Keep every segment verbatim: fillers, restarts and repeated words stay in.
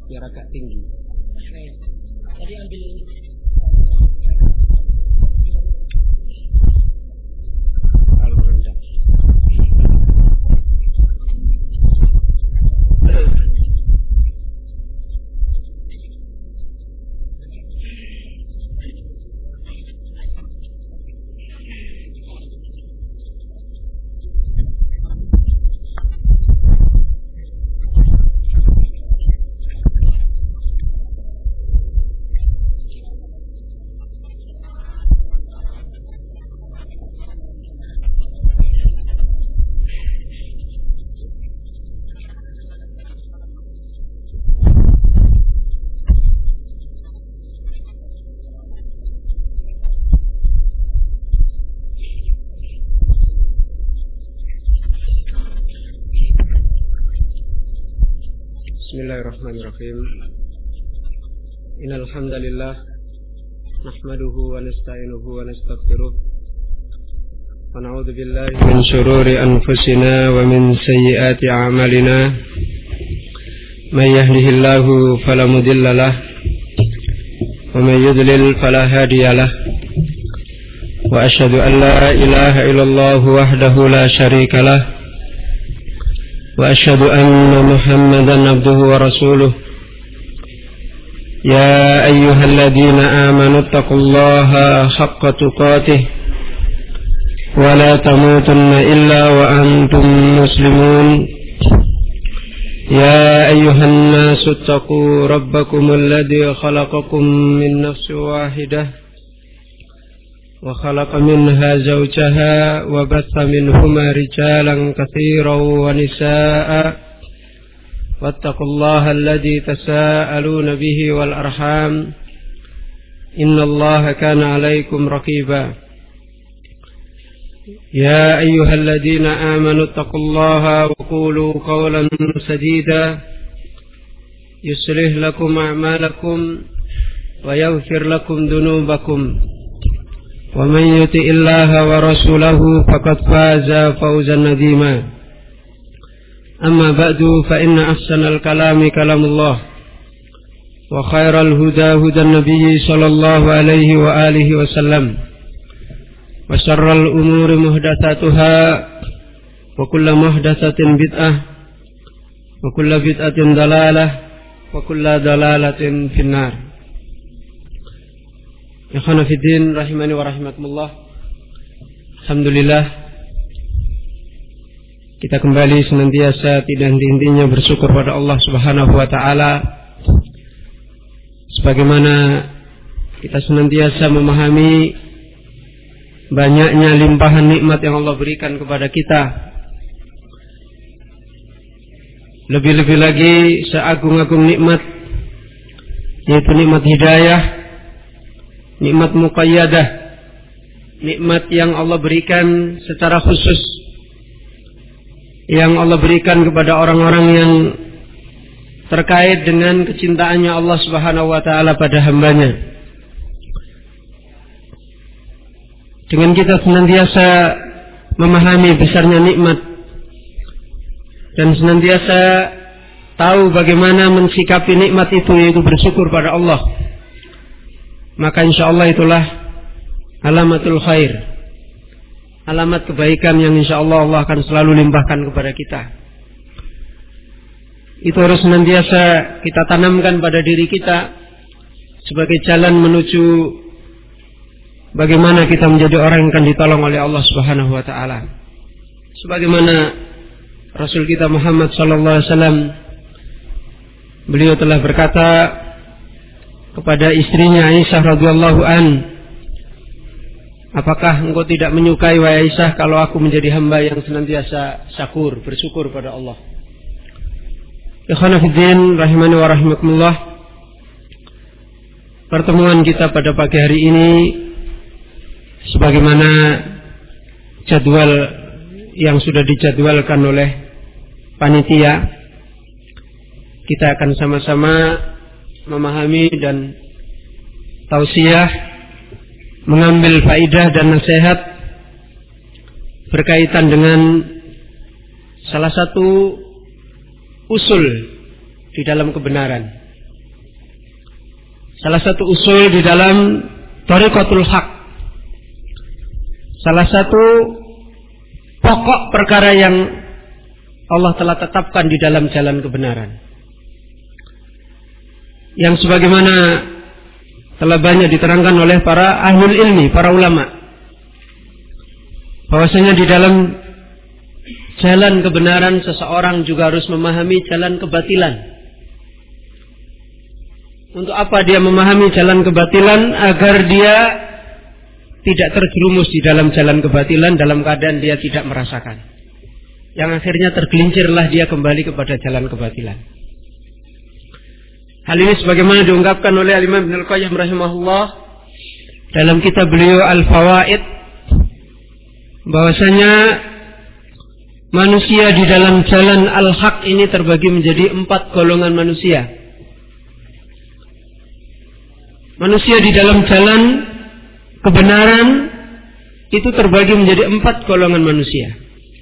biar agak tinggi. Tadi ambil kalau rendah. Bismillahirrahmanirrahim. Innal hamdalillah nahmaduhu wa nasta'inuhu wa nastaghfiruh wa na'udzu billahi min shururi anfusina wa min sayyiati a'malina. May yahdihillahu fala mudilla lahu wa may yudlil fala hadiya lahu. Wa asyhadu an la ilaha illallah wahdahu la syarika lahu wa asyhadu anna Muhammadan abduhu wa rasuluh. Ya ayyuhalladzina amanu taqullaha haqqa tuqatih wa la tamutunna illa wa antum muslimun. Ya ayyuhan nasu taqu rabbakumul ladzi khalaqakum min nafsin wahidah wa khalaqa minha zawjaha wa batha minhuma rijalan katsiran wa nisaa'a wattaqullaha alladzi tasaaluna bihi wal arham innallaha kana 'alaykum raqiba. Ya ayyuhalladzina amanu taqullaha wa qulu qawlan sadida yuslih lakum a'malakum wa yaghfir lakum dhunubakum wa man yuti'illaha wa rasulahu faqad faza fawzan 'azima. Amma ba'du fa inna ahsanal kalami kalamullah wa khairal huda hudan nabiyyi sallallahu alaihi wa alihi wasallam wa syarral umuri muhdatsatuha wa kullu muhdatsatin bid'ah wa kullu bid'atin dalalah wa kullu dalalatin finnar. Ikhwana fiddin rahimani wa rahimakumullah. Alhamdulillah, kita kembali senantiasa tidak henti-hentinya bersyukur pada Allah Subhanahu wa taala, sebagaimana kita senantiasa memahami banyaknya limpahan nikmat yang Allah berikan kepada kita. Lebih-lebih lagi seagung-agung nikmat, yaitu nikmat hidayah, nikmat muqayyadah, nikmat yang Allah berikan secara khusus, yang Allah berikan kepada orang-orang yang terkait dengan kecintaannya Allah Subhanahu wa taala pada hambanya. Dengan kita senantiasa memahami besarnya nikmat dan senantiasa tahu bagaimana mensikapi nikmat itu, yaitu bersyukur pada Allah, maka insyaallah itulah alamatul khair, alamat kebaikan yang insyaallah Allah akan selalu limpahkan kepada kita. Itu harus senantiasa kita tanamkan pada diri kita sebagai jalan menuju bagaimana kita menjadi orang yang akan ditolong oleh Allah Subhanahu wa taala. Sebagaimana Rasul kita Muhammad sallallahu alaihi wasallam, beliau telah berkata kepada istrinya Aisyah radhiyallahu an, apakah engkau tidak menyukai wahai Aisyah kalau aku menjadi hamba yang senantiasa syakur, bersyukur pada Allah. Ikhwana fiddin rahimani wa rahimakumullah. Pertemuan kita pada pagi hari ini sebagaimana jadwal yang sudah dijadwalkan oleh panitia, kita akan sama-sama memahami dan tausiah, mengambil faidah dan nasihat berkaitan dengan salah satu usul di dalam kebenaran. salah satu usul di dalam Thariqatul Haq, salah satu pokok perkara yang Allah telah tetapkan di dalam jalan kebenaran, yang sebagaimana telah banyak diterangkan oleh para ahlul ilmi, para ulama, bahwasanya di dalam jalan kebenaran seseorang juga harus memahami jalan kebatilan. Untuk apa dia memahami jalan kebatilan? Agar dia tidak terjerumus di dalam jalan kebatilan dalam keadaan dia tidak merasakan, yang akhirnya tergelincirlah dia kembali kepada jalan kebatilan. Hal ini sebagaimana diungkapkan oleh Imam Ibnul Qayyim rahimahullah dalam kitab beliau Al-Fawaid, bahwasanya manusia di dalam jalan Al-Haq ini terbagi menjadi empat golongan manusia. Manusia di dalam jalan kebenaran itu terbagi menjadi empat golongan manusia.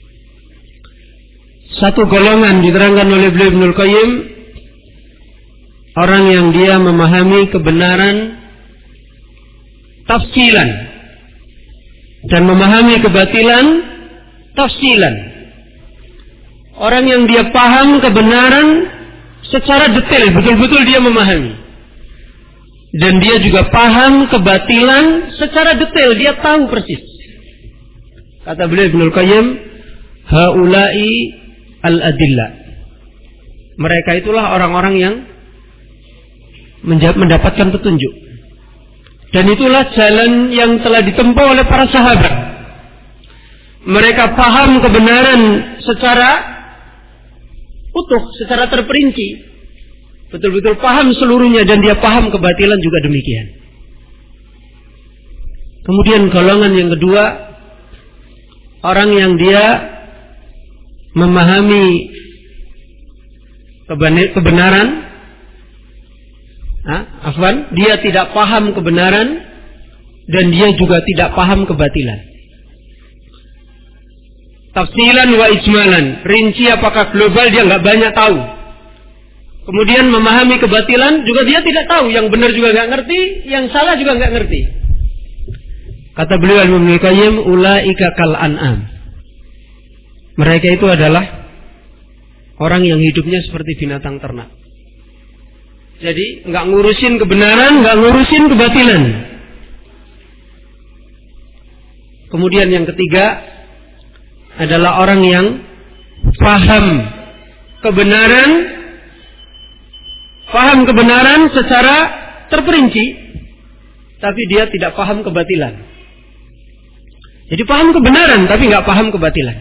Satu golongan diterangkan oleh beliau Ibnul Qayyim, orang yang dia memahami kebenaran tafsilan dan memahami kebatilan tafsilan. Orang yang dia paham kebenaran secara detail, betul-betul dia memahami. Dan dia juga paham kebatilan secara detail, dia tahu persis. Kata beliau Ibnul Qayyim, haula'i al-adillah. Mereka itulah orang-orang yang mendapatkan petunjuk. Dan itulah jalan yang telah ditempuh oleh para sahabat. Mereka paham kebenaran secara utuh, secara terperinci. Betul-betul paham seluruhnya, dan dia paham kebatilan juga demikian. Kemudian golongan yang kedua, orang yang dia memahami kebenaran, ah, afwan, dia tidak paham kebenaran dan dia juga tidak paham kebatilan. Tafsilan wa ijmalan, rinci apakah global dia nggak banyak tahu. Kemudian memahami kebatilan juga dia tidak tahu, yang benar juga nggak ngerti, yang salah juga nggak ngerti. Kata beliau Ibnul Qayyim, ulaika kal an'am. Mereka itu adalah orang yang hidupnya seperti binatang ternak. Jadi nggak ngurusin kebenaran, nggak ngurusin kebatilan. Kemudian yang ketiga adalah orang yang paham kebenaran, paham kebenaran secara terperinci, tapi dia tidak paham kebatilan. Jadi paham kebenaran, tapi nggak paham kebatilan.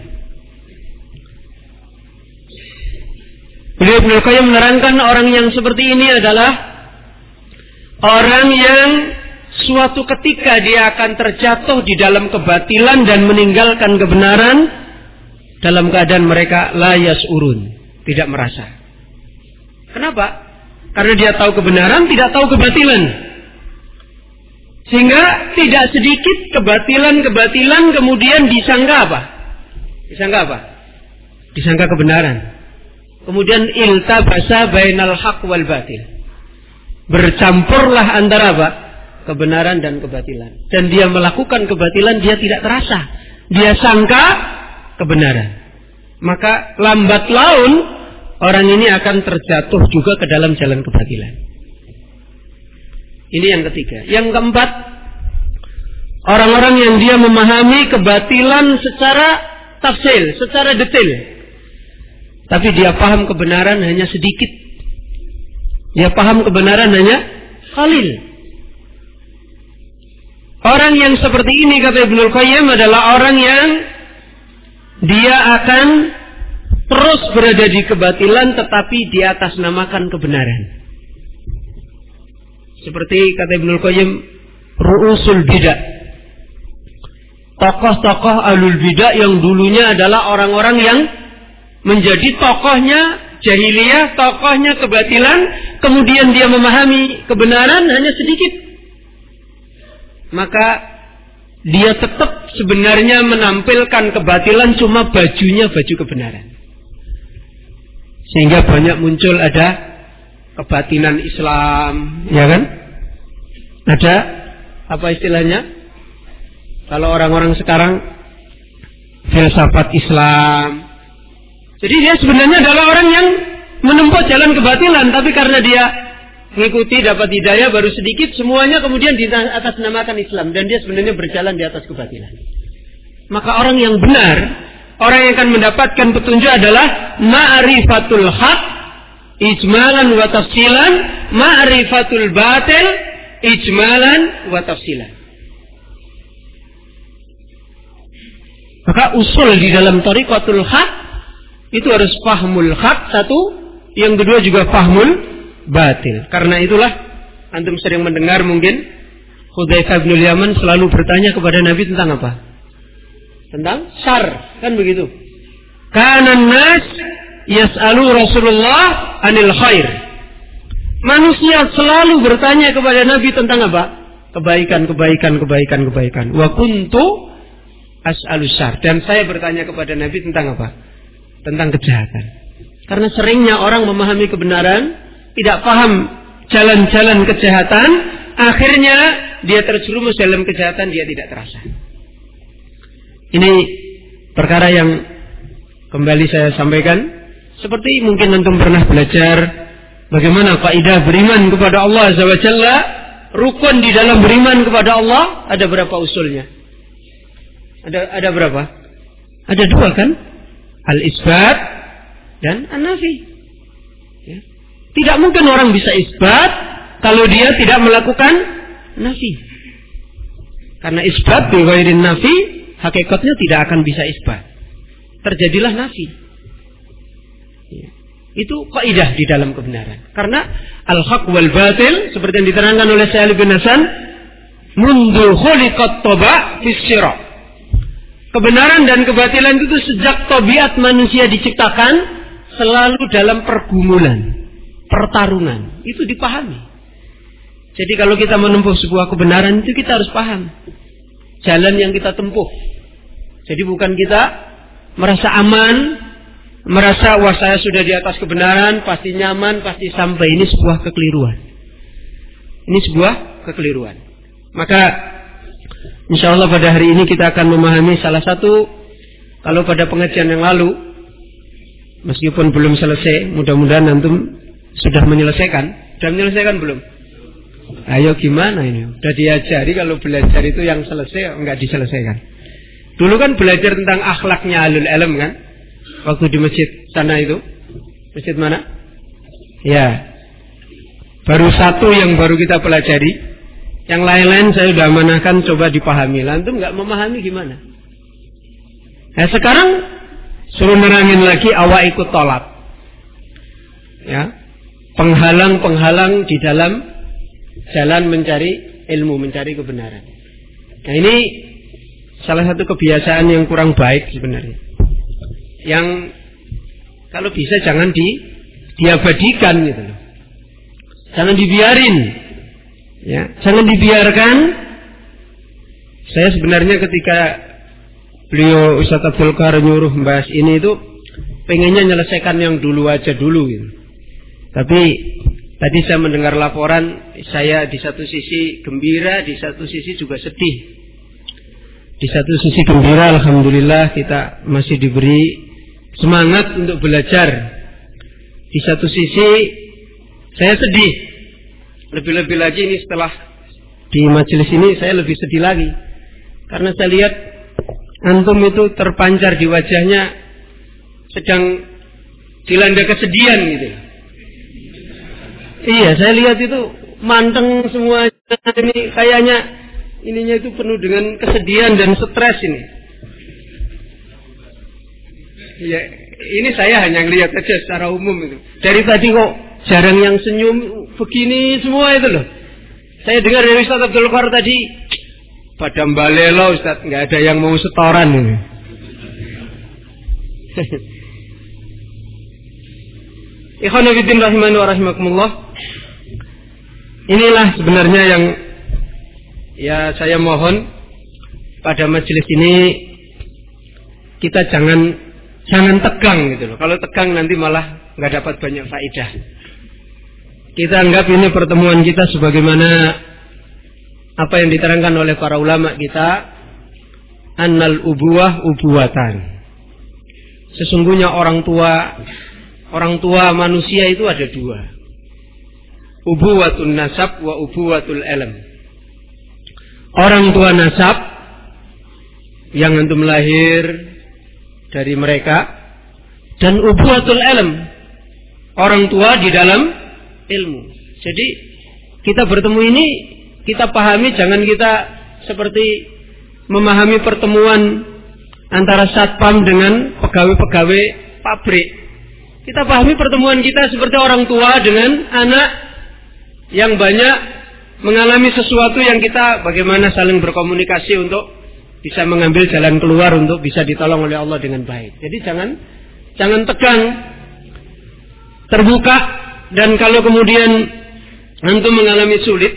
Beliau Ibnul Qayyim menerangkan orang yang seperti ini adalah orang yang suatu ketika dia akan terjatuh di dalam kebatilan dan meninggalkan kebenaran dalam keadaan mereka la yas'urun, tidak merasa. Kenapa? Karena dia tahu kebenaran, tidak tahu kebatilan. Sehingga tidak sedikit kebatilan-kebatilan kemudian disangka apa? Disangka apa? Disangka kebenaran. Kemudian iltabasa bainal haq wal batil. Bercampurlah antara apa? Kebenaran dan kebatilan. Dan dia melakukan kebatilan, dia tidak terasa. Dia sangka kebenaran. Maka lambat laun orang ini akan terjatuh juga ke dalam jalan kebatilan. Ini yang ketiga. Yang keempat, orang-orang yang dia memahami kebatilan secara tafsil, secara detail. Tapi dia paham kebenaran hanya sedikit. Dia paham kebenaran hanya qalil. Orang yang seperti ini, kata Ibnul Qayyim, adalah orang yang dia akan terus berada di kebatilan tetapi di atas namakan kebenaran. Seperti kata Ibnul Qayyim, ru'usul bidah. Tokoh-tokoh alul bidah yang dulunya adalah orang-orang yang menjadi tokohnya jahiliyah, tokohnya kebatilan, kemudian dia memahami kebenaran hanya sedikit. Maka dia tetap sebenarnya menampilkan kebatilan, cuma bajunya baju kebenaran. Sehingga banyak muncul ada kebatinan Islam, ya kan? ada apa istilahnya? Kalau orang-orang sekarang filsafat Islam. Jadi dia sebenarnya adalah orang yang menempuh jalan kebatilan, tapi karena dia mengikuti dapat hidayah baru sedikit, semuanya kemudian di atas namakan Islam, dan dia sebenarnya berjalan di atas kebatilan. Maka orang yang benar, orang yang akan mendapatkan petunjuk adalah ma'rifatul haq ijmalan wa tafsilan, ma'rifatul batil ijmalan wa tafsilan. Maka usul di dalam thariqatul haq itu harus fahmul haq satu, yang kedua juga fahmul batil. Karena itulah antum sering mendengar mungkin Hudzaifah bin Yaman selalu bertanya kepada Nabi tentang apa? Tentang syar, kan begitu. Kana nas yas'alu Rasulullah anil khair. Manusia selalu bertanya kepada Nabi tentang apa? Kebaikan, kebaikan, kebaikan, kebaikan. Wa kuntu as'alu syar. Dan saya bertanya kepada Nabi tentang apa? Tentang kejahatan. Karena seringnya orang memahami kebenaran, tidak paham jalan-jalan kejahatan, akhirnya dia terjerumus dalam kejahatan, dia tidak terasa. Ini perkara yang kembali saya sampaikan, seperti mungkin antum pernah belajar bagaimana kaidah beriman kepada Allah Azza wa Jalla, rukun di dalam beriman kepada Allah, ada berapa usulnya? Ada ada berapa? Ada dua kan? Al-isbat dan an-nafi. Ya. Tidak mungkin orang bisa isbat kalau dia tidak melakukan nafi. Karena isbat bi ghairin nafi, hakikatnya tidak akan bisa isbat. Terjadilah nafi. Ya. Itu kaidah di dalam kebenaran. Karena al-haq wal batil seperti yang diterangkan oleh Syekh bin Hasan, mundu khuliqat taba fis sira. Kebenaran dan kebatilan itu sejak tabiat manusia diciptakan selalu dalam pergumulan, pertarungan. Itu dipahami. Jadi kalau kita menempuh sebuah kebenaran itu kita harus paham jalan yang kita tempuh. Jadi bukan kita merasa aman, merasa wah saya sudah di atas kebenaran, pasti nyaman, pasti sampai. Ini sebuah kekeliruan. Ini sebuah kekeliruan. Maka insyaallah pada hari ini kita akan memahami salah satu, kalau pada pengajian yang lalu meskipun belum selesai, mudah-mudahan antum sudah menyelesaikan. Sudah menyelesaikan belum? Ayo gimana ini? Sudah diajari kalau belajar itu yang selesai enggak diselesaikan. Dulu kan belajar tentang akhlaknya ahlul ilm kan? Waktu di masjid sana itu. Masjid mana? Ya. Baru satu yang baru kita pelajari. Yang lain-lain saya sudah amanahkan coba dipahami. Lantum nggak memahami gimana? Nah sekarang suruh nerangin lagi awak ikut tolak. Ya, penghalang-penghalang di dalam jalan mencari ilmu, mencari kebenaran. Nah ini salah satu kebiasaan yang kurang baik sebenarnya. Yang kalau bisa jangan di diabadikan gitu loh. Jangan dibiarin. Ya, jangan dibiarkan. Saya sebenarnya ketika beliau Ustaz Abdul Qahar nyuruh membahas ini itu pengennya menyelesaikan yang dulu aja dulu gitu. Tapi tadi saya mendengar laporan, saya di satu sisi gembira, di satu sisi juga sedih. Di satu sisi gembira, alhamdulillah kita masih diberi semangat untuk belajar. Di satu sisi saya sedih. Lebih-lebih lagi ini setelah di majelis ini saya lebih sedih lagi. Karena saya lihat antum itu terpancar di wajahnya sedang dilanda kesedihan gitu. Iya, saya lihat itu manteng semua ini, kayaknya ininya itu penuh dengan kesedihan dan stres ini. Iya, ini saya hanya lihat saja secara umum itu. Dari tadi kok jarang yang senyum begini semua itu loh. Saya dengar dari Ustaz Abdul Qahar tadi, pada mbalelo Ustaz, nggak ada yang mau setoran ini. Ikhwan fillah rahimani wa rahimakumullah. Inilah sebenarnya yang ya saya mohon pada majelis ini kita jangan jangan tegang gitu loh. Kalau tegang nanti malah nggak dapat banyak faedah. Kita anggap ini pertemuan kita sebagaimana apa yang diterangkan oleh para ulama kita, annal ubuwah ubuwatan. Sesungguhnya orang tua orang tua manusia itu ada dua. Ubuwatun nasab wa ubuwatul ilm. Orang tua nasab yang antum lahir dari mereka, dan ubuwatul ilm, orang tua di dalam ilmu. Jadi kita bertemu ini, kita pahami, jangan kita seperti memahami pertemuan antara satpam dengan pegawai-pegawai pabrik. Kita pahami pertemuan kita seperti orang tua dengan anak yang banyak mengalami sesuatu yang kita bagaimana saling berkomunikasi untuk bisa mengambil jalan keluar untuk bisa ditolong oleh Allah dengan baik. Jadi jangan jangan tegang, terbuka, dan kalau kemudian antum mengalami sulit,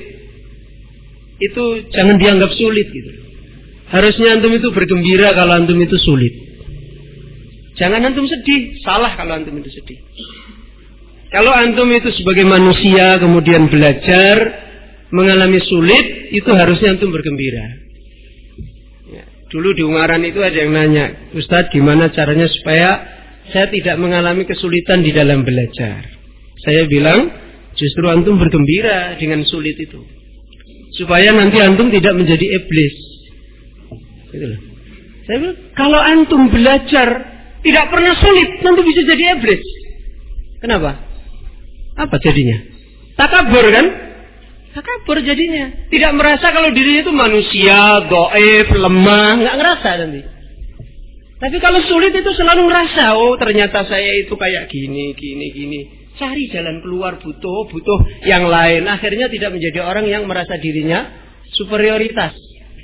itu jangan dianggap sulit gitu. Harusnya antum itu bergembira kalau antum itu sulit. Jangan antum sedih, salah kalau antum itu sedih. Kalau antum itu sebagai manusia kemudian belajar mengalami sulit, itu harusnya antum bergembira. Ya, dulu di Ungaran itu ada yang nanya, Ustadz gimana caranya supaya saya tidak mengalami kesulitan di dalam belajar? Saya bilang, justru antum bergembira dengan sulit itu, supaya nanti antum tidak menjadi iblis. Gitu loh. Saya bilang, kalau antum belajar tidak pernah sulit, nanti bisa jadi iblis. Kenapa? Apa jadinya? Takabur kan? Takabur jadinya. Tidak merasa kalau dirinya itu manusia, dhaif, lemah, nggak ngerasa nanti. Tapi kalau sulit itu selalu ngerasa, oh ternyata saya itu kayak gini, gini, gini. Cari jalan keluar, butuh, butuh yang lain. Akhirnya tidak menjadi orang yang merasa dirinya superioritas.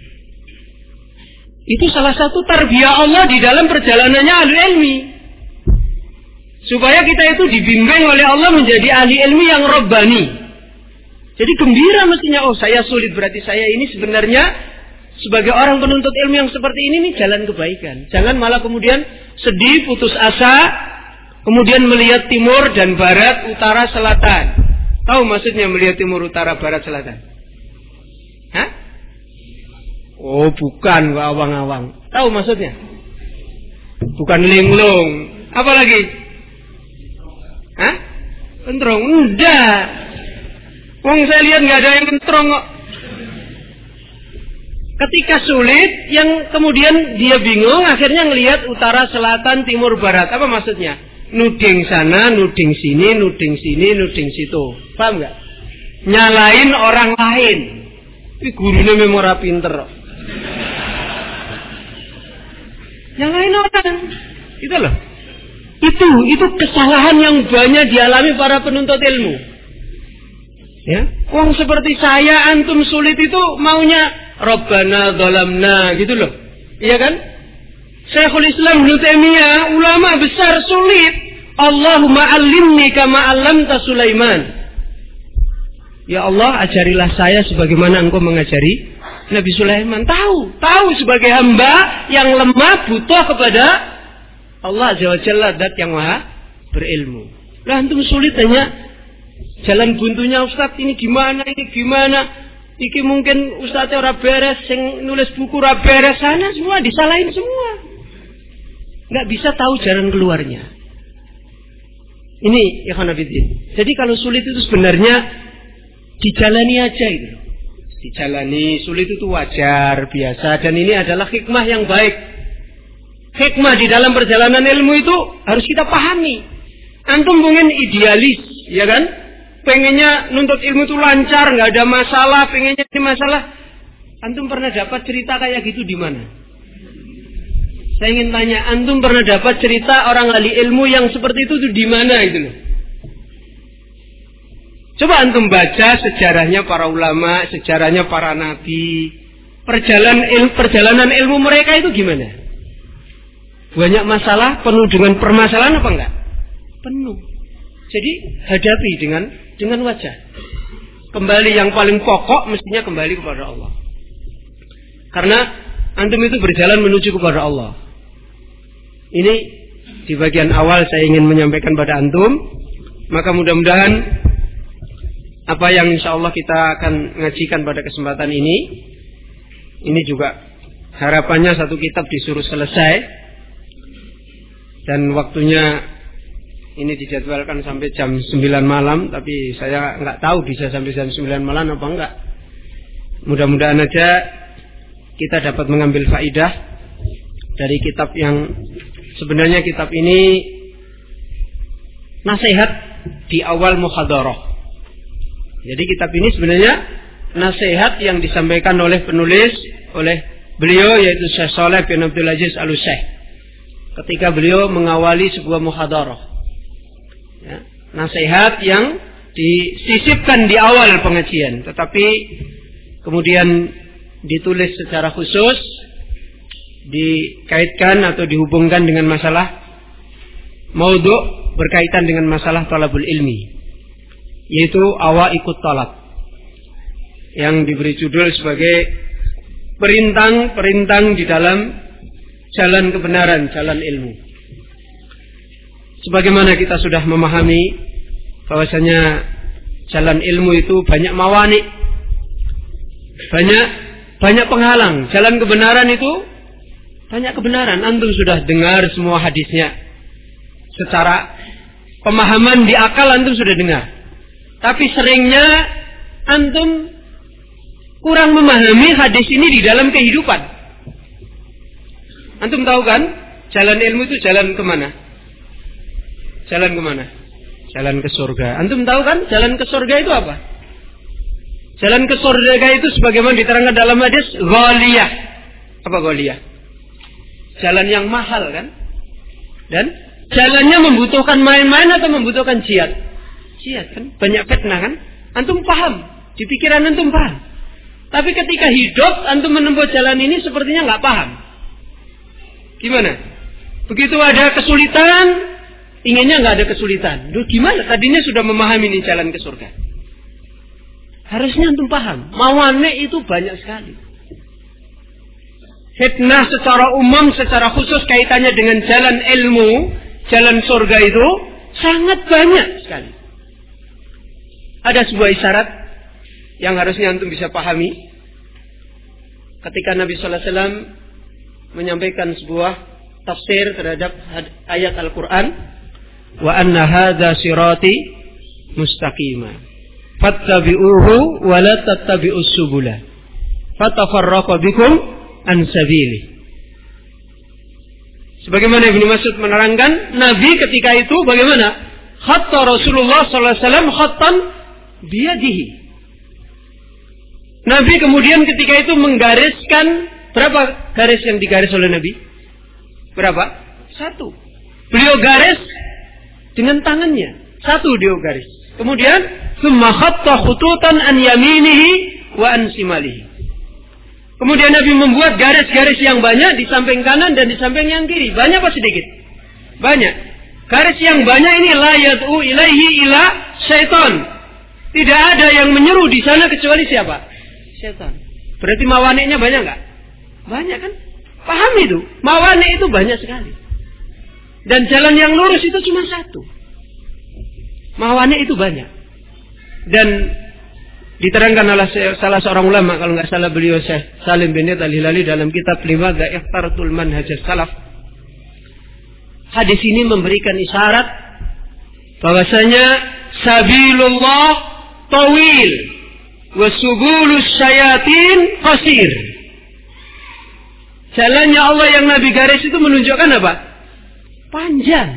Itu salah satu tarbiyah Allah di dalam perjalanannya ahli ilmi. Supaya kita itu dibimbing oleh Allah menjadi ahli ilmi yang rabbani. Jadi gembira mestinya, oh saya sulit, berarti saya ini sebenarnya sebagai orang penuntut ilmu yang seperti ini nih jalan kebaikan. Jangan malah kemudian sedih, putus asa, kemudian melihat timur dan barat, utara, selatan. Tahu maksudnya melihat timur, utara, barat, selatan? Hah? Oh bukan, awang-awang. Tahu maksudnya? Bukan linglung. Apa lagi? Hah? Kentrong? Enggak. Wong saya lihat nggak ada yang kentrong kok. Ketika sulit, yang kemudian dia bingung, akhirnya ngelihat utara, selatan, timur, barat. Apa maksudnya? Nuding sana, nuding sini, nuding sini, nuding situ. Paham nggak? Nyalain orang lain. Ini gurunya memora pinter. Nyalain orang. Itu loh. Itu, itu kesalahan yang banyak dialami para penuntut ilmu. Ya, orang seperti saya, antum sulit itu maunya Rabbana dhalamna gitu loh. Iya kan? Syekhul Islam Ibnu Taimiyah, ulama besar sulit. Allahumma allimni kama 'allamta Sulaiman. Ya Allah, ajarilah saya sebagaimana Engkau mengajari Nabi Sulaiman. Tahu, tahu sebagai hamba yang lemah butuh kepada Allah Azza wa Jalla, zat yang maha berilmu. Lah antum sulit hanya jalan buntunya, Ustaz ini gimana, ini gimana. Iki mungkin Ustaznya ora beres, yang nulis buku ora beres, sana semua disalahin semua. Nggak bisa tahu jalan keluarnya. Ini ya khanafiddin. Jadi kalau sulit itu sebenarnya dijalani aja itu. Dijalani, sulit itu wajar, biasa, dan ini adalah hikmah yang baik. Hikmah di dalam perjalanan ilmu itu harus kita pahami. Antum mungkin idealis, ya kan? Pengennya nuntut ilmu itu lancar, nggak ada masalah, pengennya ini masalah. Antum pernah dapat cerita kayak gitu di mana? Saya ingin tanya, antum pernah dapat cerita orang ahli ilmu yang seperti itu tuh di mana itu loh? Coba antum baca sejarahnya para ulama, sejarahnya para nabi, perjalanan ilmu, perjalanan ilmu mereka itu gimana? Banyak masalah, penuh dengan permasalahan apa enggak? Penuh. Jadi hadapi dengan dengan wajah. Kembali yang paling pokok mestinya kembali kepada Allah. Karena antum itu berjalan menuju kepada Allah. Ini di bagian awal saya ingin menyampaikan pada antum. Maka mudah-mudahan apa yang insya Allah kita akan ngajikan pada kesempatan ini. Ini juga harapannya satu kitab disuruh selesai. Dan waktunya ini dijadwalkan sampai jam sembilan malam. Tapi saya nggak tahu bisa sampai jam sembilan malam apa enggak. Mudah-mudahan aja kita dapat mengambil faidah dari kitab yang sebenarnya kitab ini nasihat di awal muhadarah. Jadi kitab ini sebenarnya nasihat yang disampaikan oleh penulis, oleh beliau yaitu Syekh Shalih bin Abdul Aziz Al-Utsaimin ketika beliau mengawali sebuah muhadarah. Ya, nasihat yang disisipkan di awal pengajian, tetapi kemudian ditulis secara khusus, dikaitkan atau dihubungkan dengan masalah maudhu' berkaitan dengan masalah talabul ilmi, yaitu awaiqut talab, yang diberi judul sebagai perintang-perintang di dalam jalan kebenaran, jalan ilmu. Sebagaimana kita sudah memahami bahwasanya jalan ilmu itu banyak mawani, banyak banyak penghalang. Jalan kebenaran itu banyak kebenaran. Antum sudah dengar semua hadisnya. Secara pemahaman di akal antum sudah dengar. Tapi seringnya antum kurang memahami hadis ini di dalam kehidupan. Antum tahu kan? Jalan ilmu itu jalan kemana? Jalan kemana? Jalan ke surga. Antum tahu kan? Jalan ke surga itu apa? Jalan ke surga itu sebagaimana diterangkan dalam hadis ghaliyah. Apa ghaliyah? Jalan yang mahal kan? Dan jalannya membutuhkan main-main atau membutuhkan jihad? Jihad kan? Banyak fitnah kan? Antum paham. Di pikiran antum paham. Tapi ketika hidup antum menempuh jalan ini sepertinya nggak paham. Gimana? Begitu ada kesulitan, inginnya nggak ada kesulitan. Duh, gimana? Tadinya sudah memahami ini jalan ke surga. Harusnya antum paham. Mawane itu banyak sekali. Fitnah secara umum, secara khusus kaitannya dengan jalan ilmu, jalan surga itu sangat banyak sekali. Ada sebuah isyarat yang harusnya antum bisa pahami. Ketika Nabi Sallallahu Alaihi Wasallam menyampaikan sebuah tafsir terhadap ayat Al-Quran, wa anna hadza sirati mustaqima fattabi'uhu wa la tattabi'us subula fatafarraqu bikum an sabili. Sebagaimana Ibnu Mas'ud menerangkan, Nabi ketika itu bagaimana? Khatta Rasulullah sallallahu alaihi wasallam khattan biyadihi. Nabi kemudian ketika itu menggariskan, berapa garis yang digaris oleh Nabi? Berapa? Satu. Beliau garis dengan tangannya. Satu dia garis. Kemudian summa khatta khututan an yaminihi wa an simalihi. Kemudian Nabi membuat garis-garis yang banyak di samping kanan dan di samping yang kiri. Banyak apa sedikit? Banyak. Garis yang banyak ini la yad'u ilaihi ila syaitan. Tidak ada yang menyeru di sana kecuali siapa? Syaitan. Berarti mawaniknya banyak enggak? Banyak kan? Paham itu? Mawanik itu banyak sekali. Dan jalan yang lurus itu cuma satu. Mawanik itu banyak. Dan diterangkan oleh salah seorang ulama, kalau nggak salah beliau Syekh Salim bin Yad Al-Hilali dalam kitab Limadza Ikhtartul Manhaj Salaf. Hadis ini memberikan isyarat bahwasanya sabilullah tawil wa subulus syayatin qasir. Jalannya Allah yang Nabi garis itu menunjukkan apa? Panjang.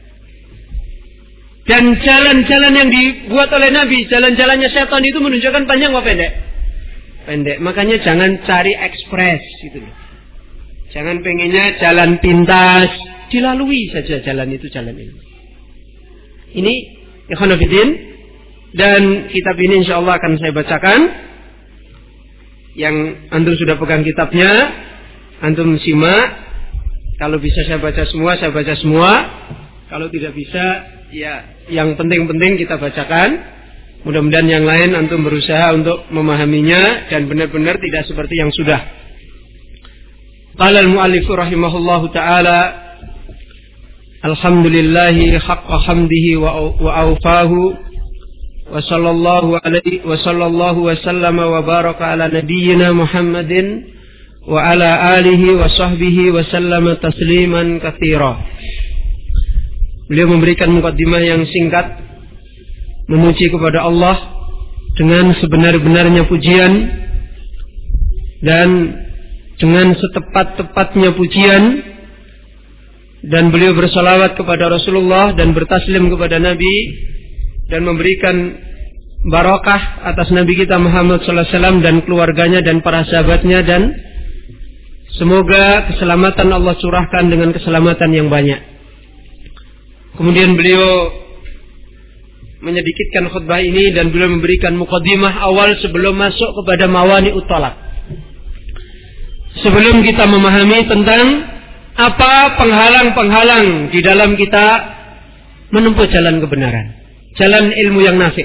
Dan jalan-jalan yang dibuat oleh Nabi, jalan-jalannya setan itu menunjukkan panjang atau pendek? Pendek. Makanya jangan cari ekspres gitu loh. Jangan pengennya jalan pintas, dilalui saja jalan itu, jalan ini. Ini ikhwan fillah, dan kitab ini insyaallah akan saya bacakan. Yang antum sudah pegang kitabnya, antum simak. Kalau bisa saya baca semua, saya baca semua. Kalau tidak bisa, ya yang penting-penting kita bacakan. Mudah-mudahan yang lain antum berusaha untuk memahaminya dan benar-benar tidak seperti yang sudah. Qala al-mu'allif rahimahullahu ta'ala, alhamdulillahi haqqa hamdihi wa awfahu wa sallallahu alaihi wa sallallahu wa sallama wa baraka ala nabiyyina Muhammadin wa ala alihi wa sahbihi wa sallama tasliman katsira. Beliau memberikan mukaddimah yang singkat memuji kepada Allah dengan sebenar-benarnya pujian dan dengan setepat-tepatnya pujian, dan beliau bersalawat kepada Rasulullah dan bertaslim kepada Nabi dan memberikan barakah atas Nabi kita Muhammad sallallahu alaihi wasallam dan keluarganya dan para sahabatnya, dan semoga keselamatan Allah curahkan dengan keselamatan yang banyak. Kemudian beliau menyedikitkan khutbah ini dan beliau memberikan mukaddimah awal sebelum masuk kepada mawani'ut talaq. Sebelum kita memahami tentang apa penghalang-penghalang di dalam kita menempuh jalan kebenaran, jalan ilmu yang nafi'.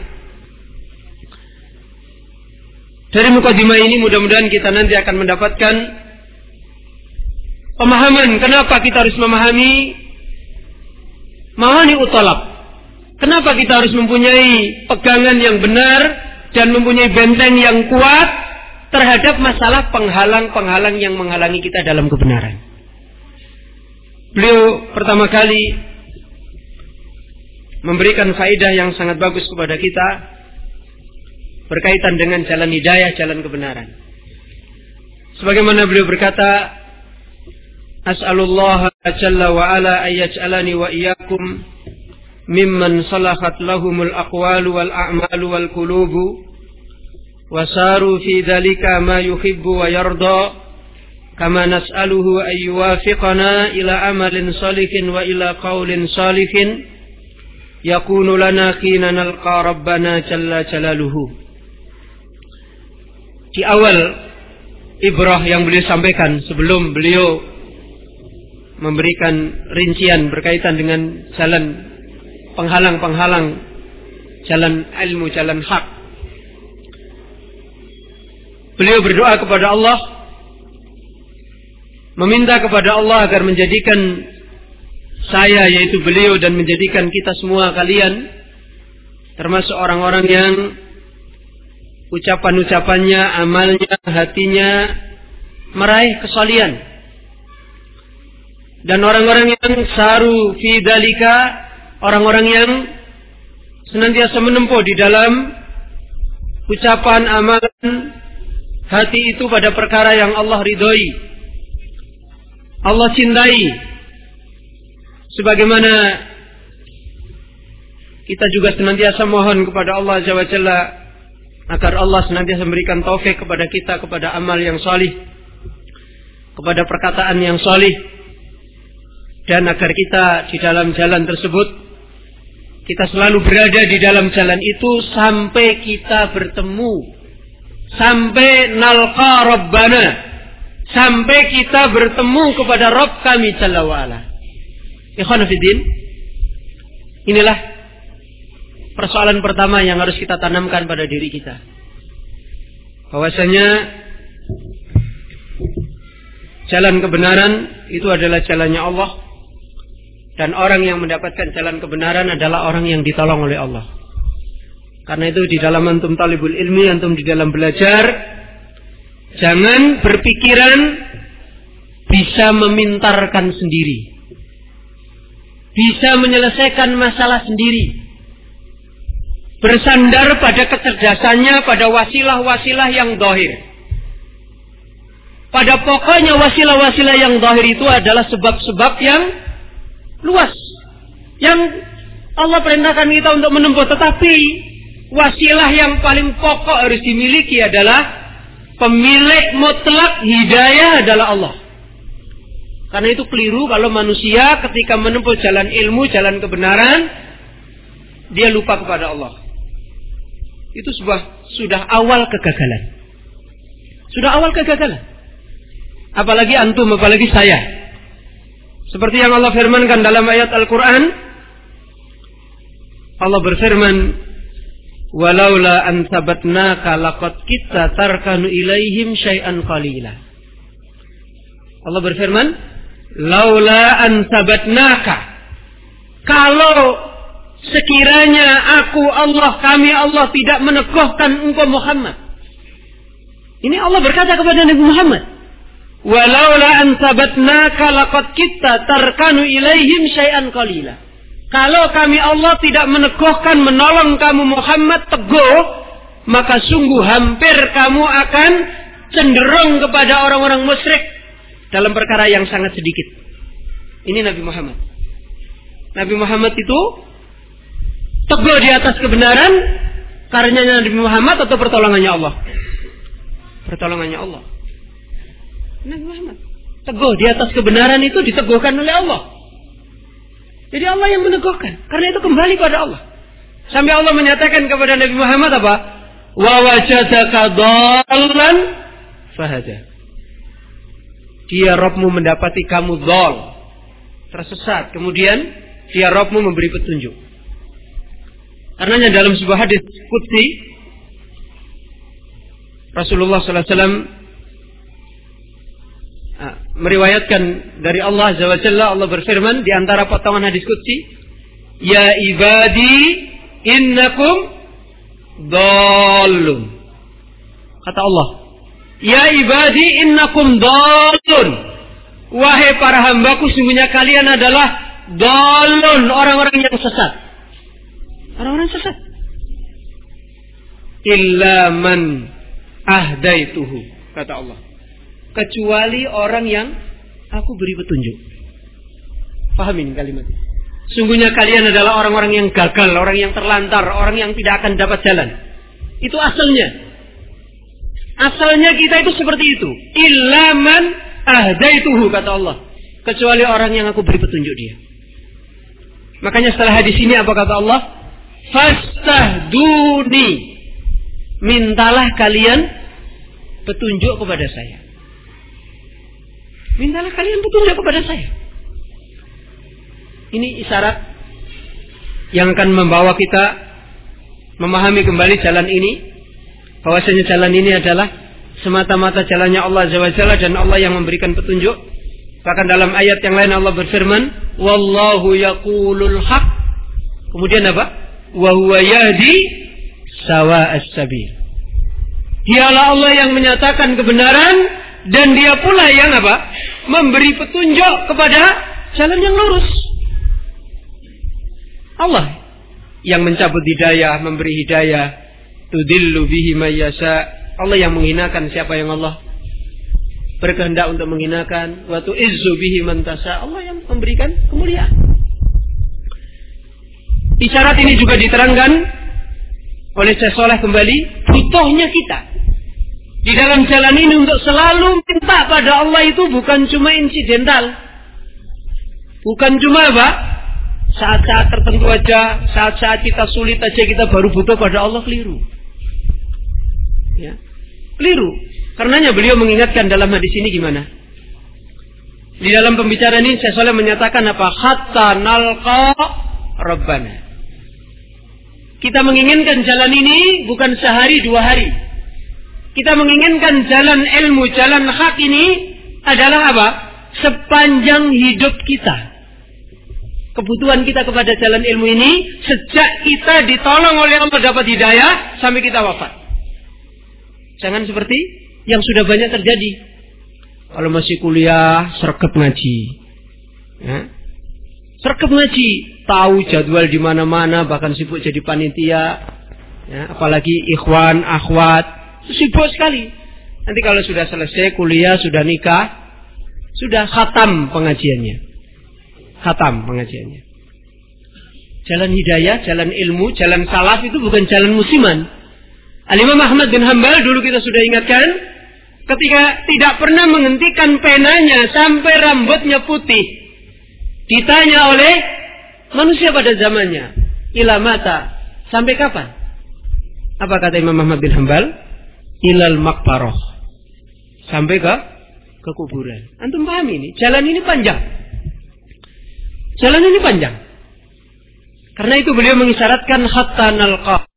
Dari mukaddimah ini mudah-mudahan kita nanti akan mendapatkan pemahaman kenapa kita harus memahami mawani'ut talaq. Kenapa kita harus mempunyai pegangan yang benar dan mempunyai benteng yang kuat terhadap masalah penghalang-penghalang yang menghalangi kita dalam kebenaran. Beliau pertama kali memberikan faedah yang sangat bagus kepada kita berkaitan dengan jalan hidayah, jalan kebenaran. Sebagaimana beliau berkata, As'alullah jalla wa ala ayyaj'alani wa iyyakum mimman salahat lahumul aqwalu wal a'malu wal qulubu wasaru fi dhalika ma yuhibbu wa yarda, kama nas'aluhu ay yuwafiqana ila amalin salihin wa ila qaulin salihin yakunu lana khina nalqa rabbana jalla jalaluhu. Di awal ibrah yang beliau sampaikan sebelum beliau memberikan rincian berkaitan dengan jalan penghalang-penghalang jalan ilmu, jalan hak, beliau berdoa kepada Allah, meminta kepada Allah agar menjadikan saya, yaitu beliau, dan menjadikan kita semua kalian termasuk orang-orang yang ucapan-ucapannya, amalnya, hatinya meraih kesalihan, dan orang-orang yang saru fi dalika, orang-orang yang senantiasa menempuh di dalam ucapan, amalan, hati itu pada perkara yang Allah ridhoi, Allah cintai. Sebagaimana kita juga senantiasa mohon kepada Allah Azza wa Jalla agar Allah senantiasa memberikan taufik kepada kita kepada amal yang salih, kepada perkataan yang salih, dan agar kita di dalam jalan tersebut kita selalu berada di dalam jalan itu sampai kita bertemu, sampai nalqa rabbana, sampai kita bertemu kepada Rabb kami jalla wa ala. Ikhwan fillah, inilah persoalan pertama yang harus kita tanamkan pada diri kita, bahwasanya jalan kebenaran itu adalah jalannya Allah, dan orang yang mendapatkan jalan kebenaran adalah orang yang ditolong oleh Allah. Karena itu di dalam antum talibul ilmi, antum di dalam belajar, jangan berpikiran bisa memintarkan sendiri, bisa menyelesaikan masalah sendiri, bersandar pada kecerdasannya, pada wasilah-wasilah yang zahir. Pada pokoknya wasilah-wasilah yang zahir itu adalah sebab-sebab yang luas, yang Allah perintahkan kita untuk menempuh, tetapi wasilah yang paling pokok harus dimiliki adalah pemilik mutlak hidayah adalah Allah. Karena itu keliru kalau manusia ketika menempuh jalan ilmu, jalan kebenaran, dia lupa kepada Allah. Itu sebuah sudah awal kegagalan. Sudah awal kegagalan. Apalagi antum, apalagi saya. Seperti yang Allah firmankan dalam ayat Al-Quran, Allah berfirman, walaula an sabatnaka laqad kitta tarkanu ilaihim syai'an qalila. Allah berfirman, laula an sabatnaka, kalau sekiranya aku Allah, kami Allah tidak meneguhkan engkau Muhammad. Ini Allah berkata kepada Nabi Muhammad, walaula an sabatnaka laqad kitta tarkanu ilaihim syai'an qalila. Kalau kami Allah tidak meneguhkan, menolong kamu Muhammad teguh, maka sungguh hampir kamu akan cenderung kepada orang-orang musyrik dalam perkara yang sangat sedikit. Ini Nabi Muhammad. Nabi Muhammad itu teguh di atas kebenaran karenanya Nabi Muhammad atau pertolongannya Allah? Pertolongannya Allah. Nabi Muhammad teguh di atas kebenaran itu diteguhkan oleh Allah. Jadi Allah yang meneguhkan. Karena itu kembali pada Allah. Sampai Allah menyatakan kepada Nabi Muhammad apa? Wa wajadaka dhallan fahada. Dia Rabbmu mendapati kamu dhal, tersesat. Kemudian dia Rabbmu memberi petunjuk. Karenanya dalam sebuah hadis qudsi Rasulullah sallallahu alaihi wasallam meriwayatkan dari Allah Azza wa Jalla, Allah berfirman di antara potongan hadis qudsi, ya ibadi innakum dhallun. Kata Allah, ya ibadi innakum dhallun. Wahai para hambaku, sungguhnya kalian adalah dhallun, orang-orang yang sesat. Orang-orang sesat. Illa man ahdaituhu, kata Allah. Kecuali orang yang aku beri petunjuk. Pahamin kalimat ini. Sungguhnya kalian adalah orang-orang yang gagal, orang yang terlantar, orang yang tidak akan dapat jalan. Itu asalnya. Asalnya kita itu seperti itu. Illa man ahdaituhu, kata Allah. Kecuali orang yang aku beri petunjuk dia. Makanya setelah hadis ini apa kata Allah? Fastahduni. Mintalah kalian petunjuk kepada saya. Mintalah kalian petunjuk kepada saya. Ini isyarat yang akan membawa kita memahami kembali jalan ini. Bahwasanya jalan ini adalah semata-mata jalannya Allah Azza wa Jalla dan Allah yang memberikan petunjuk. Bahkan dalam ayat yang lain Allah berfirman, wallahu yaqulul haq. Kemudian apa? Wa huwa yahdi sawa'as sabil. Dialah Allah yang menyatakan kebenaran dan dia pula yang apa? Memberi petunjuk kepada jalan yang lurus. Allah yang mencabut hidayah, memberi hidayah. Tudillu bihi may yasha. Allah yang menghinakan siapa yang Allah berkehendak untuk menghinakan. Wa tu'izzu bihi man tasha. Allah yang memberikan kemuliaan. Isyarat ini juga diterangkan oleh Syekh Saleh kembali, butuhnya kita di dalam jalan ini untuk selalu minta pada Allah itu bukan cuma insidental. Bukan cuma apa? Saat-saat tertentu aja, saat-saat kita sulit aja kita baru butuh pada Allah, keliru. Ya. Keliru. Karenanya beliau mengingatkan dalam hadis ini gimana? Di dalam pembicaraan ini Syekh Saleh menyatakan apa? Hatta nalqa Rabbana. Kita menginginkan jalan ini bukan sehari dua hari. Kita menginginkan jalan ilmu, jalan hak ini adalah apa? Sepanjang hidup kita. Kebutuhan kita kepada jalan ilmu ini sejak kita ditolong oleh Allah dapat hidayah sampai kita wafat. Jangan seperti yang sudah banyak terjadi. Kalau masih kuliah, sergap ngaji. Ya. Sergap ngaji, tahu jadwal di mana-mana, bahkan sibuk jadi panitia. Ya. Apalagi ikhwan, akhwat. Sibuk sekali. Nanti kalau sudah selesai kuliah, sudah nikah, sudah khatam pengajiannya. Khatam pengajiannya. Jalan hidayah, jalan ilmu, jalan salaf itu bukan jalan musiman. Al-Imam Ahmad bin Hanbal dulu kita sudah ingatkan, ketika tidak pernah menghentikan penanya sampai rambutnya putih. Ditanya oleh manusia pada zamannya, ila mata, sampai kapan? Apa kata Imam Ahmad bin Hanbal? Ilal makbaroh, sampai ke ke kuburan. Antum paham ini? Jalan ini panjang. Jalan ini panjang. Karena itu beliau mengisyaratkan hatta nalqa.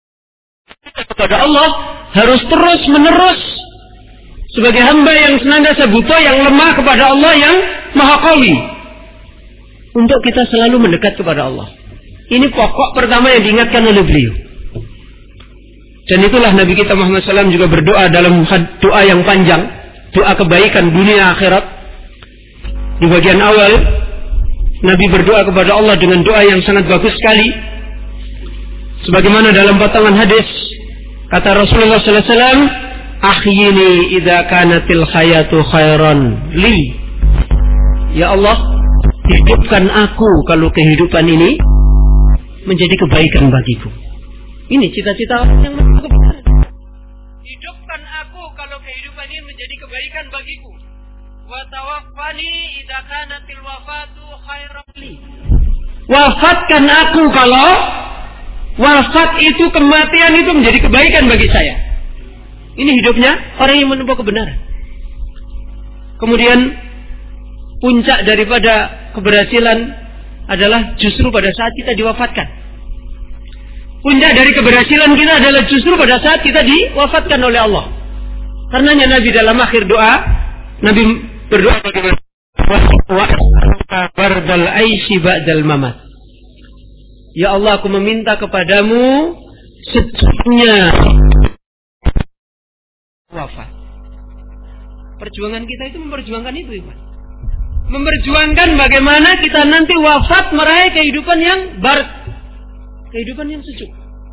Kepada Allah harus terus menerus sebagai hamba yang senantiasa butuh, yang lemah kepada Allah yang maha qawi. Untuk kita selalu mendekat kepada Allah. Ini pokok pertama yang diingatkan oleh beliau. Dan itulah Nabi kita Muhammad shallallahu alaihi wasallam juga berdoa dalam doa yang panjang, doa kebaikan dunia akhirat. Di bagian awal Nabi berdoa kepada Allah dengan doa yang sangat bagus sekali. Sebagaimana dalam potongan hadis kata Rasulullah sallallahu alaihi wasallam, "Ahyini idza kanatil hayatu khairan li." Ya Allah, hidupkan aku kalau kehidupan ini menjadi kebaikan bagiku. Ini cita-cita orang yang menuju kebenaran. Hidupkan aku kalau kehidupan ini menjadi kebaikan bagiku. Wa tawaffani idza kanatil wafatu khairan li. Wafatkan aku kalau wafat itu, kematian itu menjadi kebaikan bagi saya. Ini hidupnya orang yang menempuh kebenaran. Kemudian puncak daripada keberhasilan adalah justru pada saat kita diwafatkan. Puncak dari keberhasilan kita adalah justru pada saat kita diwafatkan oleh Allah. Karenanya Nabi dalam akhir doa, Nabi berdoa bagaimana? Wa bardal aisy ba'dal mamat. Ya Allah, aku meminta kepadamu sejuknya wafat. Perjuangan kita itu memperjuangkan itu, Ibu. Memperjuangkan bagaimana kita nanti wafat meraih kehidupan yang bar, kehidupan yang sejuk.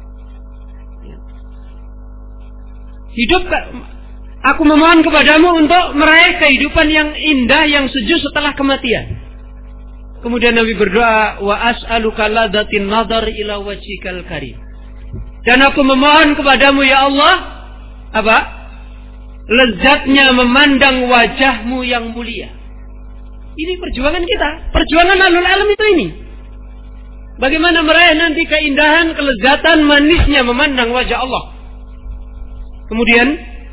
Hidup, aku memohon kepadamu untuk meraih kehidupan yang indah, yang sejuk setelah kematian. Kemudian Nabi berdoa, wa as'aluka ladatin nadar ila wajhikal karim. Dan aku memohon kepadamu ya Allah, apa? Lezatnya memandang wajahmu yang mulia. Ini perjuangan kita, perjuangan alul alam itu ini. Bagaimana meraih nanti keindahan, kelezatan, manisnya memandang wajah Allah. Kemudian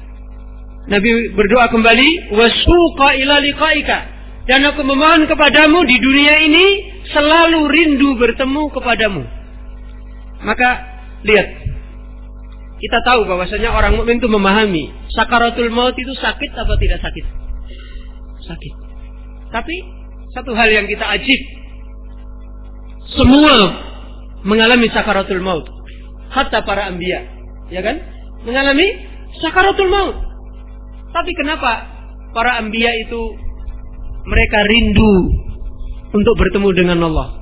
Nabi berdoa kembali, wasuqa ila liqaika. Dan aku memohon kepadamu di dunia ini selalu rindu bertemu kepadamu. Maka lihat, kita tahu bahwasanya orang mukmin itu memahami sakaratul maut itu sakit atau tidak sakit? Sakit. Tapi satu hal yang kita ajib, semua mengalami sakaratul maut, hatta para anbiya, ya kan? Mengalami sakaratul maut. Tapi kenapa para anbiya itu mereka rindu untuk bertemu dengan Allah?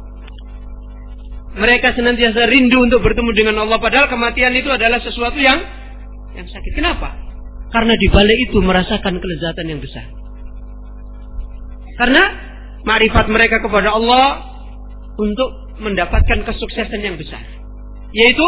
Mereka senantiasa rindu untuk bertemu dengan Allah, padahal kematian itu adalah sesuatu yang yang sakit. Kenapa? Karena di balik itu merasakan kelezatan yang besar. Karena makrifat mereka kepada Allah untuk mendapatkan kesuksesan yang besar, yaitu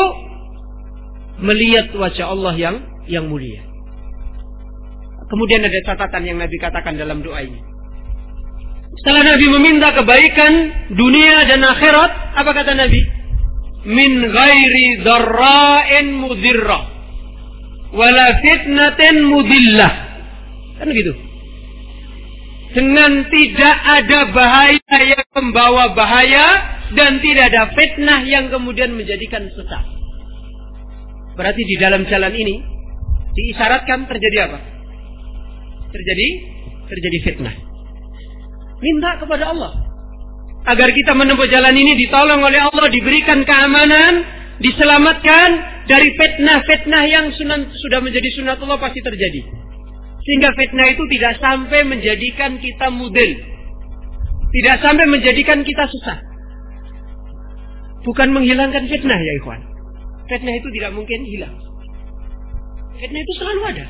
melihat wajah Allah yang yang mulia. Kemudian ada catatan yang Nabi katakan dalam doa ini. Setelah Nabi meminta kebaikan dunia dan akhirat, apa kata Nabi? Min ghairi dharra'in mudirrah wala fitnatin mudillah. Kan begitu. Dengan tidak ada bahaya yang membawa bahaya dan tidak ada fitnah yang kemudian menjadikan sesat. Berarti di dalam jalan ini diisyaratkan terjadi apa? Terjadi terjadi fitnah. Minta kepada Allah agar kita menempuh jalan ini ditolong oleh Allah, diberikan keamanan, diselamatkan dari fitnah-fitnah yang sunan, sudah menjadi sunatullah pasti terjadi. Sehingga fitnah itu tidak sampai menjadikan kita mudil, tidak sampai menjadikan kita sesat. Bukan menghilangkan fitnah ya ikhwan. Fitnah itu tidak mungkin hilang. Fitnah itu selalu ada.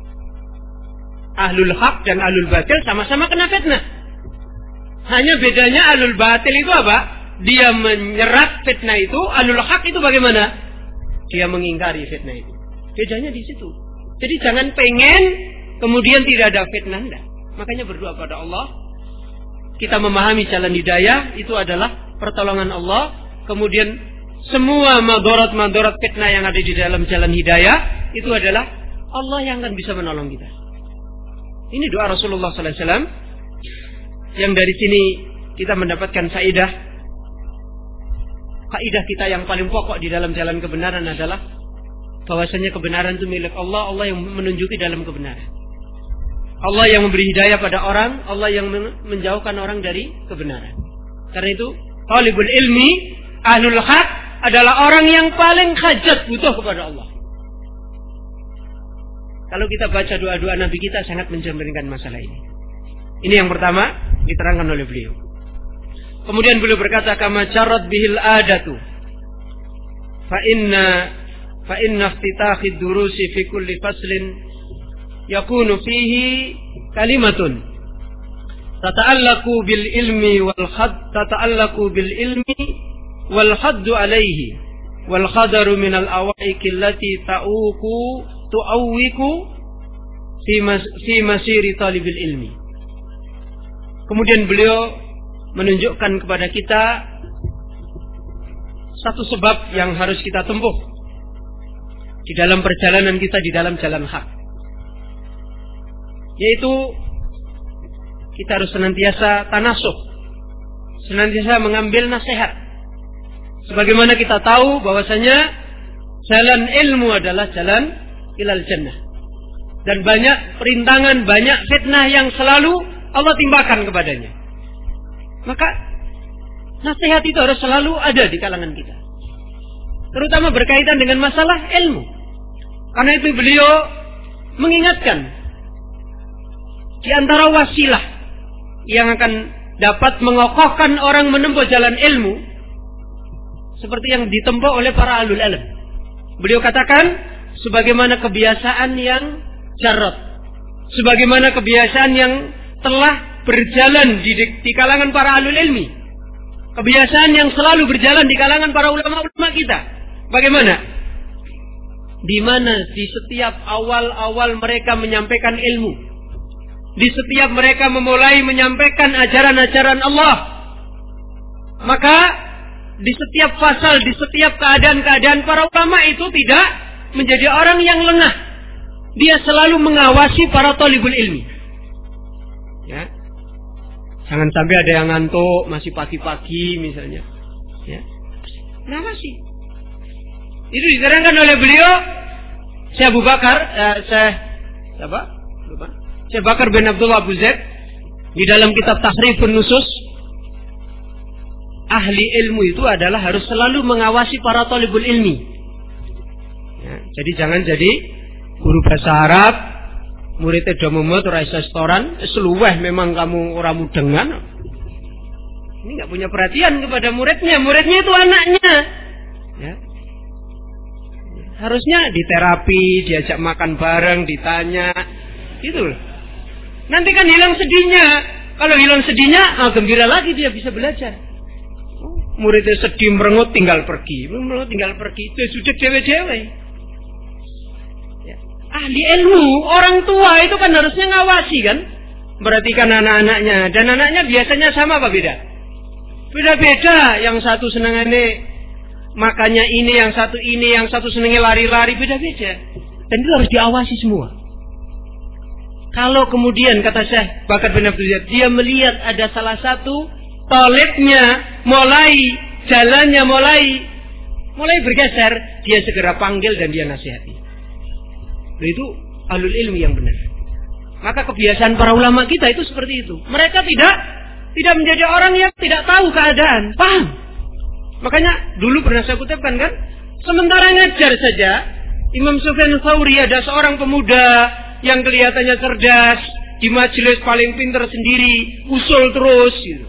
Ahlul haq dan ahlul batil sama-sama kena fitnah. Hanya bedanya ahlul batil itu apa? Dia menyerap fitnah itu. Ahlul haq itu bagaimana? Dia mengingkari fitnah itu. Bedanya di situ. Jadi jangan pengen kemudian tidak ada fitnah. Enggak. Makanya berdoa pada Allah. Kita memahami jalan hidayah itu adalah pertolongan Allah. Kemudian semua madharat-madharat fitnah yang ada di dalam jalan hidayah itu adalah Allah yang akan bisa menolong kita. Ini doa Rasulullah sallallahu alaihi wasallam yang dari sini kita mendapatkan faedah. Kaidah kita yang paling pokok di dalam jalan kebenaran adalah bahwasanya kebenaran itu milik Allah. Allah yang menunjuki dalam kebenaran. Allah yang memberi hidayah pada orang, Allah yang menjauhkan orang dari kebenaran. Karena itu talibul ilmi Ahlul haq adalah orang yang paling hajat butuh kepada Allah. Kalau kita baca doa-doa Nabi kita sangat mencerminkan masalah ini. Ini yang pertama diterangkan oleh beliau. Kemudian beliau berkata, kama jarrat bihil adatu fa inna fa inna iftitahi durusi fi kulli faslin yakunu fihi kalimatun tata'allaqu bil ilmi wal hadd tata'allaqu bil ilmi wal hadd alayhi wal khadaru min al awaiq allati ta'uqu tu'awwiku fi mas, fi masiri talibil ilmi. Kemudian beliau menunjukkan kepada kita satu sebab yang harus kita tempuh di dalam perjalanan kita di dalam jalan hak, yaitu kita harus senantiasa tanasuh, senantiasa mengambil nasihat. Sebagaimana kita tahu bahwasanya jalan ilmu adalah jalan ilal jannah, dan banyak perintangan, banyak fitnah yang selalu Allah timpakan kepadanya. Maka nasihat itu harus selalu ada di kalangan kita, terutama berkaitan dengan masalah ilmu. Karena itu beliau mengingatkan di antara wasilah yang akan dapat mengokohkan orang menempuh jalan ilmu seperti yang ditempuh oleh para ahlul ilm. Beliau katakan, sebagaimana kebiasaan yang jarrat, sebagaimana kebiasaan yang telah berjalan di, di kalangan para ahlul ilmi, kebiasaan yang selalu berjalan di kalangan para ulama-ulama kita. Bagaimana? Di mana di setiap awal-awal mereka menyampaikan ilmu, di setiap mereka memulai menyampaikan ajaran-ajaran Allah, maka di setiap fasal, di setiap keadaan-keadaan para ulama itu tidak menjadi orang yang lengah. Dia selalu mengawasi para talibul ilmi. Ya. Jangan sampai ada yang ngantuk masih pagi-pagi misalnya. Ya. Kenapa sih? Itu diterangkan oleh beliau, Syekh Abu Bakar, eh, Syekh siapa? Lupa. Syekh Bakar bin Abdullah Abu Zaid di dalam kitab Tahrifun Nusus. Ahli ilmu itu adalah harus selalu mengawasi para talibul ilmi. Ya, jadi jangan jadi guru bahasa Arab, muridnya do mumet ora iso setoran, seluweh memang kamu ora mudengan. Ini enggak punya perhatian kepada muridnya, muridnya itu anaknya. Ya. Harusnya diterapi, diajak makan bareng, ditanya, gitu loh. Nanti kan hilang sedihnya. Kalau hilang sedihnya, ah, gembira lagi dia bisa belajar. Muridnya sedih merengut tinggal pergi, merengut tinggal pergi, itu sudah dewe-dewe. Ya. Ahli ilmu, orang tua itu kan harusnya ngawasi kan, perhatikan anak-anaknya, dan anaknya biasanya sama apa beda? Beda-beda. Yang satu senangannya makannya ini, yang satu ini, yang satu senangnya lari-lari, beda-beda. Dan itu harus diawasi semua. Kalau kemudian kata Syekh Bakar bin Abdul Zaid, dia melihat ada salah satu talibnya mulai jalannya mulai mulai bergeser, dia segera panggil dan dia nasihati. Itu ahlul ilmi yang benar. Maka kebiasaan para ulama kita itu seperti itu. Mereka tidak tidak menjadi orang yang tidak tahu keadaan, paham. Makanya dulu pernah saya kutipkan kan, sementara ngajar saja, Imam Sufyan Tsauri ada seorang pemuda yang kelihatannya cerdas, di majelis paling pintar sendiri, usul terus gitu.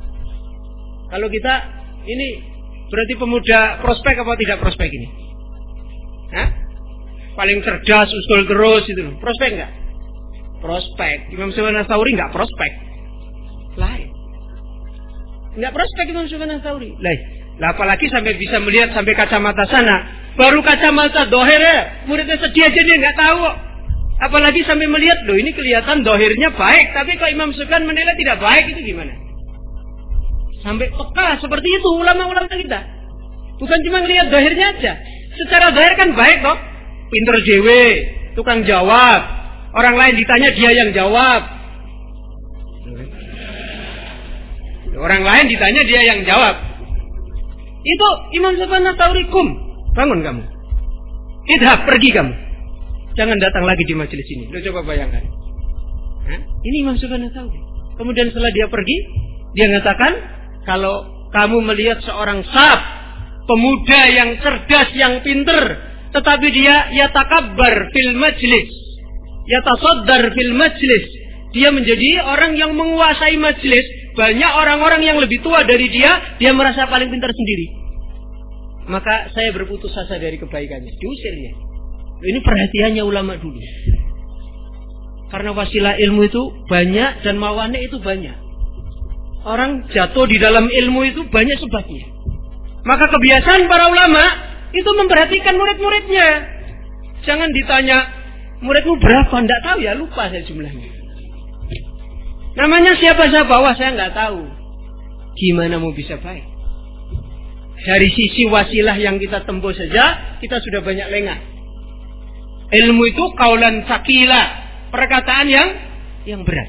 Kalau kita ini berarti pemuda prospek apa tidak prospek ini? Hah? Paling cerdas, usul terus itu, prospek enggak? Prospek. Imam Sufyan Tsauri enggak prospek. Lain. Enggak prospek Imam Sufyan Tsauri. Lain. Lah apalagi sampai bisa melihat sampai kacamata sana. Baru kacamata dohir ya. Muridnya sedih aja dia nggak tahu. Apalagi sampai melihat, loh ini kelihatan dohirnya baik, tapi kalau Imam Sufyan menilai tidak baik, itu gimana? Sampai peka seperti itu ulama-ulama kita. Bukan cuma melihat dohirnya aja. Secara dohir kan baik kok. Pinter dewe, tukang jawab. Orang lain ditanya dia yang jawab. Orang lain ditanya dia yang jawab. Itu Imam Sufyan Tsauri, kum, bangun kamu. Idhab, pergi kamu. Jangan datang lagi di majelis ini. Lo coba bayangkan. Hah? Ini Imam Sufyan Tsauri. Kemudian setelah dia pergi, dia mengatakan, kalau kamu melihat seorang sab pemuda yang cerdas, yang pinter, tetapi dia yatakabbar fil majlis, yatasaddar fil majlis. Dia menjadi orang yang menguasai majlis. Banyak orang-orang yang lebih tua dari dia, dia merasa paling pintar sendiri. Maka saya berputus asa dari kebaikannya, diusir dia. Ini perhatiannya ulama dulu. Karena wasilah ilmu itu banyak dan mawani itu banyak. Orang jatuh di dalam ilmu itu banyak sebabnya. Maka kebiasaan para ulama itu memperhatikan murid-muridnya. Jangan ditanya, muridmu berapa? Tidak tahu ya, lupa saya jumlahnya. Namanya siapa-siapa? Wah, saya nggak tahu. Gimana mau bisa baik? Dari sisi wasilah yang kita tempuh saja, kita sudah banyak lengah. Ilmu itu kaulan sakila, perkataan yang yang berat.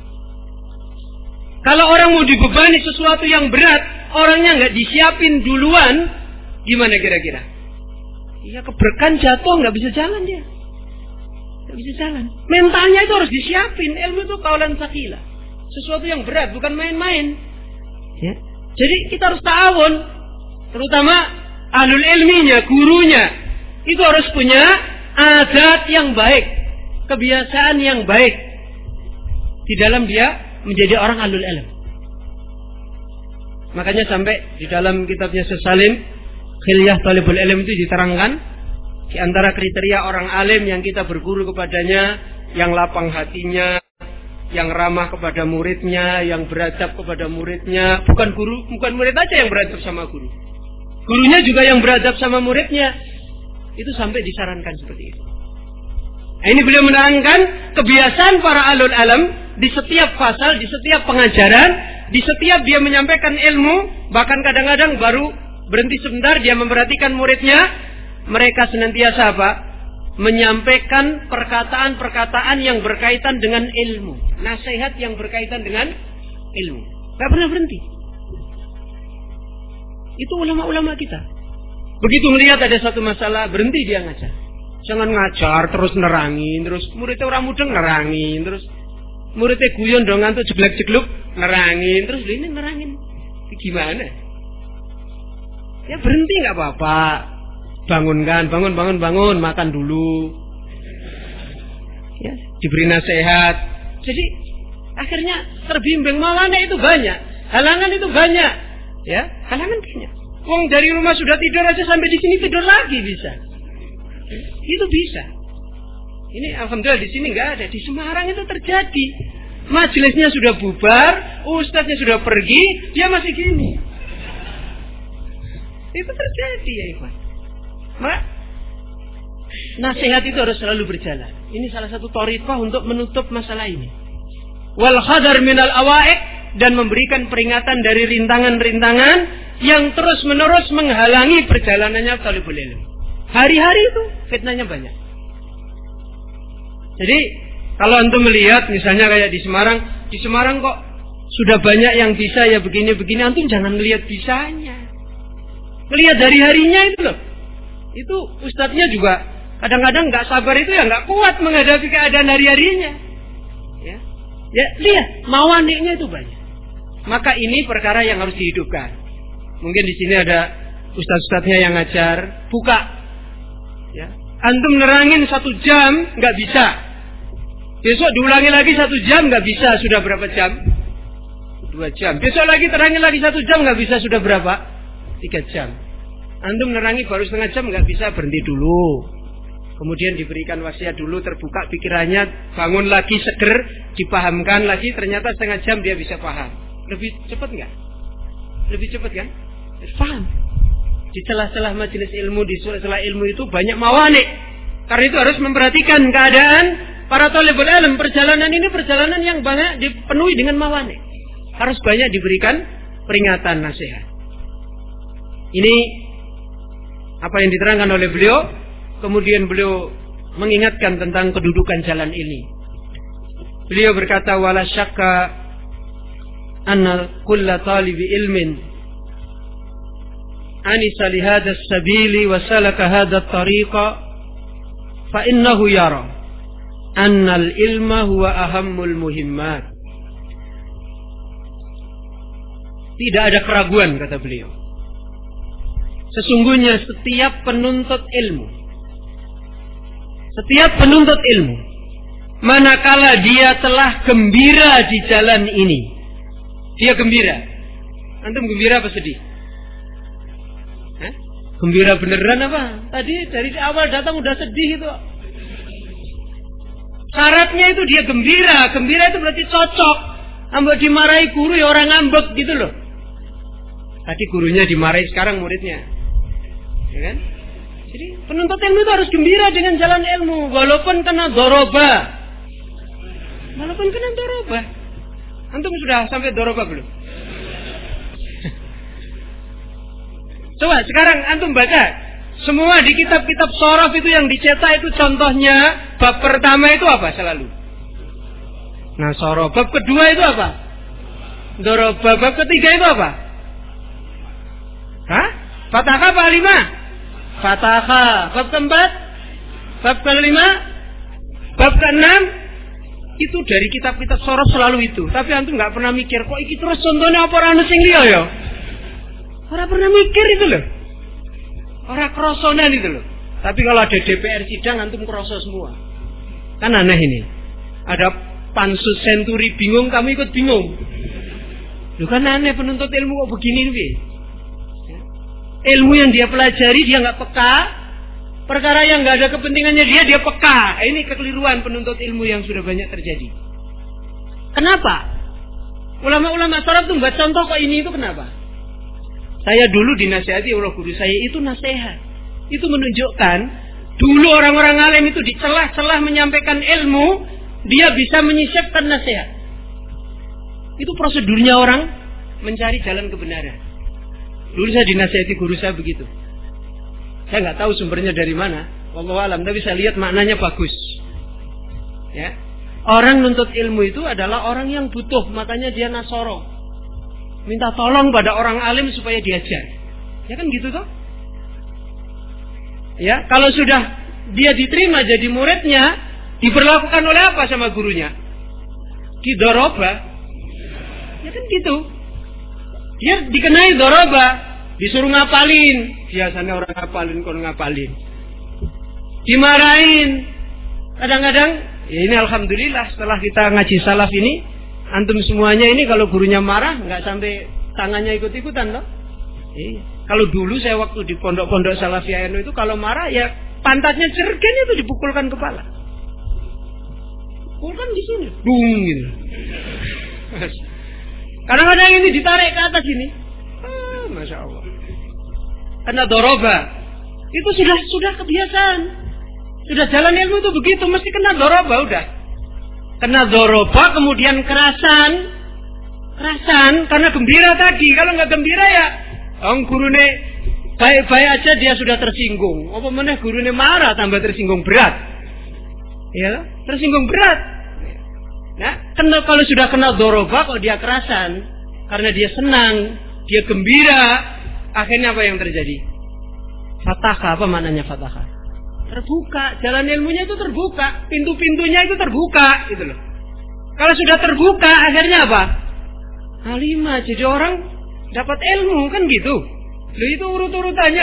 Kalau orang mau dibebani sesuatu yang berat, orangnya nggak disiapin duluan, gimana kira-kira? Iya, keberkan jatuh, nggak bisa jalan dia. Nggak bisa jalan. Mentalnya itu harus disiapin. Ilmu itu kaulan sakila, sesuatu yang berat, bukan main-main. Ya. Jadi kita harus ta'awun, terutama ahlul ilminya, gurunya, itu harus punya adat yang baik, kebiasaan yang baik di dalam dia menjadi orang ahlul ilm. Makanya sampai di dalam kitabnya Syekh Salim, Khilyah Thalibul Ilm itu diterangkan di antara kriteria orang alim yang kita berguru kepadanya, yang lapang hatinya, yang ramah kepada muridnya, yang beradab kepada muridnya. Bukan guru, bukan murid aja yang beradab sama guru, gurunya juga yang beradab sama muridnya. Itu sampai disarankan seperti itu. Nah, ini beliau menerangkan kebiasaan para alul alam di setiap fasal, di setiap pengajaran, di setiap dia menyampaikan ilmu, bahkan kadang-kadang baru berhenti sebentar dia memperhatikan muridnya, mereka senantiasa apa? Menyampaikan perkataan-perkataan yang berkaitan dengan ilmu, nasihat yang berkaitan dengan ilmu. Gak pernah berhenti. Itu ulama-ulama kita. Begitu melihat ada satu masalah, berhenti dia ngajar. Jangan ngajar terus nerangin, terus muridnya orang mudeng nerangin, terus muridnya guyon dong ngantuk jeglek-jegluk nerangin, terus ini nerangin. Gimana? Ya berhenti nggak apa-apa. Bangunkan, bangun, bangun, bangun, makan dulu. Ya, diberi nasihat. Jadi akhirnya terbimbing, mawana itu banyak, halangan itu banyak, ya, halangan banyak. Wong dari rumah sudah tidur aja sampai di sini tidur lagi bisa. Itu bisa. Ini alhamdulillah di sini nggak ada. Di Semarang itu terjadi. Majelisnya sudah bubar, ustadznya sudah pergi, dia masih gini. Itu terjadi ya ikhwan. Maka nasihat itu harus selalu berjalan. Ini salah satu thariqah untuk menutup masalah ini. Wal khadar minal awaiq, dan memberikan peringatan dari rintangan-rintangan yang terus-menerus menghalangi perjalanannya thalibul ilm. Hari-hari itu fitnahnya banyak. Jadi kalau antum melihat misalnya kayak di Semarang, di Semarang kok sudah banyak yang bisa ya begini-begini, antum jangan melihat bisanya. Melihat hari-harinya itu loh. Itu ustadznya juga kadang-kadang nggak sabar itu ya nggak kuat menghadapi keadaan hari-harinya. Ya, ya lihat mawaniknya itu banyak. Maka ini perkara yang harus dihidupkan. Mungkin di sini ada ustadz-ustadznya yang ngajar, buka. Ya. Antum nerangin satu jam nggak bisa. Besok diulangi lagi satu jam nggak bisa. Sudah berapa jam? Dua jam. Besok lagi terangin lagi satu jam nggak bisa. Sudah berapa? Tiga jam. Antum nerangi baru setengah jam nggak bisa, berhenti dulu. Kemudian diberikan wasiat dulu, terbuka pikirannya, bangun lagi seger, dipahamkan lagi. Ternyata setengah jam dia bisa paham. Lebih cepat nggak? Lebih cepat kan? Paham. Di celah-celah majelis ilmu, di celah-celah ilmu itu banyak mawani. Karena itu harus memperhatikan keadaan para thalibul ilm. Perjalanan ini perjalanan yang banyak dipenuhi dengan mawani. Harus banyak diberikan peringatan, nasihat. Ini apa yang diterangkan oleh beliau. Kemudian beliau mengingatkan tentang kedudukan jalan ini. Beliau berkata, wala syakka anna kulla talibi ilmin anisa li hadha as-sabili wa salaka hadha at-tariqa fa innahu yara anna al-ilma huwa ahammul muhimmat. Tidak ada keraguan, kata beliau. Sesungguhnya setiap penuntut ilmu, setiap penuntut ilmu, manakala dia telah gembira di jalan ini, dia gembira. Antum gembira apa sedih? Hah? Gembira beneran apa? Tadi dari awal datang udah sedih itu. Syaratnya itu dia gembira. Gembira itu berarti cocok. Ambek dimarahi guru ya orang ngambek gitu loh. Tadi gurunya dimarahi, sekarang muridnya. Ya kan? Jadi penuntut ilmu itu harus gembira dengan jalan ilmu, walaupun kena doroba. Walaupun kena doroba. Antum sudah sampai doroba belum? Coba sekarang antum baca. Semua di kitab-kitab shorof itu yang dicetak itu contohnya bab pertama itu apa selalu? Nah shorof. Bab kedua itu apa? Doroba. Bab ketiga itu apa? Hah? Fatahah apa lima? Fatahah. Bab keempat? Bab kelima? Bab keenam? Itu dari kitab-kitab shorof selalu itu. Tapi antum nggak pernah mikir kok iki terus contohnya apa orang sing liya ya? Orang pernah mikir itu loh. Orang kerosonan itu loh. Tapi kalau ada D P R sidang antum keroso semua. Kan aneh ini. Ada pansus senturi bingung, kamu ikut bingung. Lu kan aneh penuntut ilmu kok begini nih. Ilmu yang dia pelajari dia nggak peka. Perkara yang nggak ada kepentingannya dia dia peka. Ini kekeliruan penuntut ilmu yang sudah banyak terjadi. Kenapa? Ulama-ulama salaf tuh buat contoh kok ini itu kenapa? Saya dulu dinasihati oleh guru saya, itu nasihat. Itu menunjukkan dulu orang-orang alim itu di celah-celah menyampaikan ilmu, dia bisa menyisipkan nasihat. Itu prosedurnya orang mencari jalan kebenaran. Dulu saya dinasihati guru saya begitu. Saya nggak tahu sumbernya dari mana, wallahu alam, tapi saya lihat maknanya bagus. Ya, orang nuntut ilmu itu adalah orang yang butuh, makanya dia nasoro. Minta tolong pada orang alim supaya diajar. Ya kan gitu toh? Ya, kalau sudah dia diterima jadi muridnya, diperlakukan oleh apa sama gurunya? Didoroba. Ya kan gitu. Dia dikenai doroba, disuruh ngapalin. Biasanya orang ngapalin, kalau ngapalin. Dimarahin. Kadang-kadang, ya ini alhamdulillah setelah kita ngaji salaf ini, antum semuanya ini kalau gurunya marah nggak sampai tangannya ikut-ikutan loh. Iya. Kalau dulu saya waktu di pondok-pondok Salafiyah itu kalau marah ya pantatnya cergen itu dipukulkan kepala. Pukulkan di sini, dungin. Kadang-kadang ini ditarik ke atas ini. Ah, masya Allah. Karena doroba itu sudah sudah kebiasaan. Sudah jalan ilmu itu begitu, mesti kena doroba udah. Kena doroba, kemudian kerasan, kerasan karena gembira tadi. Kalau nggak gembira ya, orang gurune baik-baik aja dia sudah tersinggung. Apa mana gurune marah tambah tersinggung berat, ya tersinggung berat. Nah, kena, kalau sudah kena doroba kok dia kerasan, karena dia senang, dia gembira, akhirnya apa yang terjadi? Fatahah, apa maknanya fatahah? Terbuka, jalan ilmunya itu terbuka, pintu-pintunya itu terbuka, gitu loh. Kalau sudah terbuka, akhirnya apa? Alimah, jadi orang dapat ilmu kan gitu. Loh itu urut-urutannya.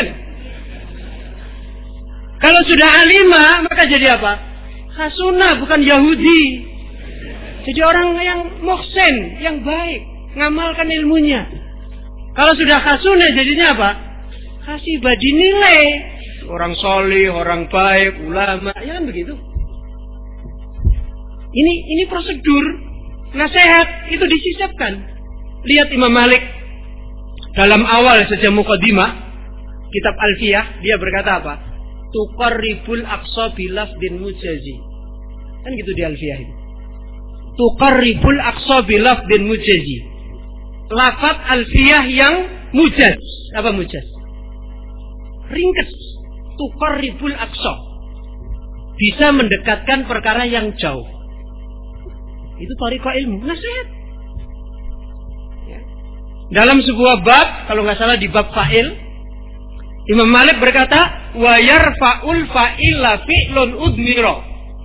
Kalau sudah alimah, maka jadi apa? Hasunah, bukan Yahudi. Jadi orang yang muhsin, yang baik, ngamalkan ilmunya. Kalau sudah hasunah, jadinya apa? Kasih badi nilai. Orang solih, orang baik, ulama, ya kan begitu. Ini ini prosedur nasihat itu disisipkan. Lihat Imam Malik dalam awal sejak Muqaddimah kitab Alfiyah, dia berkata apa? Tuqarribul aqsa bilafdin mujazi. Kan gitu di Alfiyah itu. Tuqarribul aqsa bilafdin mujazi. Lafaz Alfiyah yang mujaz. Apa mujaz? Ringkas. Tuqarribul aqsa, bisa mendekatkan perkara yang jauh. Itu thariqah ilmu, nasihat. Ya. Dalam sebuah bab, kalau nggak salah di bab fa'il, Imam Malik berkata, wa yarfa'ul fa'ila fi'lun udmiro.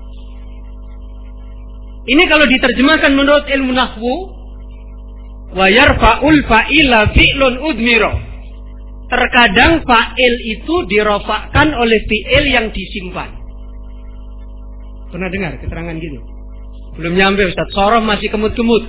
Ini kalau diterjemahkan menurut ilmu nahwu, wa yarfa'ul fa'ila fi'lun udmiro. terkadang fa'il itu dirofakkan oleh fi'il yang disimpan. Pernah dengar keterangan gitu? Belum nyampe Ustaz, soroh masih kemut-kemut.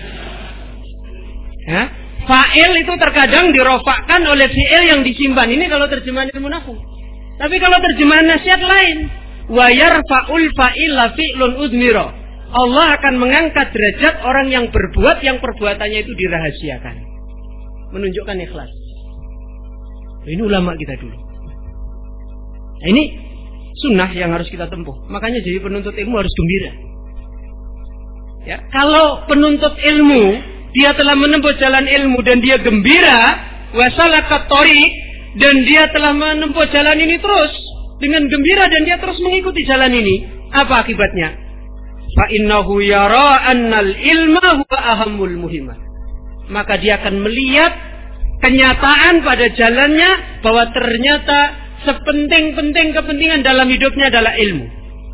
Ya? Fa'il itu terkadang dirofakkan oleh fi'il yang disimpan. Ini kalau terjemahan ilmu nahwu. Tapi kalau terjemahan nasihat lain, wa yarfa'ul fa'ila fi'lun udmiro. Allah akan mengangkat derajat orang yang berbuat yang perbuatannya itu dirahasiakan. Menunjukkan ikhlas. Ini ulama kita dulu. Nah, ini sunnah yang harus kita tempuh. Makanya jadi penuntut ilmu harus gembira. Ya, kalau penuntut ilmu dia telah menempuh jalan ilmu dan dia gembira, wasalakat thoriq, dan dia telah menempuh jalan ini terus dengan gembira dan dia terus mengikuti jalan ini, apa akibatnya? Fa innahu yara annal ilma huwa ahammul muhimmat. Maka dia akan melihat kenyataan pada jalannya bahwa ternyata sepenting-penting kepentingan dalam hidupnya adalah ilmu.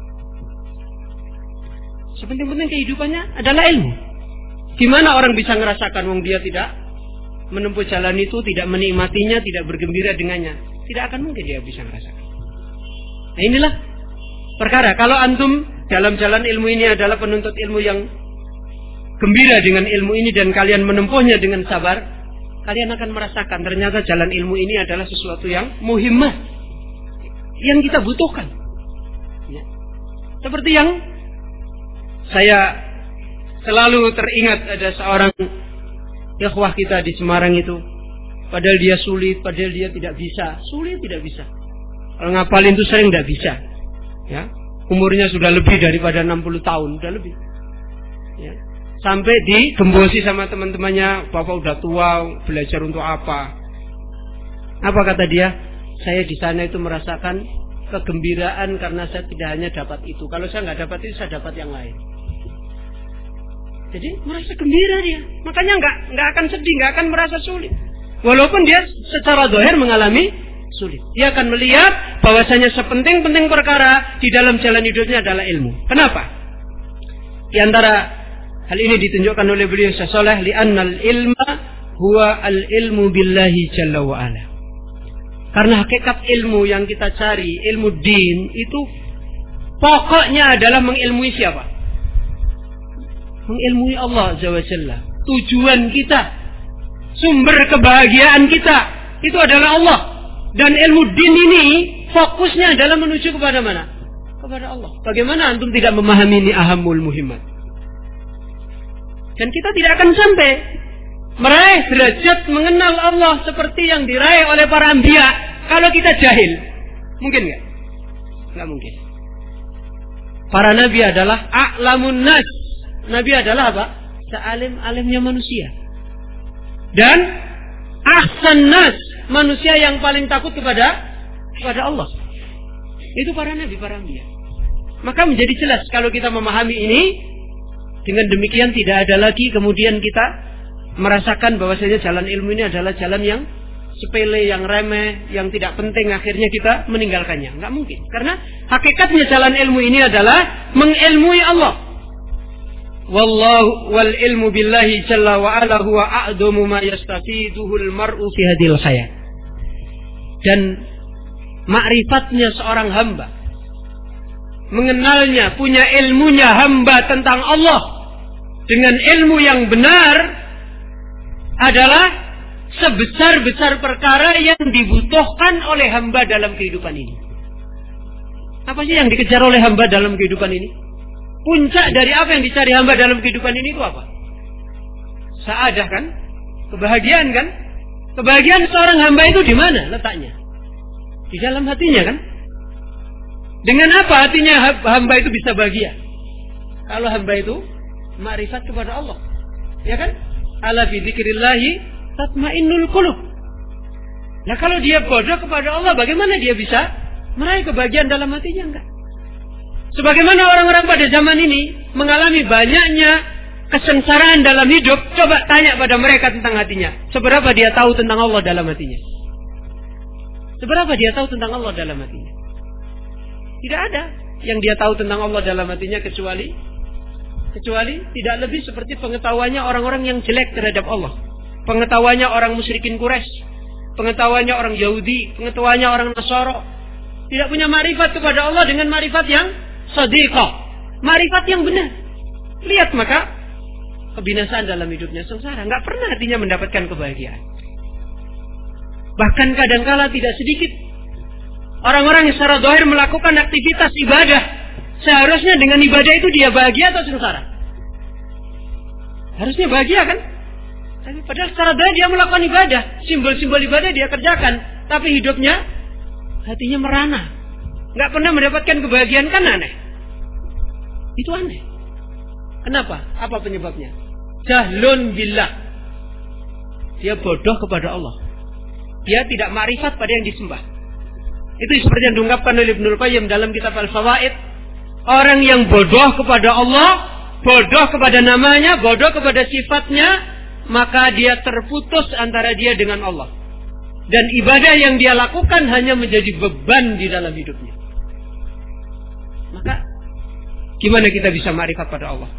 Sepenting-penting kehidupannya adalah ilmu. Gimana orang bisa ngerasakan wong dia tidak menempuh jalan itu, tidak menikmatinya, tidak bergembira dengannya? Tidak akan mungkin dia bisa ngerasakan. Nah, inilah perkara. Kalau antum dalam jalan ilmu ini adalah penuntut ilmu yang gembira dengan ilmu ini dan kalian menempuhnya dengan sabar, kalian akan merasakan ternyata jalan ilmu ini adalah sesuatu yang muhimmah, yang kita butuhkan. Ya. Seperti yang saya selalu teringat, ada seorang ikhwah kita di Semarang itu, padahal dia sulit, padahal dia tidak bisa, sulit tidak bisa. Kalau ngapalin itu sering tidak bisa. Ya, umurnya sudah lebih daripada enam puluh tahun, sudah lebih. Ya. Sampai digembosi sama teman-temannya, bapak udah tua, belajar untuk apa? Apa kata dia? Saya di sana itu merasakan kegembiraan karena saya tidak hanya dapat itu. Kalau saya nggak dapat itu, saya dapat yang lain. Jadi merasa gembira dia, makanya nggak nggak akan sedih, nggak akan merasa sulit. Walaupun dia secara zahir mengalami sulit, dia akan melihat bahwasanya sepenting-penting perkara di dalam jalan hidupnya adalah ilmu. Kenapa? Di antara hal ini ditunjukkan oleh beliau Syekh li'annal ilma huwa al-ilmu billahi jalla wa ala. Karena hakikat ilmu yang kita cari, ilmu din itu pokoknya adalah mengilmui siapa? Mengilmui Allah Azza wa Jalla. Tujuan kita, sumber kebahagiaan kita itu adalah Allah. Dan ilmu din ini fokusnya adalah menuju kepada mana? Kepada Allah. Bagaimana antum tidak memahami ini ahamul muhimmat? Dan kita tidak akan sampai meraih derajat mengenal Allah seperti yang diraih oleh para anbiya kalau kita jahil. Mungkin nggak? Nggak mungkin. Para nabi adalah a'lamun nas. Nabi adalah apa? Sealim-alimnya manusia. Dan ahsan nas, manusia yang paling takut kepada kepada Allah. Itu para nabi, para anbiya. Maka menjadi jelas kalau kita memahami ini, dengan demikian tidak ada lagi kemudian kita merasakan bahwasanya jalan ilmu ini adalah jalan yang sepele, yang remeh, yang tidak penting, akhirnya kita meninggalkannya. Enggak mungkin. Karena hakikatnya jalan ilmu ini adalah mengilmui Allah. Wallahu wal ilmu billahi jalla wa ala huwa a'damu ma yastafiduhul mar'u fi hadhil hayat. Dan ma'rifatnya seorang hamba, mengenalnya, punya ilmunya hamba tentang Allah dengan ilmu yang benar adalah sebesar-besar perkara yang dibutuhkan oleh hamba dalam kehidupan ini. Apa sih yang dikejar oleh hamba dalam kehidupan ini? Puncak dari apa yang dicari hamba dalam kehidupan ini itu apa? Sa'adah kan? Kebahagiaan kan? Kebahagiaan seorang hamba itu di mana letaknya? Di dalam hatinya kan? Dengan apa hatinya hamba itu bisa bahagia? Kalau hamba itu ma'rifat kepada Allah. Ya kan? Ala fi dzikrillahi tatmainnul qulub. Nah kalau dia bodoh kepada Allah, bagaimana dia bisa meraih kebahagiaan dalam hatinya? Enggak. Sebagaimana orang-orang pada zaman ini mengalami banyaknya kesengsaraan dalam hidup, coba tanya pada mereka tentang hatinya. Seberapa dia tahu tentang Allah dalam hatinya? Seberapa dia tahu tentang Allah dalam hatinya? Tidak ada yang dia tahu tentang Allah dalam hatinya kecuali kecuali tidak lebih seperti pengetahuannya orang-orang yang jelek terhadap Allah. Pengetahuannya orang musyrikin Quraisy. pengetahuannya orang Yahudi, pengetahuannya orang Nasara. Tidak punya marifat kepada Allah dengan marifat yang shadiqah, marifat yang benar. Lihat maka kebinasaan dalam hidupnya sengsara. Nggak pernah hatinya mendapatkan kebahagiaan. Bahkan kadangkala tidak sedikit orang-orang yang secara zahir melakukan aktivitas ibadah, seharusnya dengan ibadah itu dia bahagia atau sengsara? Harusnya bahagia kan? Tapi padahal secara zahir dia melakukan ibadah, simbol-simbol ibadah dia kerjakan, tapi hidupnya hatinya merana, nggak pernah mendapatkan kebahagiaan, kan aneh. Itu aneh. Kenapa? Apa penyebabnya? Jahlun billah. Dia bodoh kepada Allah. Dia tidak ma'rifat pada yang disembah. Itu seperti yang diungkapkan oleh Ibnul Qayyim dalam kitab Al-Fawaid. Orang yang bodoh kepada Allah, bodoh kepada namanya, bodoh kepada sifatnya, maka dia terputus antara dia dengan Allah. Dan ibadah yang dia lakukan hanya menjadi beban di dalam hidupnya. Maka gimana kita bisa ma'rifat pada Allah?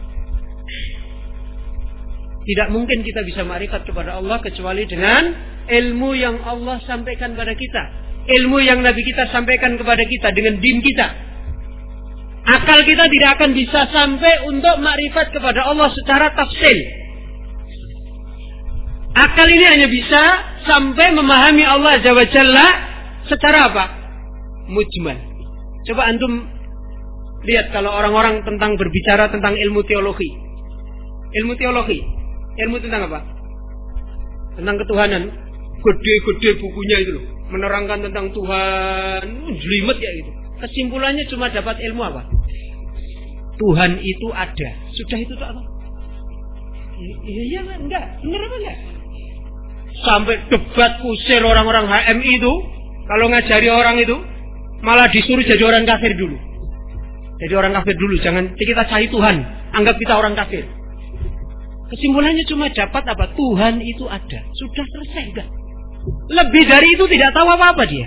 Tidak mungkin kita bisa ma'rifat kepada Allah kecuali dengan ilmu yang Allah sampaikan kepada kita, ilmu yang Nabi kita sampaikan kepada kita, dengan din kita. Akal kita tidak akan bisa sampai untuk ma'rifat kepada Allah secara tafsil. Akal ini hanya bisa sampai memahami Allah Azza wa Jalla secara apa? Mujmal. Coba antum lihat kalau orang-orang tentang berbicara tentang ilmu teologi. Ilmu teologi. Ilmu tentang apa? Tentang ketuhanan. Gede-gede bukunya itu loh. Menerangkan tentang Tuhan. Jelimet ya itu. Kesimpulannya cuma dapat ilmu apa? Tuhan itu ada. Sudah itu tak apa? Iya, iya, enggak. Benar apa enggak? Sampai debat kusir orang-orang H M I itu. Kalau ngajari orang itu. Malah disuruh jadi orang kafir dulu. Jadi orang kafir dulu. Jangan kita cari Tuhan. Anggap kita orang kafir. Kesimpulannya cuma dapat apa? Tuhan itu ada. Sudah selesai enggak? Lebih dari itu tidak tahu apa-apa dia.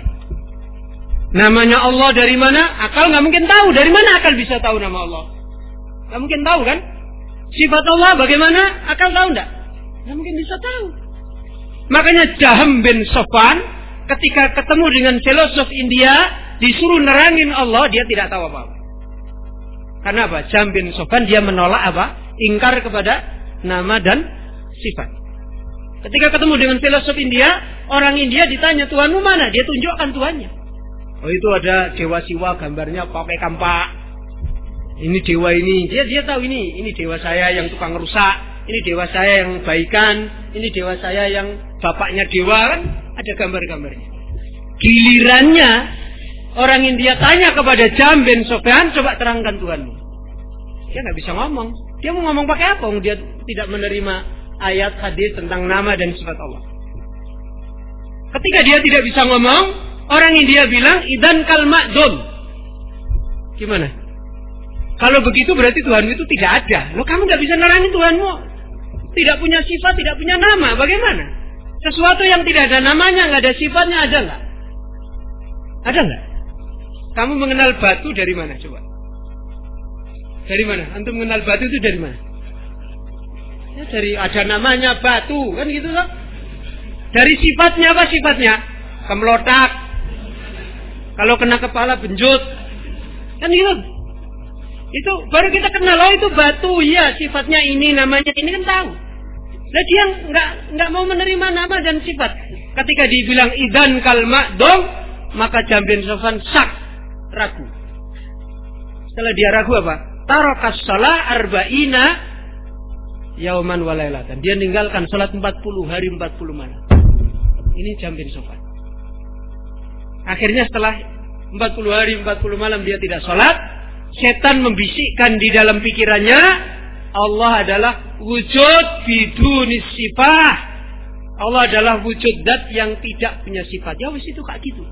Namanya Allah dari mana? Akal nggak mungkin tahu. Dari mana akal bisa tahu nama Allah? Nggak mungkin tahu kan? Sifat Allah bagaimana? Akal tahu nggak? Nggak mungkin bisa tahu. Makanya Jahm bin Sofwan ketika ketemu dengan filosof India disuruh nerangin Allah, dia tidak tahu apa-apa. Karena apa? Jahm bin Sofwan dia menolak apa? Ingkar kepada nama dan sifat. Ketika ketemu dengan filosof India, orang India ditanya Tuhanmu mana? Dia tunjukkan Tuhannya. Oh itu ada dewa Siwa, gambarnya pakai kampak. Ini dewa ini, dia dia tahu ini, ini dewa saya yang tukang rusak, ini dewa saya yang baikan, ini dewa saya yang bapaknya dewa, kan ada gambar-gambarnya. Gilirannya orang India tanya kepada Jahm bin Sofwan, coba terangkan Tuhanmu. Dia nggak bisa ngomong. Dia mau ngomong pakai apa? Dia tidak menerima ayat hadis tentang nama dan sifat Allah. Ketika dia tidak bisa ngomong, orang India bilang idan kal ma'dum. Gimana? Kalau begitu berarti Tuhan itu tidak ada. Loh kamu nggak bisa nerangin Tuhanmu. Tidak punya sifat, tidak punya nama. Bagaimana? Sesuatu yang tidak ada namanya, nggak ada sifatnya, ada nggak? Ada nggak? Kamu mengenal batu dari mana? Coba. Dari mana? Antum mengenal batu itu dari mana? Ya, dari ada namanya batu, kan gitu loh. Dari sifatnya apa sifatnya? Kemelotak. Kalau kena kepala benjut. Kan gitu. Itu baru kita kenal, oh itu batu, ya sifatnya ini, namanya ini kan tahu. Nah dia nggak nggak mau menerima nama dan sifat. Ketika dibilang idan kal ma'dum, maka Jahm bin Sofwan sak ragu. Setelah dia ragu apa? Tarakas shalah arba'ina yauman walailatan. Dia meninggalkan salat empat puluh hari empat puluh malam. Ini Jahm bin Sofwan. Akhirnya setelah empat puluh hari empat puluh malam dia tidak salat, setan membisikkan di dalam pikirannya Allah adalah wujud bidunis sifat. Allah adalah wujud zat yang tidak punya sifat. Ya wis itu kayak gitu.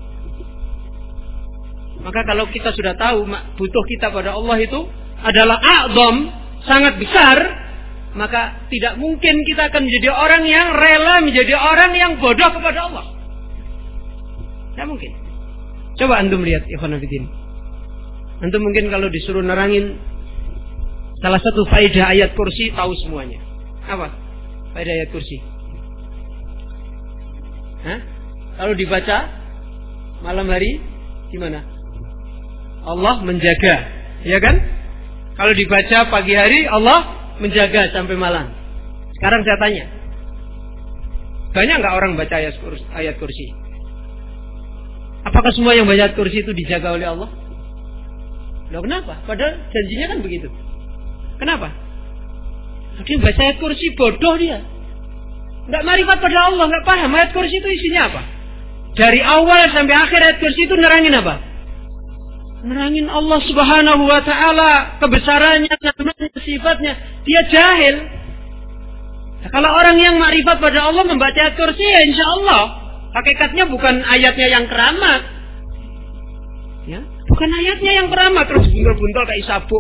Maka kalau kita sudah tahu butuh kita pada Allah itu adalah a'zam, sangat besar, maka tidak mungkin kita akan menjadi orang yang rela menjadi orang yang bodoh kepada Allah. Tidak mungkin. Coba antum lihat ikhwan fillah. Antum mungkin kalau disuruh nerangin salah satu faedah ayat kursi tahu semuanya. Apa? Faedah ayat kursi. Hah? Kalau dibaca malam hari gimana? Allah menjaga, ya kan? Kalau dibaca pagi hari Allah menjaga sampai malam. Sekarang saya tanya, banyak nggak orang baca ayat kursi, ayat kursi? Apakah semua yang baca ayat kursi itu dijaga oleh Allah? Loh, kenapa? Padahal janjinya kan begitu. Kenapa? Dia baca ayat kursi bodoh dia. Nggak marifat pada Allah, nggak paham ayat kursi itu isinya apa. Dari awal sampai akhir ayat kursi itu nerangin apa? Nerangin Allah Subhanahu wa Ta'ala, kebesarannya, namanya, sifatnya. Dia jahil. Nah, kalau orang yang marifat pada Allah membaca ayat kursi, ya insya Allah hakikatnya bukan ayatnya yang keramat, ya, bukan ayatnya yang keramat terus buntel-buntel kayak sabuk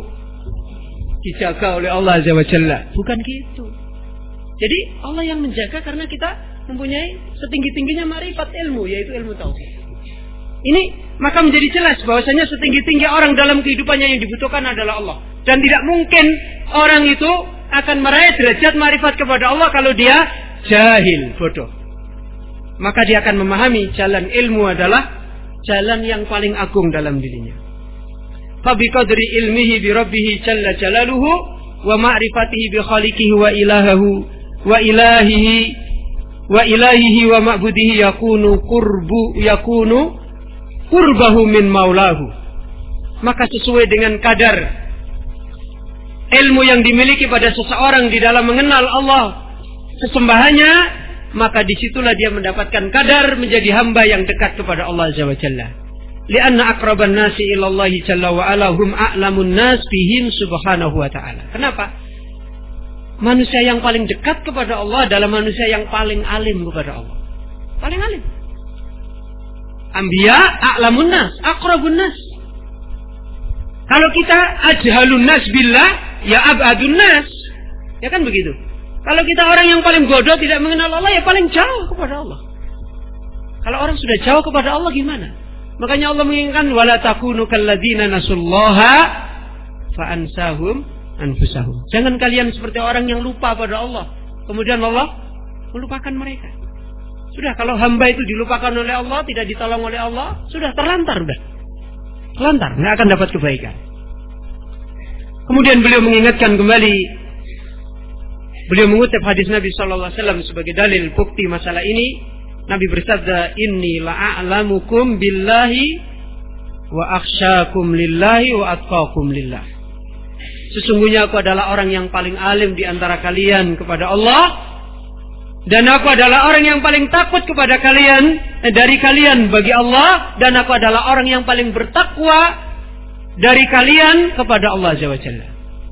dijaga oleh Allah Azza wa Jalla. Bukan gitu. Jadi Allah yang menjaga karena kita mempunyai setinggi-tingginya marifat ilmu, yaitu ilmu tauhid. Ini maka menjadi jelas bahwasanya setinggi-tinggi orang dalam kehidupannya yang dibutuhkan adalah Allah. Dan tidak mungkin orang itu akan meraih derajat marifat kepada Allah kalau dia jahil, bodoh. Maka dia akan memahami jalan ilmu adalah jalan yang paling agung dalam dirinya. Fa bi qadri ilmihi bi rabbih jalla jalaluhu wa ma'rifatihi bi khaliqihi wa ilahahu wa ilahihi wa ilahihi wa ma'budihi yakunu qurbu yakunu qurbahu min maulahu. Maka sesuai dengan kadar ilmu yang dimiliki pada seseorang di dalam mengenal Allah sesembahannya, maka disitulah dia mendapatkan kadar menjadi hamba yang dekat kepada Allah Azza wa Jalla. Lianna aqraban nasi ilallahi jalla wa ala hum a'lamun nas bihim subhanahu wa ta'ala. Kenapa? Manusia yang paling dekat kepada Allah adalah manusia yang paling alim kepada Allah. Paling alim. Anbiya a'lamun nas, aqrabun nas. Kalau kita ajhalun nas billah, ya abadun nas. Ya kan begitu. Kalau kita orang yang paling bodoh tidak mengenal Allah, ya paling jauh kepada Allah. Kalau orang sudah jauh kepada Allah gimana? Makanya Allah mengingatkan wala takunu kalladzina nasullaha fa ansahum anfusahum. Jangan kalian seperti orang yang lupa pada Allah, kemudian Allah melupakan mereka. Sudah, kalau hamba itu dilupakan oleh Allah, tidak ditolong oleh Allah, sudah terlantar, sudah. Terlantar, nggak akan dapat kebaikan. Kemudian beliau mengingatkan kembali, beliau mengutip hadis Nabi sallallahu alaihi wasallam sebagai dalil bukti masalah ini. Nabi bersabda, "Inni la'alamukum billahi wa akhsyakum lillahi wa atqakum lillah." Sesungguhnya aku adalah orang yang paling alim di antara kalian kepada Allah, dan aku adalah orang yang paling takut kepada kalian eh, dari kalian bagi Allah, dan aku adalah orang yang paling bertakwa dari kalian kepada Allah Azza wa Jalla.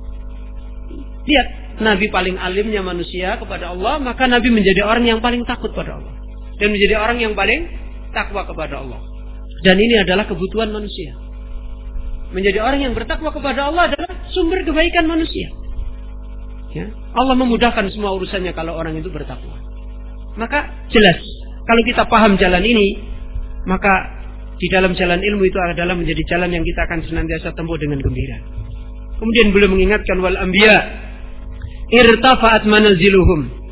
Lihat, Nabi paling alimnya manusia kepada Allah, maka Nabi menjadi orang yang paling takut pada Allah dan menjadi orang yang paling takwa kepada Allah. Dan ini adalah kebutuhan manusia. Menjadi orang yang bertakwa kepada Allah adalah sumber kebaikan manusia. Ya, Allah memudahkan semua urusannya kalau orang itu bertakwa. Maka jelas, kalau kita paham jalan ini, maka di dalam jalan ilmu itu adalah menjadi jalan yang kita akan senantiasa tempuh dengan gembira. Kemudian beliau mengingatkan wal anbiya irtafa'at manaziluhum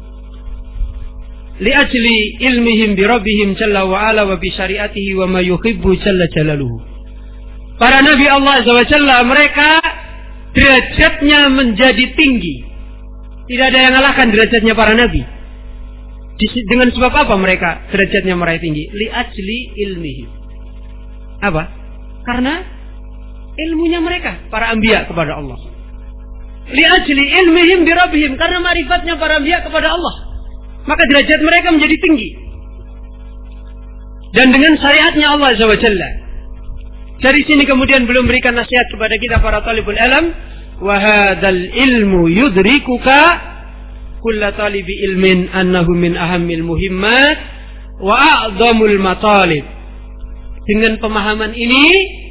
li'ajli ilmihim bi rabbihim jalla wa ala wa bi syariatihi wa ma yuhibbu jalla jalaluhu. Para nabi Allah Azza wa Jalla, mereka derajatnya menjadi tinggi. Tidak ada yang mengalahkan derajatnya para nabi. Dengan sebab apa mereka derajatnya meraih tinggi? Li'ajli ilmihim. Apa? Karena ilmunya mereka, para anbiya kepada Allah. Li'ajli ilmihim bi rabbihim, karena marifatnya para anbiya kepada Allah, maka derajat mereka menjadi tinggi. Dan dengan syariatnya Allah Azza wa Jalla. Dari sini kemudian belum berikan nasihat kepada kita para talibul ilm, wa hadzal ilmu yudrikuka kulla talibi ilmin annahu min ahammil muhimmat wa a'dhamul matalib. Dengan pemahaman ini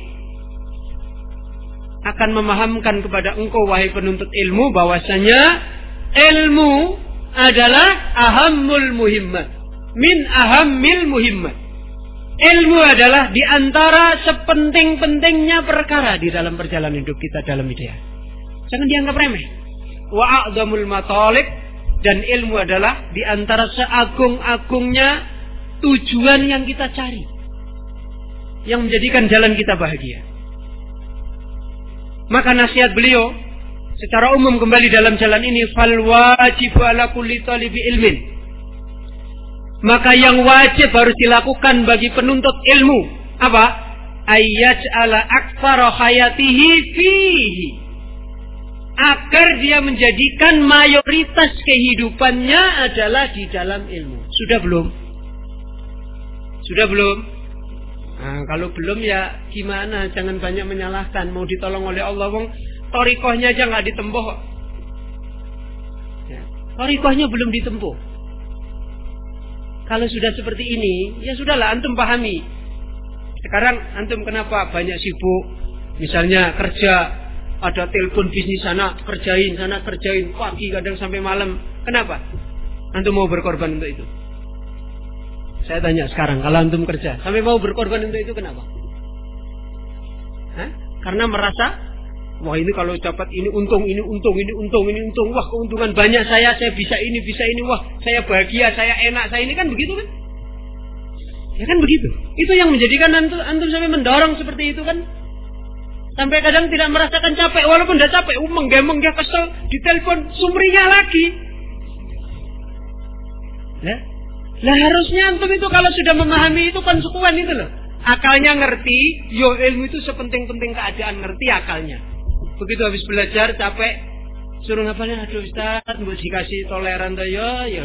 akan memahamkan kepada engkau wahai penuntut ilmu bahwasanya ilmu adalah ahammul muhimmat, min ahammil muhimmat. Ilmu adalah di antara sepenting-pentingnya perkara di dalam perjalanan hidup kita dalam hidup. Jangan dianggap remeh. Wa a'dhamul matalib, dan ilmu adalah di antara seagung-agungnya tujuan yang kita cari, yang menjadikan jalan kita bahagia. Maka nasihat beliau secara umum kembali dalam jalan ini, fal wajibu ala kulli talibi ilmin. Maka yang wajib harus dilakukan bagi penuntut ilmu apa? Ayyaj'ala aktsara hayatihi fihi. Agar dia menjadikan mayoritas kehidupannya adalah di dalam ilmu. Sudah belum? Sudah belum? Nah, kalau belum ya gimana? Jangan banyak menyalahkan. Mau ditolong oleh Allah, wong torikohnya aja nggak ditempuh. Ya, torikohnya belum ditempuh. Kalau sudah seperti ini, ya sudahlah, antum pahami. Sekarang antum kenapa banyak sibuk? Misalnya kerja, ada telepon bisnis sana, kerjain sana, kerjain pagi kadang sampai malam. Kenapa? Antum mau berkorban untuk itu? Saya tanya sekarang, kalau antum kerja sampai mau berkorban untuk itu, kenapa? Hah? Karena merasa, wah ini kalau dapat ini untung, ini untung, ini untung, ini untung, wah keuntungan banyak saya, saya bisa ini, bisa ini, wah saya bahagia, saya enak, saya ini, kan begitu kan? Ya kan begitu. Itu yang menjadikan antum, antum sampai mendorong seperti itu kan? Sampai kadang tidak merasakan capek, walaupun udah capek, uh, menggembeng, kesel, ditelepon sumringah lagi. Nah, lah harusnya antum itu kalau sudah memahami itu konsekuen itu loh. Akalnya ngerti, yo ilmu itu sepenting-penting keadaan, ngerti akalnya. Begitu habis belajar capek, suruh ngapalin, aduh Ustaz, mau dikasih toleran tuh yo yo.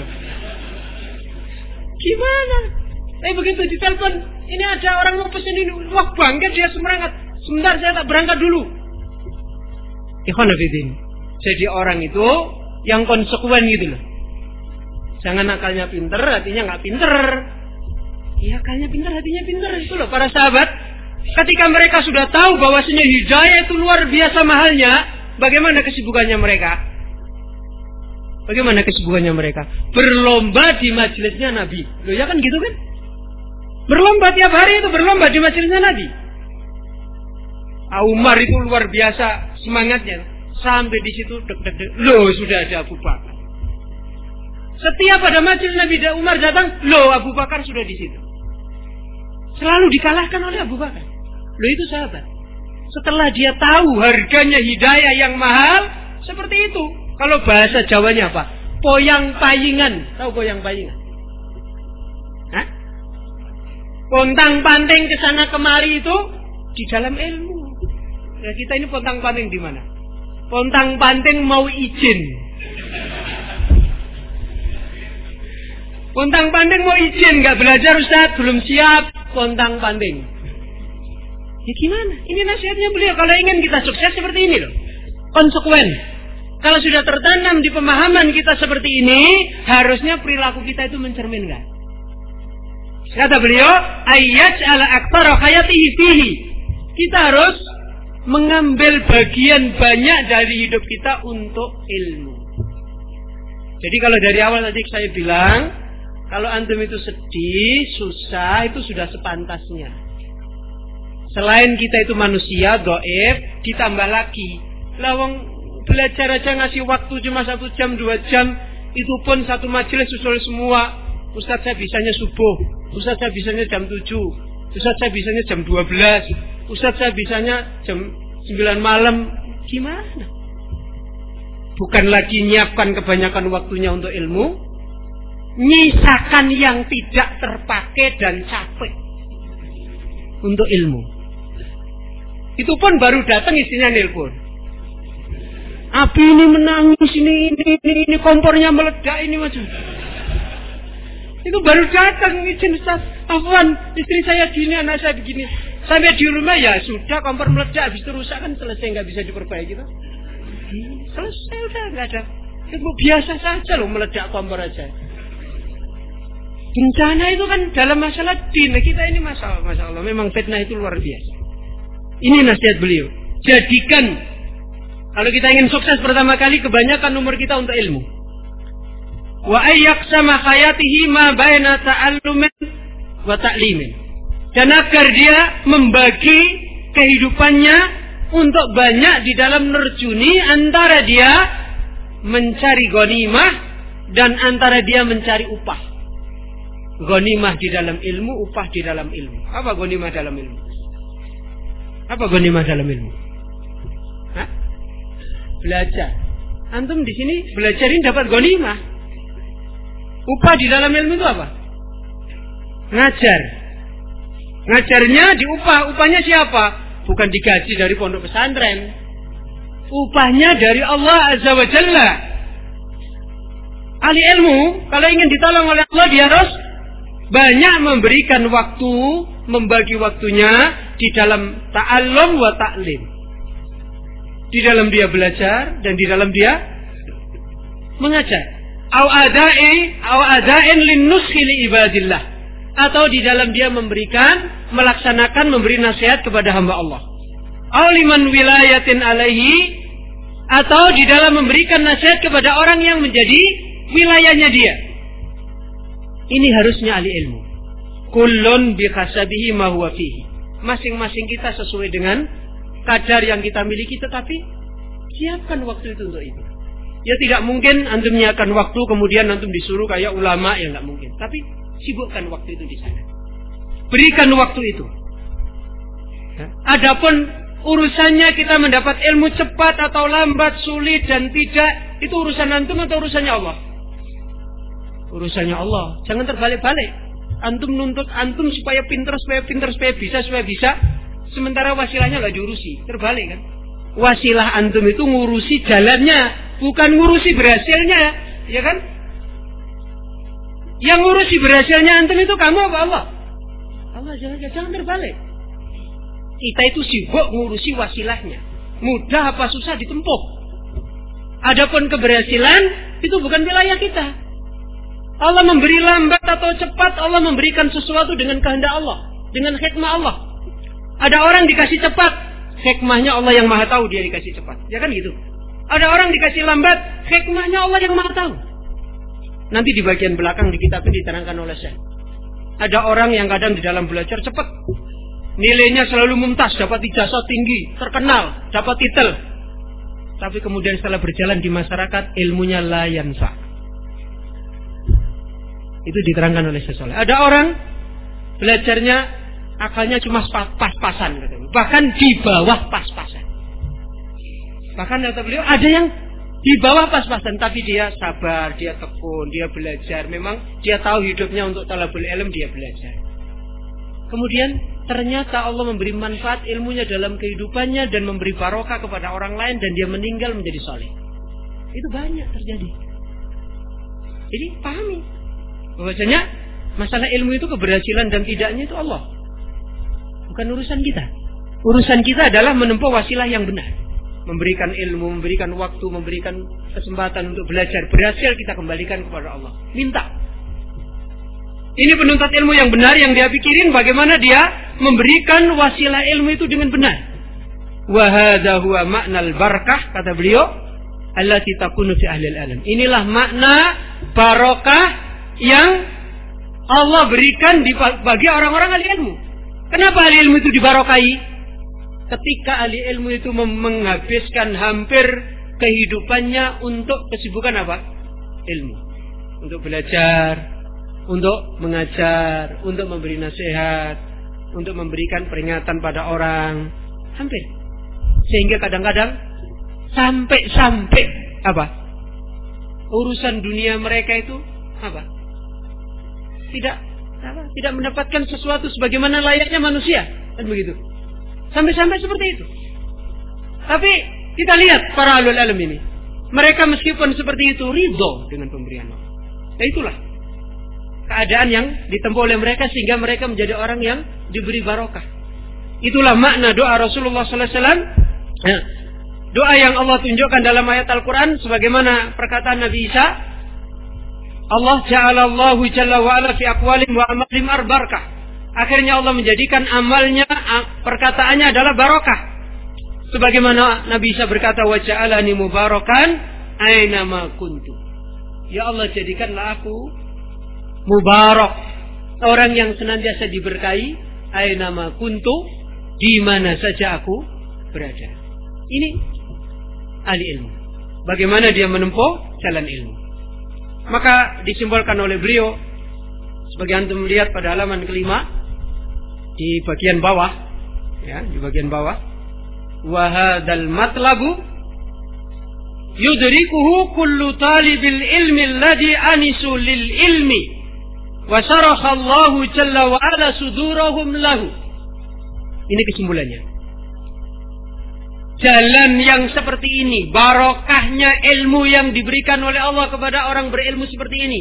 Gimana? Eh begitu ditelepon, ini ada orang mau pesen ini, wah bangga dia semangat. Sebentar saya tak berangkat dulu. Ikhwan fillah. Jadi orang itu yang konsekuen gitu loh. Jangan akalnya pinter, hatinya nggak pinter. Iya, akalnya pinter, hatinya pinter. Itu loh para sahabat. Ketika mereka sudah tahu bahwasanya hidayah itu luar biasa mahalnya, bagaimana kesibukannya mereka? Bagaimana kesibukannya mereka? Berlomba di majelisnya Nabi. Loh ya kan gitu kan? Berlomba tiap hari itu berlomba di majelisnya Nabi. Umar itu luar biasa semangatnya. Sampai di situ deg-deg. Loh sudah ada Abu Bakar. Setiap ada majelis Nabi dan Umar datang, loh Abu Bakar sudah di situ. Selalu dikalahkan oleh Abu Bakar. Loh itu sahabat. Setelah dia tahu harganya hidayah yang mahal, seperti itu. Kalau bahasa Jawanya apa? Poyang payingan. Tahu poyang payingan? Hah? Pontang panting ke sana kemari itu di dalam ilmu. Ya kita ini pontang panting di mana? Pontang panting mau izin. Pontang panting mau izin, nggak belajar Ustaz, belum siap, pontang panting. Ya gimana? Ini nasihatnya beliau. Kalau ingin kita sukses seperti ini loh, konsekuen. Kalau sudah tertanam di pemahaman kita seperti ini, harusnya perilaku kita itu mencerminkan. Kata beliau, ayat ala aktsara hayatihi fihi. Kita harus mengambil bagian banyak dari hidup kita untuk ilmu. Jadi kalau dari awal tadi saya bilang, kalau antum itu sedih, susah, itu sudah sepantasnya. Selain kita itu manusia, dhaif, ditambah lagi. Lawang belajar aja ngasih waktu cuma satu jam, dua jam, itu pun satu majelis susul semua. Ustaz saya bisanya subuh, Ustaz saya bisanya jam tujuh, Ustaz saya bisanya jam dua belas, Ustaz saya bisanya jam sembilan malam. Gimana? Bukan lagi nyiapkan kebanyakan waktunya untuk ilmu, nyisakan yang tidak terpakai dan capek untuk ilmu. Itu pun baru datang istrinya nelpon. Abi ini menangis, ini, ini, ini, ini kompornya meledak, ini macam. Itu baru datang izin Ustaz. Afwan, istri saya gini, anak saya begini. Sampai di rumah ya sudah kompor meledak, habis itu rusak kan selesai, nggak bisa diperbaiki tuh. Selesai udah nggak ada. Itu biasa saja loh meledak kompor aja. Bencana itu kan dalam masalah din. Kita ini masalah, masya Allah, memang fitnah itu luar biasa. Ini nasihat beliau. Jadikan, kalau kita ingin sukses pertama kali, kebanyakan umur kita untuk ilmu. Wa ayyaqsama hayatihi ma baina ta'allumin wa ta'limin. Dan agar dia membagi kehidupannya untuk banyak di dalam nerjuni antara dia mencari ghanimah dan antara dia mencari upah. Ghanimah di dalam ilmu, upah di dalam ilmu. Apa ghanimah dalam ilmu? Apa ghanimah dalam ilmu? Hah? Belajar. Antum di sini belajar ini dapat ghanimah. Upah di dalam ilmu itu apa? Ngajar. Ngajarnya diupah. Upahnya siapa? Bukan digaji dari pondok pesantren. Upahnya dari Allah Azza wa Jalla. Ahli ilmu, kalau ingin ditolong oleh Allah, dia harus banyak memberikan waktu, membagi waktunya di dalam ta'allum wa ta'lim. Di dalam dia belajar dan di dalam dia mengajar. Au adai, au adain lin nushi li ibadillah. Atau di dalam dia memberikan, melaksanakan, memberi nasihat kepada hamba Allah. Au liman wilayatin alaihi, atau di dalam memberikan nasihat kepada orang yang menjadi wilayahnya dia. Ini harusnya ahli ilmu. Kullun bikhasabihi ma huwa fihi. Masing-masing kita sesuai dengan kadar yang kita miliki, tetapi siapkan waktu itu untuk itu. Ya tidak mungkin antum menyiapkan waktu kemudian antum disuruh kayak ulama, ya nggak mungkin. Tapi sibukkan waktu itu di sana. Berikan waktu itu. Ya. Adapun urusannya kita mendapat ilmu cepat atau lambat, sulit dan tidak, itu urusan antum atau urusannya Allah? Urusannya Allah. Jangan terbalik-balik. Antum nuntut antum supaya pintar, supaya pintar, supaya bisa, supaya bisa. Sementara wasilahnya nggak diurusi. Terbalik kan? Wasilah antum itu ngurusi jalannya, bukan ngurusi berhasilnya, ya kan? Yang ngurusi berhasilnya antum itu kamu apa Allah? Allah, jangan, jangan terbalik. Kita itu sibuk ngurusi wasilahnya. Mudah apa susah ditempuh. Adapun keberhasilan itu bukan wilayah kita. Allah memberi lambat atau cepat, Allah memberikan sesuatu dengan kehendak Allah, dengan hikmah Allah. Ada orang dikasih cepat, hikmahnya Allah yang Maha tahu dia dikasih cepat. Ya kan gitu. Ada orang dikasih lambat, hikmahnya Allah yang Maha tahu. Nanti di bagian belakang di kitab ini diterangkan oleh Syekh. Ada orang yang kadang di dalam belajar cepat, nilainya selalu mumtaz, dapat ijazah tinggi, terkenal, dapat titel. Tapi kemudian setelah berjalan di masyarakat, ilmunya la yanfa. Itu diterangkan oleh Syekh Saleh. Ada orang belajarnya akalnya cuma pas-pasan, bahkan di bawah pas-pasan. Bahkan kata beliau ada yang di bawah pas-pasan, tapi dia sabar, dia tekun, dia belajar. Memang dia tahu hidupnya untuk talabul ilm, dia belajar. Kemudian ternyata Allah memberi manfaat ilmunya dalam kehidupannya dan memberi barokah kepada orang lain dan dia meninggal menjadi saleh. Itu banyak terjadi. Jadi pahami bahwasanya masalah ilmu itu keberhasilan dan tidaknya itu Allah, bukan urusan kita. Urusan kita adalah menempuh wasilah yang benar, memberikan ilmu, memberikan waktu, memberikan kesempatan untuk belajar. Berhasil kita kembalikan kepada Allah, minta. Ini penuntut ilmu yang benar, yang dia pikirin bagaimana dia memberikan wasilah ilmu itu dengan benar. Wa hadza huwa ma'nal barakah, kata beliau, allati takunu fi ahli al-ilm. Inilah makna barokah yang Allah berikan di bagi orang-orang ahli ilmu. Kenapa ahli ilmu itu dibarokai? Ketika ahli ilmu itu menghabiskan hampir kehidupannya untuk kesibukan apa? Ilmu. Untuk belajar, untuk mengajar, untuk memberi nasihat, untuk memberikan peringatan pada orang. Hampir. Sehingga kadang-kadang sampai-sampai apa? Urusan dunia mereka itu apa? Tidak apa, tidak mendapatkan sesuatu sebagaimana layaknya manusia, kan begitu. Sampai-sampai seperti itu. Tapi kita lihat para ahlul ilm ini, mereka meskipun seperti itu ridho dengan pemberian Allah. Nah itulah keadaan yang ditempuh oleh mereka sehingga mereka menjadi orang yang diberi barokah. Itulah makna doa Rasulullah sallallahu alaihi wasallam. Ya, doa yang Allah tunjukkan dalam ayat Al-Quran sebagaimana perkataan Nabi Isa. Allah ja'alallahu jalla wa ala fi aqwalim wa amalim arbarakah. Akhirnya Allah menjadikan amalnya, perkataannya adalah barokah. Sebagaimana Nabi Isa berkata, wa ja'alani mubarakan aina ma kuntu. Ya Allah, jadikanlah aku mubarak, orang yang senantiasa diberkahi, aina ma kuntu, di mana saja aku berada. Ini ahli ilmu. Bagaimana dia menempuh jalan ilmu. Maka disimbolkan oleh beliau Sebagai antum melihat pada halaman kelima di bagian bawah, ya, di bagian bawah, wa hadzal matlabu yudrikuhu kullu talibil ilmi alladhi anisu lil ilmi wa syaraha Allahu jalla wa ala sudurahum lahu. Ini kesimpulannya. Jalan yang seperti ini, barokahnya ilmu yang diberikan oleh Allah kepada orang berilmu seperti ini,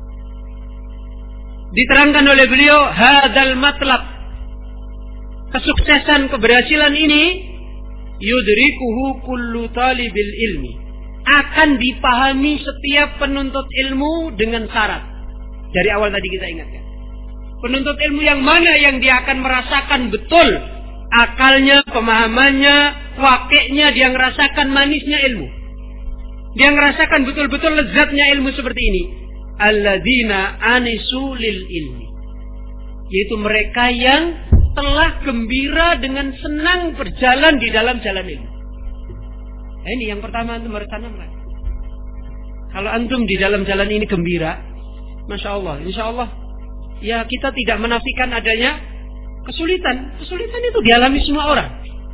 diterangkan oleh beliau, hadzal matlab, kesuksesan, keberhasilan ini, yudrikuhu kullu talibil ilmi, akan dipahami setiap penuntut ilmu dengan syarat. Dari awal tadi kita ingatkan, penuntut ilmu yang mana yang dia akan merasakan betul akalnya, pemahamannya, wakilnya, dia ngerasakan manisnya ilmu, dia ngerasakan betul-betul lezatnya ilmu seperti ini. Alladzina anisu lil ilmi, yaitu mereka yang telah gembira dengan senang berjalan di dalam jalan ilmu. Nah, ini yang pertama antum harus tanamkan. Kalau antum di dalam jalan ini gembira, masya Allah, insya Allah, ya kita tidak menafikan adanya kesulitan. Kesulitan itu dialami semua orang.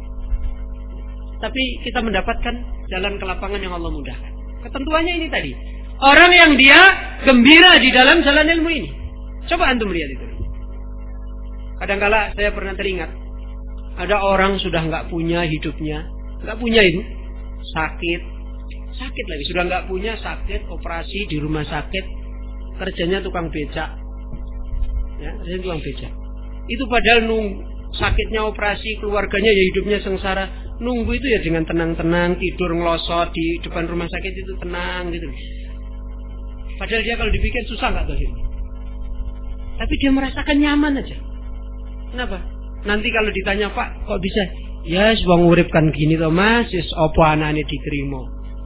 Tapi kita mendapatkan jalan ke lapangan yang Allah mudahkan. Ketentuannya ini tadi. Orang yang dia gembira di dalam jalan ilmu ini. Coba antum lihat itu. Kadangkala saya pernah teringat, ada orang sudah nggak punya hidupnya, nggak punya itu, sakit, sakit lagi, sudah nggak punya, sakit, operasi di rumah sakit, kerjanya tukang becak, ya, kerjanya tukang becak. Itu padahal nunggu sakitnya operasi, keluarganya ya hidupnya sengsara, nunggu itu ya dengan tenang-tenang, tidur ngelosot di depan rumah sakit itu tenang gitu. Padahal dia kalau dipikir susah nggak dohirnya, tapi dia merasakan nyaman aja. Kenapa? Nanti kalau ditanya, Pak, kok bisa? Ya, wong urip kan gini toh Mas, wis apa anane diterima.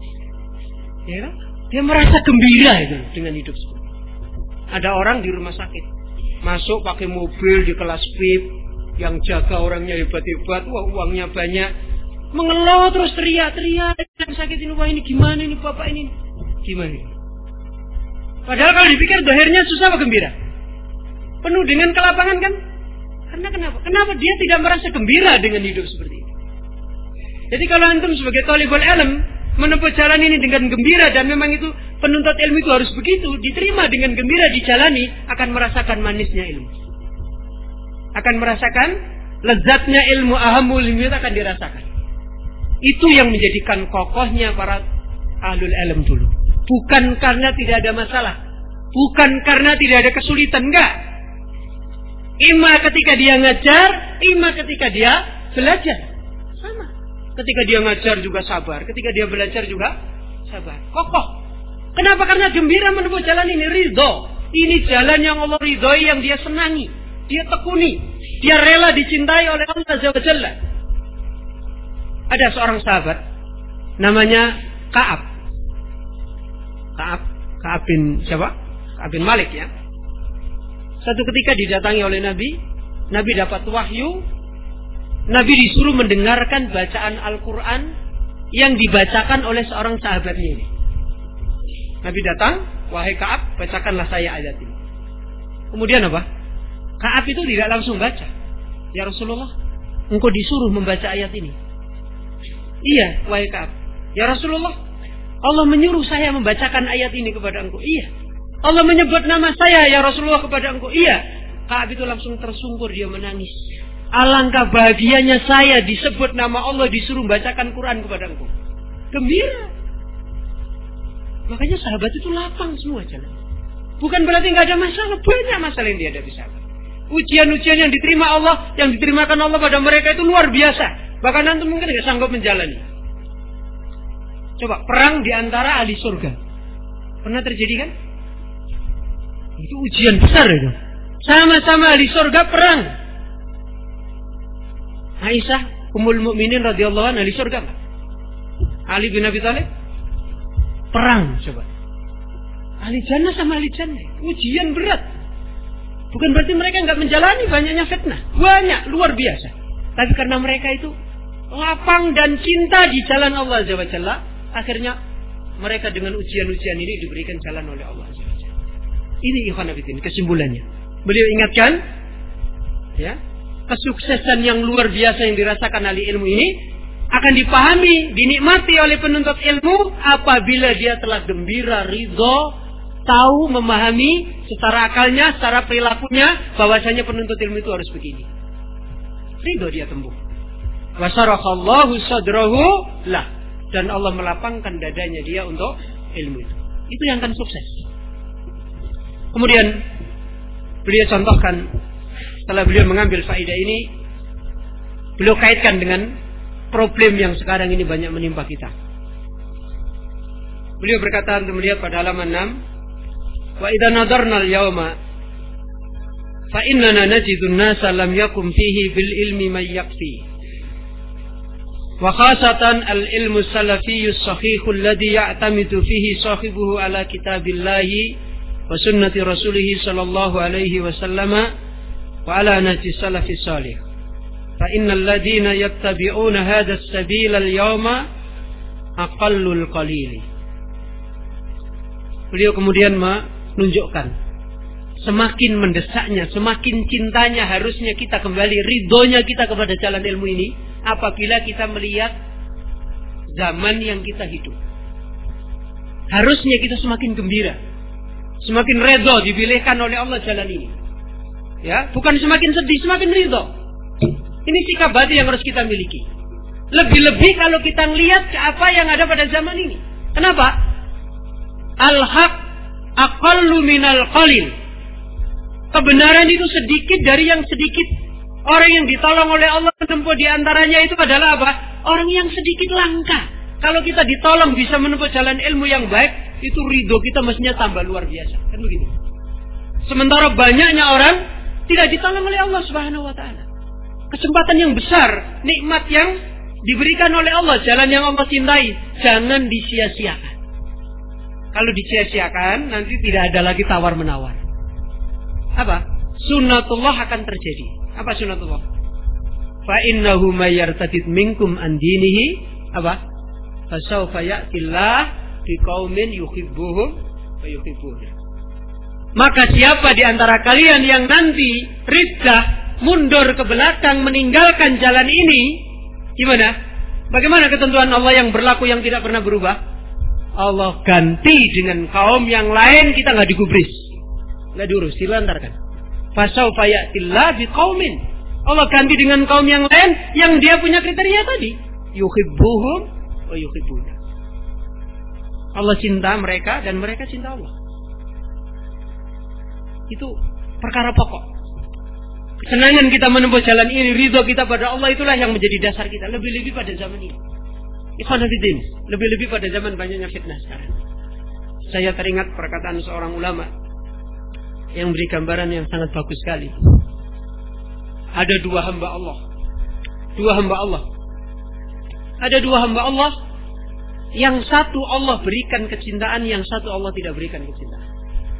Ya kan? Dia merasa gembira itu dengan hidup seperti itu. Ada orang di rumah sakit, masuk pakai mobil di kelas V I P, yang jaga orangnya hebat-hebat, wah uangnya banyak, mengeluh terus teriak-teriak, yang sakit ini, wah ini gimana ini Bapak ini, gimana ini? Padahal kalau dipikir dohirnya susah apa gembira? Penuh dengan kelapangan kan? Karena kenapa? Kenapa dia tidak merasa gembira dengan hidup seperti ini? Jadi kalau antum sebagai talibul ilm menempuh jalan ini dengan gembira, dan memang itu penuntut ilmu itu harus begitu, diterima dengan gembira, dijalani, akan merasakan manisnya ilmu, akan merasakan lezatnya ilmu, ahamul ilmu itu akan dirasakan. Itu yang menjadikan kokohnya para ahlul ilm dulu. Bukan karena tidak ada masalah, bukan karena tidak ada kesulitan, enggak. Ima ketika dia ngajar, ima ketika dia belajar. Sama. Ketika dia ngajar juga sabar, ketika dia belajar juga sabar. Kokoh. Kenapa? Karena gembira menempuh jalan ini, ridho. Ini jalan yang Allah ridhoi, yang dia senangi, dia tekuni, dia rela dicintai oleh Allah Azza wa Jalla. Ada seorang sahabat namanya Ka'ab. Ka'ab, Ka'ab bin siapa? Ka'ab bin Malik ya. Satu ketika didatangi oleh Nabi, Nabi dapat wahyu, Nabi disuruh mendengarkan bacaan Al-Quran yang dibacakan oleh seorang sahabatnya ini. Nabi datang, wahai Ka'ab, bacakanlah saya ayat ini. Kemudian apa? Ka'ab itu tidak langsung baca. Ya Rasulullah, engkau disuruh membaca ayat ini. Iya, wahai Ka'ab. Ya Rasulullah, Allah menyuruh saya membacakan ayat ini kepada engkau. Iya. Allah menyebut nama saya ya Rasulullah kepada engkau. Iya. Ka'ab itu langsung tersungkur, dia menangis. Alangkah bahagianya saya disebut nama Allah, disuruh bacakan Quran kepada engkau. Gembira. Makanya sahabat itu lapang semua jalan. Bukan berarti nggak ada masalah, banyak masalah yang dihadapi sahabat. Ujian-ujian yang diterima Allah, yang diterimakan Allah pada mereka itu luar biasa. Bahkan antum mungkin nggak sanggup menjalani. Coba perang di antara ahli surga, pernah terjadi kan? Itu ujian besar itu. Sama-sama ahli surga perang. Aisyah Ummul Mukminin radhiyallahu anha ahli surga. Ali bin Abi Thalib perang coba. Ahli jannah sama ahli jannah. Ujian berat. Bukan berarti mereka enggak menjalani banyaknya fitnah. Banyak, luar biasa. Tapi karena mereka itu lapang dan cinta di jalan Allah Azza wa Jalla, akhirnya mereka dengan ujian-ujian ini diberikan jalan oleh Allah Azza wa Jalla. Ini ikhwan fillah kesimpulannya. Beliau ingatkan, ya, kesuksesan yang luar biasa yang dirasakan ahli ilmu ini akan dipahami, dinikmati oleh penuntut ilmu apabila dia telah gembira, ridho, tahu, memahami secara akalnya, secara perilakunya bahwasanya penuntut ilmu itu harus begini. Ridho dia tempuh. Wasarakallahu sadrahu lah, dan Allah melapangkan dadanya dia untuk ilmu itu. Itu yang akan sukses. Kemudian beliau contohkan, setelah beliau mengambil faedah ini, beliau kaitkan dengan problem yang sekarang ini banyak menimpa kita. Beliau berkata, untuk melihat pada halaman enam, wa idza nadarna al-yawma fa innana najidun nasa lam yakum fihi bil ilmi may yakfi. Wa khasatan al-ilmu salafiyyu as-sahih alladhi ya'tamidu fihi sahibuhu ala kitabillahi wa sunnati rasulih sallallahu alaihi wasallam wa ala nahji salafis salih. Fa innal ladina yattabi'una hadha as-sabil al-yawma aqallul qalil. Beliau kemudian menunjukkan semakin mendesaknya, semakin cintanya harusnya kita kembali, ridhonya kita kepada jalan ilmu ini apabila kita melihat zaman yang kita hidup. Harusnya kita semakin gembira, semakin ridho dipilihkan oleh Allah jalan ini. Ya, bukan semakin sedih, semakin ridho. Ini sikap hati yang harus kita miliki. Lebih-lebih kalau kita melihat ke apa yang ada pada zaman ini. Kenapa? Al-haq aqallu minal qalil. Kebenaran itu sedikit dari yang sedikit. Orang yang ditolong oleh Allah menempuh di antaranya itu adalah apa? Orang yang sedikit langka. Kalau kita ditolong bisa menempuh jalan ilmu yang baik, itu ridho kita mestinya tambah luar biasa. Kan begitu. Sementara banyaknya orang tidak ditolong oleh Allah Subhanahu wa taala. Kesempatan yang besar, nikmat yang diberikan oleh Allah, jalan yang Allah cintai, jangan disia-siakan. Kalau disia-siakan, nanti tidak ada lagi tawar-menawar. Apa? Sunnatullah akan terjadi. Apa sunnatullah? Fa innahu may yartadid minkum an dinihi, apa? Fasawfa ya'tillah biqaumin yuhibbuhum wa yuhibbunahu. Maka siapa di antara kalian yang nanti riddah, mundur ke belakang, meninggalkan jalan ini, gimana? Bagaimana ketentuan Allah yang berlaku yang tidak pernah berubah? Allah ganti dengan kaum yang lain, kita nggak digubris, nggak diurus, dilantarkan. Fasawfa ya'tillah biqaumin. Allah ganti dengan kaum yang lain yang dia punya kriteria tadi. Yuhibbuhum wa yuhibbuna. Allah cinta mereka dan mereka cinta Allah. Itu perkara pokok. Kesenangan kita menempuh jalan ini, ridho kita pada Allah, itulah yang menjadi dasar kita. Lebih-lebih pada zaman ini. Ikhwan fillah, lebih-lebih pada zaman banyaknya fitnah sekarang. Saya teringat perkataan seorang ulama yang beri gambaran yang sangat bagus sekali. Ada dua hamba Allah. Dua hamba Allah. Ada dua hamba Allah. Yang satu Allah berikan kecintaan, yang satu Allah tidak berikan kecintaan.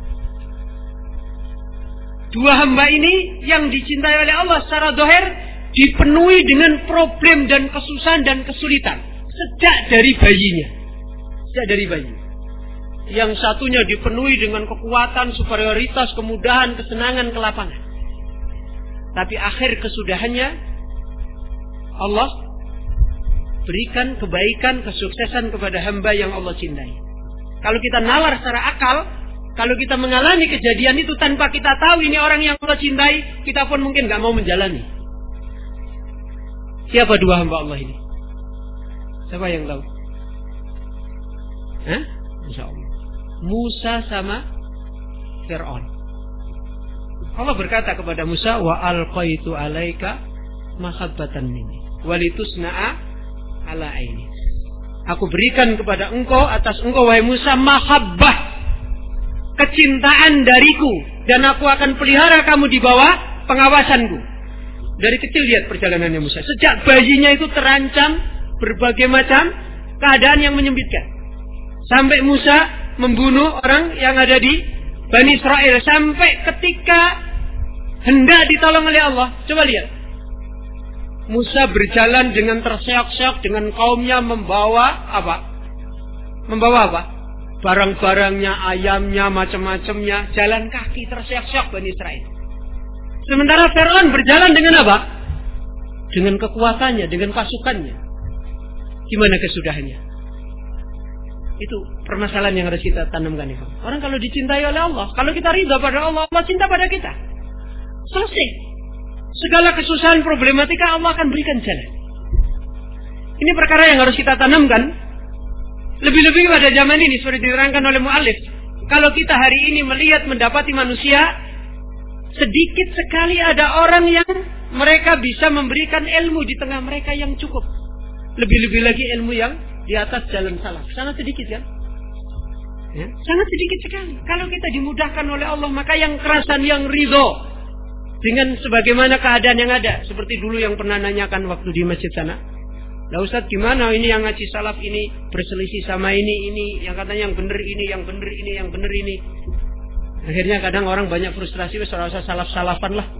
Dua hamba ini yang dicintai oleh Allah secara zahir dipenuhi dengan problem dan kesusahan dan kesulitan sejak dari bayinya. Sejak dari bayi. Yang satunya dipenuhi dengan kekuatan, superioritas, kemudahan, kesenangan, kelapangan. Tapi akhir kesudahannya Allah berikan kebaikan, kesuksesan kepada hamba yang Allah cintai. Kalau kita nalar secara akal, kalau kita mengalami kejadian itu tanpa kita tahu ini orang yang Allah cintai, kita pun mungkin gak mau menjalani. Siapa dua hamba Allah ini? Siapa yang tahu? Hah? Insya Allah. Musa sama Fir'aun. Allah berkata kepada Musa, wa alqaitu alaika mahabbatan minni walitusna'a ala aini. Aku berikan kepada engkau, atas engkau wahai Musa, mahabbah, kecintaan dariku, dan aku akan pelihara kamu di bawah pengawasanku. Dari kecil lihat perjalanannya Musa. Sejak bayinya itu terancam berbagai macam keadaan yang menyempitkan. Sampai Musa membunuh orang yang ada di Bani Israel. Sampai ketika hendak ditolong oleh Allah. Coba lihat. Musa berjalan dengan terseok-seok dengan kaumnya membawa apa? Membawa apa? barang-barangnya, ayamnya, macam-macamnya, jalan kaki terseok-seok Bani Israel. Sementara Fir'aun berjalan dengan apa? Dengan kekuatannya, dengan pasukannya. Gimana kesudahannya? Itu permasalahan yang harus kita tanamkan. Orang kalau dicintai oleh Allah, kalau kita ridha pada Allah, Allah cinta pada kita. Selesai. Segala kesusahan problematika Allah akan berikan jalan. Ini perkara yang harus kita tanamkan. Lebih-lebih pada zaman ini seperti diterangkan oleh mu'allif. Kalau kita hari ini melihat mendapati manusia, sedikit sekali ada orang yang mereka bisa memberikan ilmu di tengah mereka yang cukup. Lebih-lebih lagi ilmu yang di atas jalan salaf. Sangat sedikit kan? Ya, sangat sedikit sekali. Kalau kita dimudahkan oleh Allah, maka yang kerasan, yang ridho dengan sebagaimana keadaan yang ada. Seperti dulu yang pernah nanyakan waktu di masjid sana. Lah Ustaz, gimana ini yang ngaji salaf ini berselisih sama ini, ini yang katanya yang benar ini, yang benar ini, yang benar ini. Akhirnya kadang orang banyak frustrasi, wes rasa salaf-salafan lah.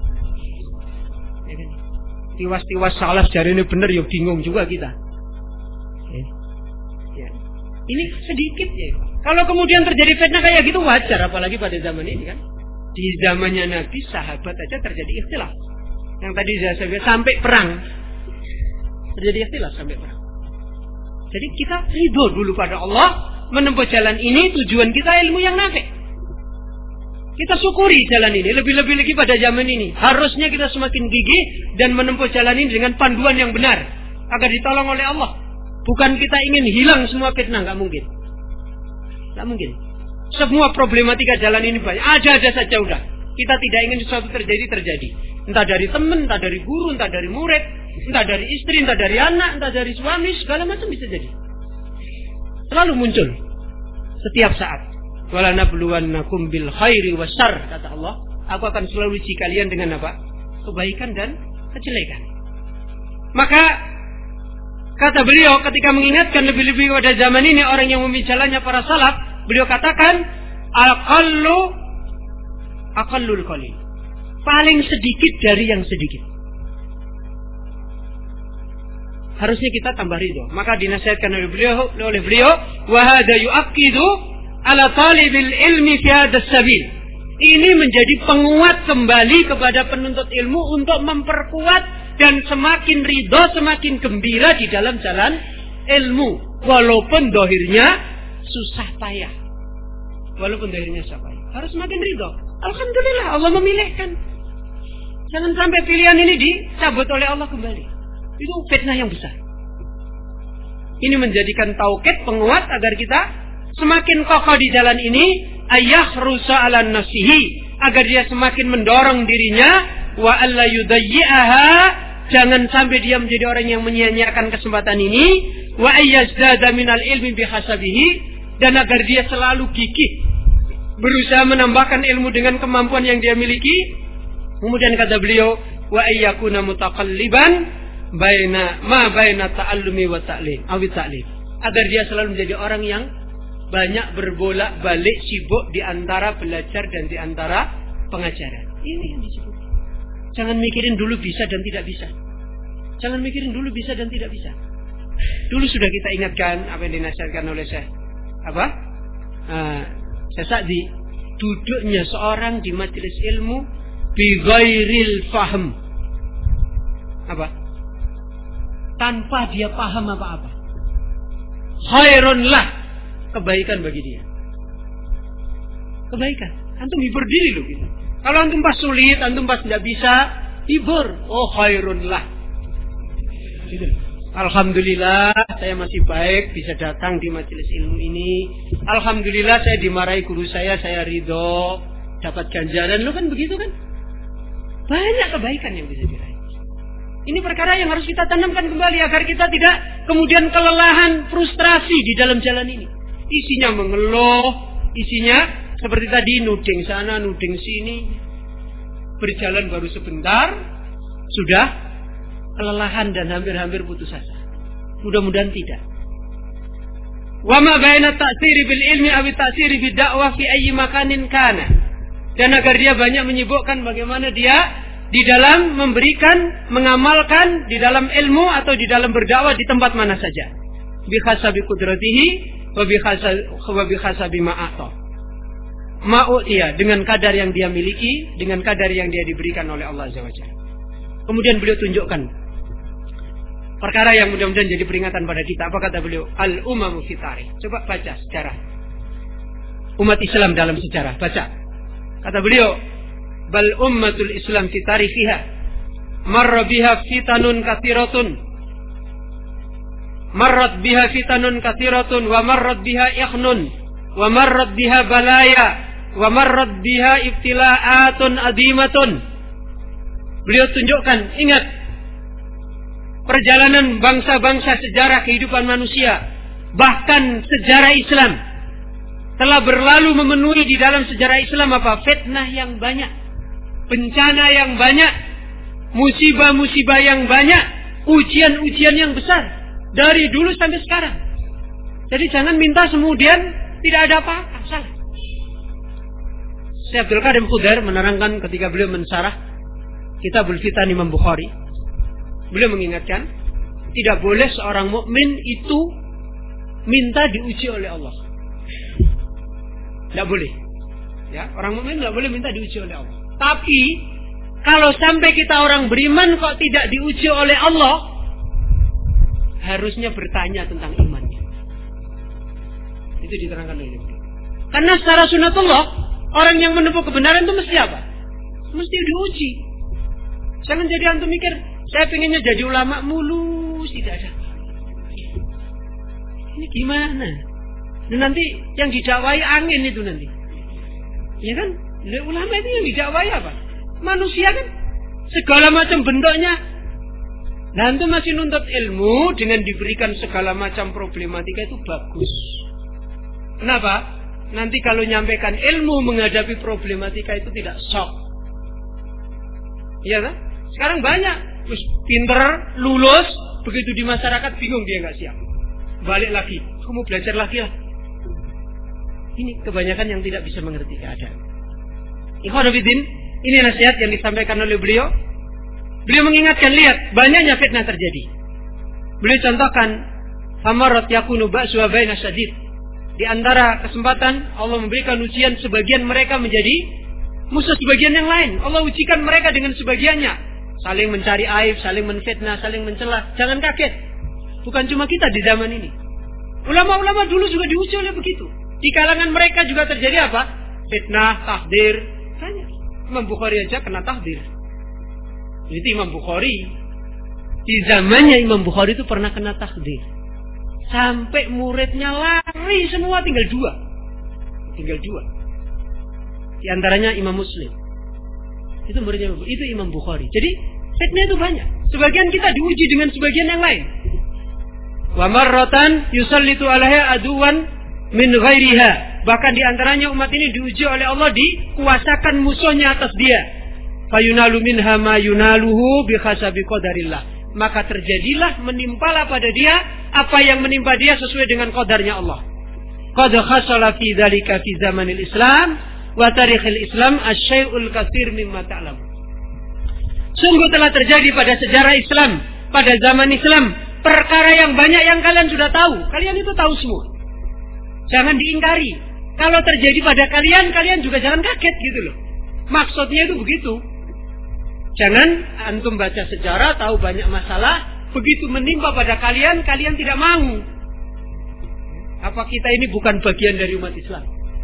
Ya kan? Tiwas-tiwas salaf jari ini benar, ya bingung juga kita. Ya. Ya. Ini sedikit ya. Kalau kemudian terjadi fitnah kayak gitu wajar, apalagi pada zaman ini kan. Di zamannya Nabi, sahabat aja terjadi ikhtilaf. Yang tadi saya sebut sampai perang. Terjadi ikhtilaf sampai perang. Jadi kita ridho dulu pada Allah, menempuh jalan ini, tujuan kita ilmu yang nafi'. Kita syukuri jalan ini, lebih-lebih lagi pada zaman ini. Harusnya kita semakin gigih dan menempuh jalan ini dengan panduan yang benar, agar ditolong oleh Allah. Bukan kita ingin hilang semua fitnah, nggak mungkin. Nggak mungkin. Semua problematika jalan ini banyak, ada-ada saja udah. Kita tidak ingin sesuatu terjadi, terjadi. Entah dari teman, entah dari guru, entah dari murid, entah dari istri, entah dari anak, entah dari suami, segala macam bisa jadi. Selalu muncul setiap saat. Wala nabluwannakum bil khairi wasyarr, kata Allah. Aku akan selalu uji kalian dengan apa? Kebaikan dan kejelekan. Maka kata beliau ketika mengingatkan lebih-lebih pada zaman ini orang yang memilih jalannya para salaf, beliau katakan aqallu aqallul qalil. Paling sedikit dari yang sedikit. Harusnya kita tambah ridho. Maka dinasihatkan oleh beliau, oleh beliau, wa hadza yu'akkidu ala talibil ilmi fi hadzal sabil. Ini menjadi penguat kembali kepada penuntut ilmu untuk memperkuat dan semakin ridho, semakin gembira di dalam jalan ilmu, walaupun dohirnya susah payah. Walaupun dohirnya susah payah, harus semakin ridho. Alhamdulillah Allah memilihkan. Jangan sampai pilihan ini dicabut oleh Allah kembali. Itu fitnah yang besar. Ini menjadikan taukid, penguat agar kita semakin kokoh di jalan ini, ayah rusa ala nafsihi, agar dia semakin mendorong dirinya, wa alla yudayyi'aha, jangan sampai dia menjadi orang yang menyia-nyiakan kesempatan ini, wa ayyazdada minal ilmi bihasabihi, dan agar dia selalu gigih berusaha menambahkan ilmu dengan kemampuan yang dia miliki. Kemudian kata beliau, wa ayyakuna mutaqalliban baina ma baina ta'allumi wa ta'lim, awi ta'lim, agar dia selalu menjadi orang yang banyak berbolak-balik, sibuk di antara belajar dan di antara pengajaran. Ini yang disebut. Jangan mikirin dulu bisa dan tidak bisa. Jangan mikirin dulu bisa dan tidak bisa. Dulu sudah kita ingatkan apa yang dinasihatkan oleh Syekh apa? Uh, Syekh Sa'di, duduknya seorang di majelis ilmu bi ghairil fahm. Apa? Tanpa dia paham apa-apa. Khairun lah, kebaikan bagi dia. Kebaikan. Antum hibur diri loh gitu. Kalau antum pas sulit, antum pas tidak bisa, hibur. Oh khairun lah. Gitu. Alhamdulillah saya masih baik bisa datang di majelis ilmu ini. Alhamdulillah saya dimarahi guru saya, saya ridho, dapat ganjaran. Lo kan begitu kan? Banyak kebaikan yang bisa diraih. Ini perkara yang harus kita tanamkan kembali agar kita tidak kemudian kelelahan, frustrasi di dalam jalan ini. Isinya mengeluh, isinya seperti tadi nuding sana, nuding sini. Berjalan baru sebentar, sudah kelelahan dan hampir-hampir putus asa. Mudah-mudahan tidak. Wa ma baina ta'siri bil ilmi aw ta'siri bid da'wah fi ayyi makanin kana. Dan agar dia banyak menyibukkan bagaimana dia di dalam memberikan, mengamalkan di dalam ilmu atau di dalam berdakwah di tempat mana saja. Bi hasabi qudratihi, wa bi hasabi ma a'ta. Ma'u'tiya, dengan kadar yang dia miliki, dengan kadar yang dia diberikan oleh Allah Azza wa Jalla. Kemudian beliau tunjukkan perkara yang mudah-mudahan jadi peringatan pada kita. Apa kata beliau? Al-umamu fi tarikh. Coba baca sejarah umat Islam dalam sejarah. Baca. Kata beliau, bal ummatul Islam fi tarikhiha marra biha fitanun katsiratun. Marrat biha fitanun katsiratun wa marrat biha ikhnun wa marrat biha balaya wa marrat biha ibtila'atun adimatun. Beliau tunjukkan, ingat perjalanan bangsa-bangsa sejarah kehidupan manusia, bahkan sejarah Islam telah berlalu memenuhi di dalam sejarah Islam apa? Fitnah yang banyak, bencana yang banyak, musibah-musibah yang banyak, ujian-ujian yang besar dari dulu sampai sekarang. Jadi jangan minta kemudian tidak ada apa-apa, salah. Syekh Abdul Qadir Khudair menerangkan ketika beliau mensyarah Kitabul Fitan Imam Bukhari, beliau mengingatkan tidak boleh seorang mukmin itu minta diuji oleh Allah. Tidak boleh. Ya, orang mukmin tidak boleh minta diuji oleh Allah. Tapi kalau sampai kita orang beriman kok tidak diuji oleh Allah, harusnya bertanya tentang imannya. Itu diterangkan oleh beliau. Karena secara sunatullah, orang yang menempuh kebenaran itu mesti apa? Mesti diuji. Jangan jadi antum mikir, saya pengennya jadi ulama mulus, tidak ada. Ini gimana? Dan nanti yang didakwai angin itu nanti. Ya kan? Ulama itu yang didakwai apa? Manusia kan? Segala macam bentuknya. Nah, antum masih nuntut ilmu dengan diberikan segala macam problematika itu bagus. Kenapa? Nanti kalau nyampaikan ilmu menghadapi problematika itu tidak shock. Iya kan? Sekarang banyak terus pinter, lulus, begitu di masyarakat bingung dia nggak siap. Balik lagi, kamu belajar lagi lah. Ini kebanyakan yang tidak bisa mengerti keadaan. Ikhwanuddin, ini nasihat yang disampaikan oleh beliau. Beliau mengingatkan, lihat banyaknya fitnah terjadi. Beliau contohkan, famarat yakunu ba'suha baina syadid. Di antara kesempatan Allah memberikan ujian, sebagian mereka menjadi musuh sebagian yang lain. Allah ujikan mereka dengan sebagiannya, saling mencari aib, saling menfitnah, saling mencela. Jangan kaget, bukan cuma kita di zaman ini. Ulama-ulama dulu juga diuji oleh begitu. Di kalangan mereka juga terjadi apa? Fitnah, tahdir. Banyak. Imam Bukhari aja kena tahdir. Jadi Imam Bukhari, di zamannya Imam Bukhari itu pernah kena tahdir. Sampai muridnya lari semua, tinggal dua. Tinggal dua. Di antaranya Imam Muslim. Itu muridnya, itu Imam Bukhari. Jadi fitnah itu banyak. Sebagian kita diuji dengan sebagian yang lain. Wa marratan yusallitu alaiha aduwan min ghairiha. Bahkan di antaranya umat ini diuji oleh Allah, dikuasakan musuhnya atas dia. Fayunalu minha ma yunaluhu bihasabi qadarillah. Maka terjadilah menimpalah pada dia apa yang menimpa dia sesuai dengan qadarnya Allah. Qad khasala fi dzalika fi zamanil Islam wa tarikhil Islam asy-syai'ul katsir mimma ta'lam. Sungguh telah terjadi pada sejarah Islam, pada zaman Islam, perkara yang banyak yang kalian sudah tahu. Kalian itu tahu semua. Jangan diingkari. Kalau terjadi pada kalian, kalian juga jangan kaget gitu loh. Maksudnya itu begitu. Jangan antum baca sejarah, tahu banyak masalah, begitu menimpa pada kalian, kalian tidak mau. Apa kita ini bukan bagian dari umat Islam?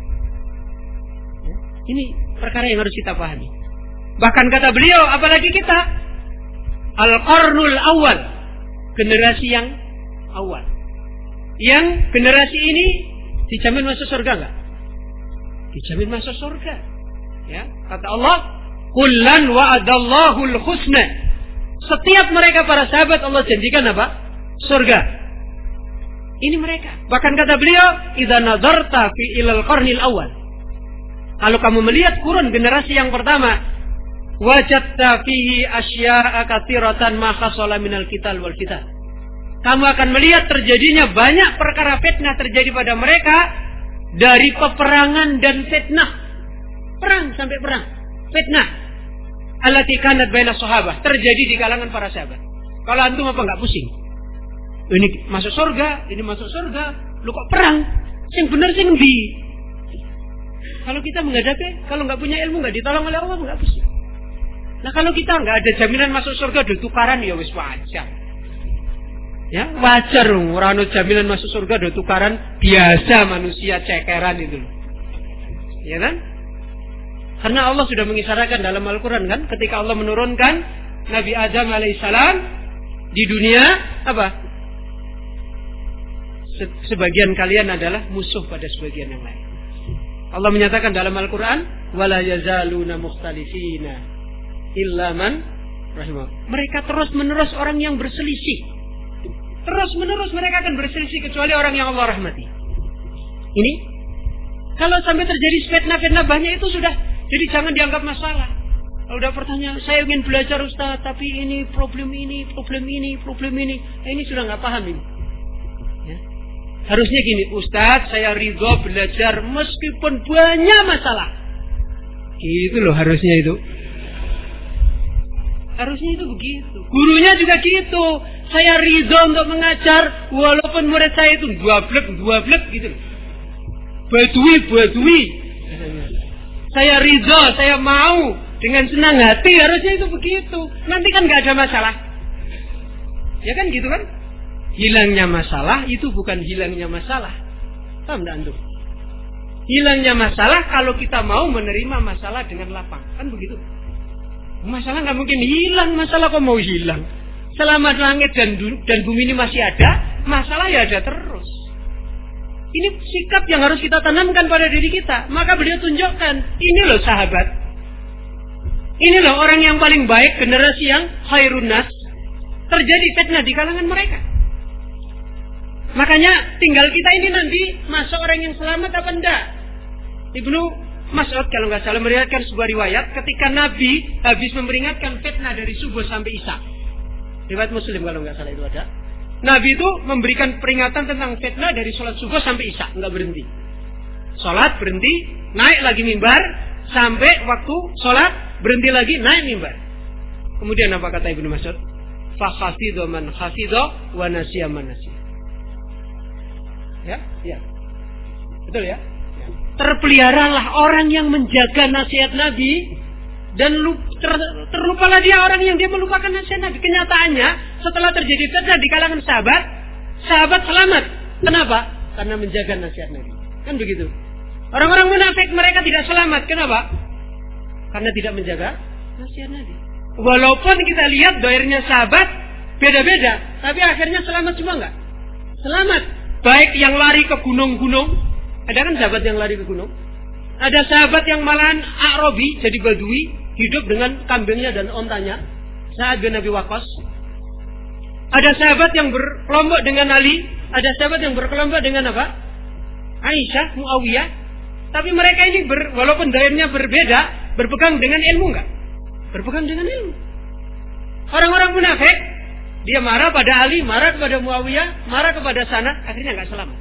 Ini perkara yang harus kita pahami. Bahkan kata beliau, apalagi kita, Al-Qarnul Awal, generasi yang awal. Yang generasi ini dijamin masuk surga enggak? Dijamin masuk surga. Ya, kata Allah, kullan wa'adallahul husna. Setiap mereka para sahabat Allah janjikan apa? Surga. Ini mereka. Bahkan kata beliau, idza nadarta fi ilal qarnil awal. Kalau kamu melihat kurun generasi yang pertama, wajadta fihi asya'a katsiratan ma khasala minal qital wal fitan. Kamu akan melihat terjadinya banyak perkara fitnah terjadi pada mereka dari peperangan dan fitnah. Perang sampai perang. Fitnah. Allati kanat baina sahabah, terjadi di kalangan para sahabat. Kalau antum apa enggak pusing? Ini masuk surga, ini masuk surga. Lu kok perang? Sing bener sing endi? Kalau kita menghadapi, kalau nggak punya ilmu nggak ditolong oleh Allah nggak bisa. Nah kalau kita nggak ada jaminan masuk surga, do tukaran ya wis wajar. Ya wajar dong, orang ada jaminan masuk surga do tukaran biasa manusia cekeran itu. Ya kan? Karena Allah sudah mengisyaratkan dalam Al-Quran kan, ketika Allah menurunkan Nabi Adam alaihissalam di dunia apa? Sebagian kalian adalah musuh pada sebagian yang lain. Allah menyatakan dalam Al-Quran, wala yazaluna mukhtalifina illa man rahimah. Mereka terus menerus orang yang berselisih. Terus menerus mereka akan berselisih kecuali orang yang Allah rahmati. Ini kalau sampai terjadi fitnah-fitnah banyak itu sudah, jadi jangan dianggap masalah. Kalau udah pertanyaan, saya ingin belajar Ustaz, tapi ini problem ini, problem ini, problem ini, nah, ini sudah nggak paham ini. Ya. Harusnya gini, Ustaz, saya ridho belajar meskipun banyak masalah. Gitu loh harusnya itu. Harusnya itu begitu. Gurunya juga gitu. Saya ridho untuk mengajar walaupun murid saya itu dua blek, dua blek gitu loh. Badui, badui. Saya ridho, saya mau dengan senang hati, harusnya itu begitu. Nanti kan nggak ada masalah. Ya kan gitu kan? Hilangnya masalah itu bukan hilangnya masalah. Paham enggak antum? Hilangnya masalah kalau kita mau menerima masalah dengan lapang. Kan begitu. Masalah nggak mungkin hilang, masalah kok mau hilang? Selama langit dan, dan bumi ini masih ada, masalah ya ada terus. Ini sikap yang harus kita tanamkan pada diri kita. Maka beliau tunjukkan, ini loh sahabat. Ini loh orang yang paling baik, generasi yang khairun nas. Terjadi fitnah di kalangan mereka. Makanya tinggal kita ini nanti masuk orang yang selamat apa enggak. Ibnu Mas'ud kalau nggak salah meriwayatkan sebuah riwayat ketika Nabi habis memperingatkan fitnah dari subuh sampai isya. Riwayat Muslim kalau nggak salah itu ada. Nabi itu memberikan peringatan tentang fitnah dari sholat subuh sampai isya, nggak berhenti. Sholat berhenti, naik lagi mimbar sampai waktu sholat berhenti lagi naik mimbar. Kemudian apa kata Ibnu Mas'ud? Fa khafidhu man khafidhu wa nasiya man nasiya. Ya, ya. Betul ya? Ya. Terpeliharalah orang yang menjaga nasihat Nabi dan ter, terlupalah dia orang yang dia melupakan nasihat Nabi. Kenyataannya setelah terjadi fitnah di kalangan sahabat, sahabat selamat. Kenapa? Karena menjaga nasihat Nabi. Kan begitu. Orang-orang munafik mereka tidak selamat. Kenapa? Karena tidak menjaga nasihat Nabi. Walaupun kita lihat doirnya sahabat beda-beda, tapi akhirnya selamat semua enggak? Selamat. Baik yang lari ke gunung-gunung, ada kan sahabat yang lari ke gunung. Ada sahabat yang malahan Arabi, jadi Badui, hidup dengan kambingnya dan ontanya, Sa'ad bin Abi Waqqas. Ada sahabat yang berkelompok dengan Ali, ada sahabat yang berkelompok dengan apa? Aisyah, Muawiyah. Tapi mereka ini ber, walaupun daerahnya berbeda, berpegang dengan ilmu enggak? Berpegang dengan ilmu. Orang-orang munafik, dia marah pada Ali, marah kepada Muawiyah, marah kepada sana, akhirnya enggak selamat.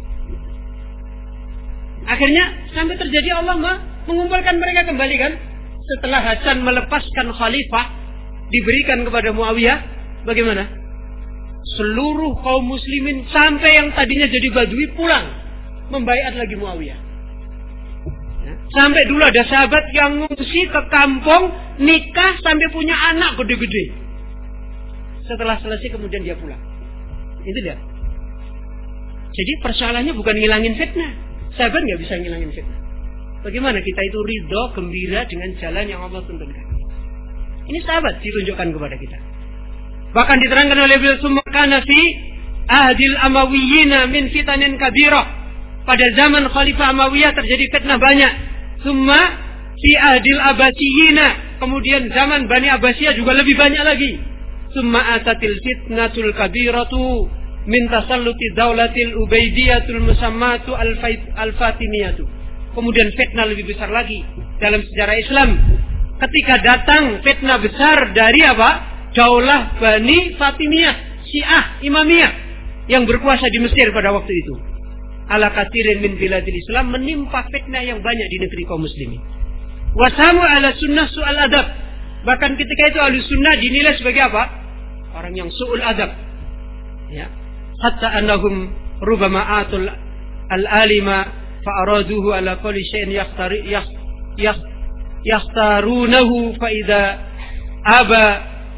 Akhirnya sampai terjadi Allah mengumpulkan mereka kembali kan. Setelah Hasan melepaskan khalifah, diberikan kepada Muawiyah, bagaimana? Seluruh kaum muslimin sampai yang tadinya jadi Badui pulang, membaiat lagi Muawiyah. Sampai dulu ada sahabat yang ngungsi ke kampung, nikah sampai punya anak gede-gede. Setelah selesai kemudian dia pulang. Itu dia. Jadi persoalannya bukan ngilangin fitnah. Sahabat nggak bisa ngilangin fitnah. Bagaimana kita itu ridho, gembira dengan jalan yang Allah tuntunkan. Ini sahabat ditunjukkan kepada kita. Bahkan diterangkan oleh beliau, "Summa kana fi ahdil Amawiyyina min fitanin kabirah." Pada zaman Khalifah Amawiyah terjadi fitnah banyak. Summa fi ahdil Abbasiyyina. Kemudian zaman Bani Abbasiyah juga lebih banyak lagi. Summa atatil fitnatul kabiratu min tasalluti daulatil ubaidiyatul musammatu al-fatimiyatu. Kemudian fitnah lebih besar lagi dalam sejarah Islam. Ketika datang fitnah besar dari apa? Daulah Bani Fatimiyah, Syiah, Imamiyah yang berkuasa di Mesir pada waktu itu. Ala katsirin min biladil Islam, menimpa fitnah yang banyak di negeri kaum muslimin. Wasamu ala sunnah su'al adab. Bahkan ketika itu ahli sunnah dinilai sebagai apa? Orang yang su'ul adab. Ya. Hatta annahum rubama atul al-alima fa'araduhu ala kulli syai'in yakhtari yakh yakh yakhtarunahu fa idza aba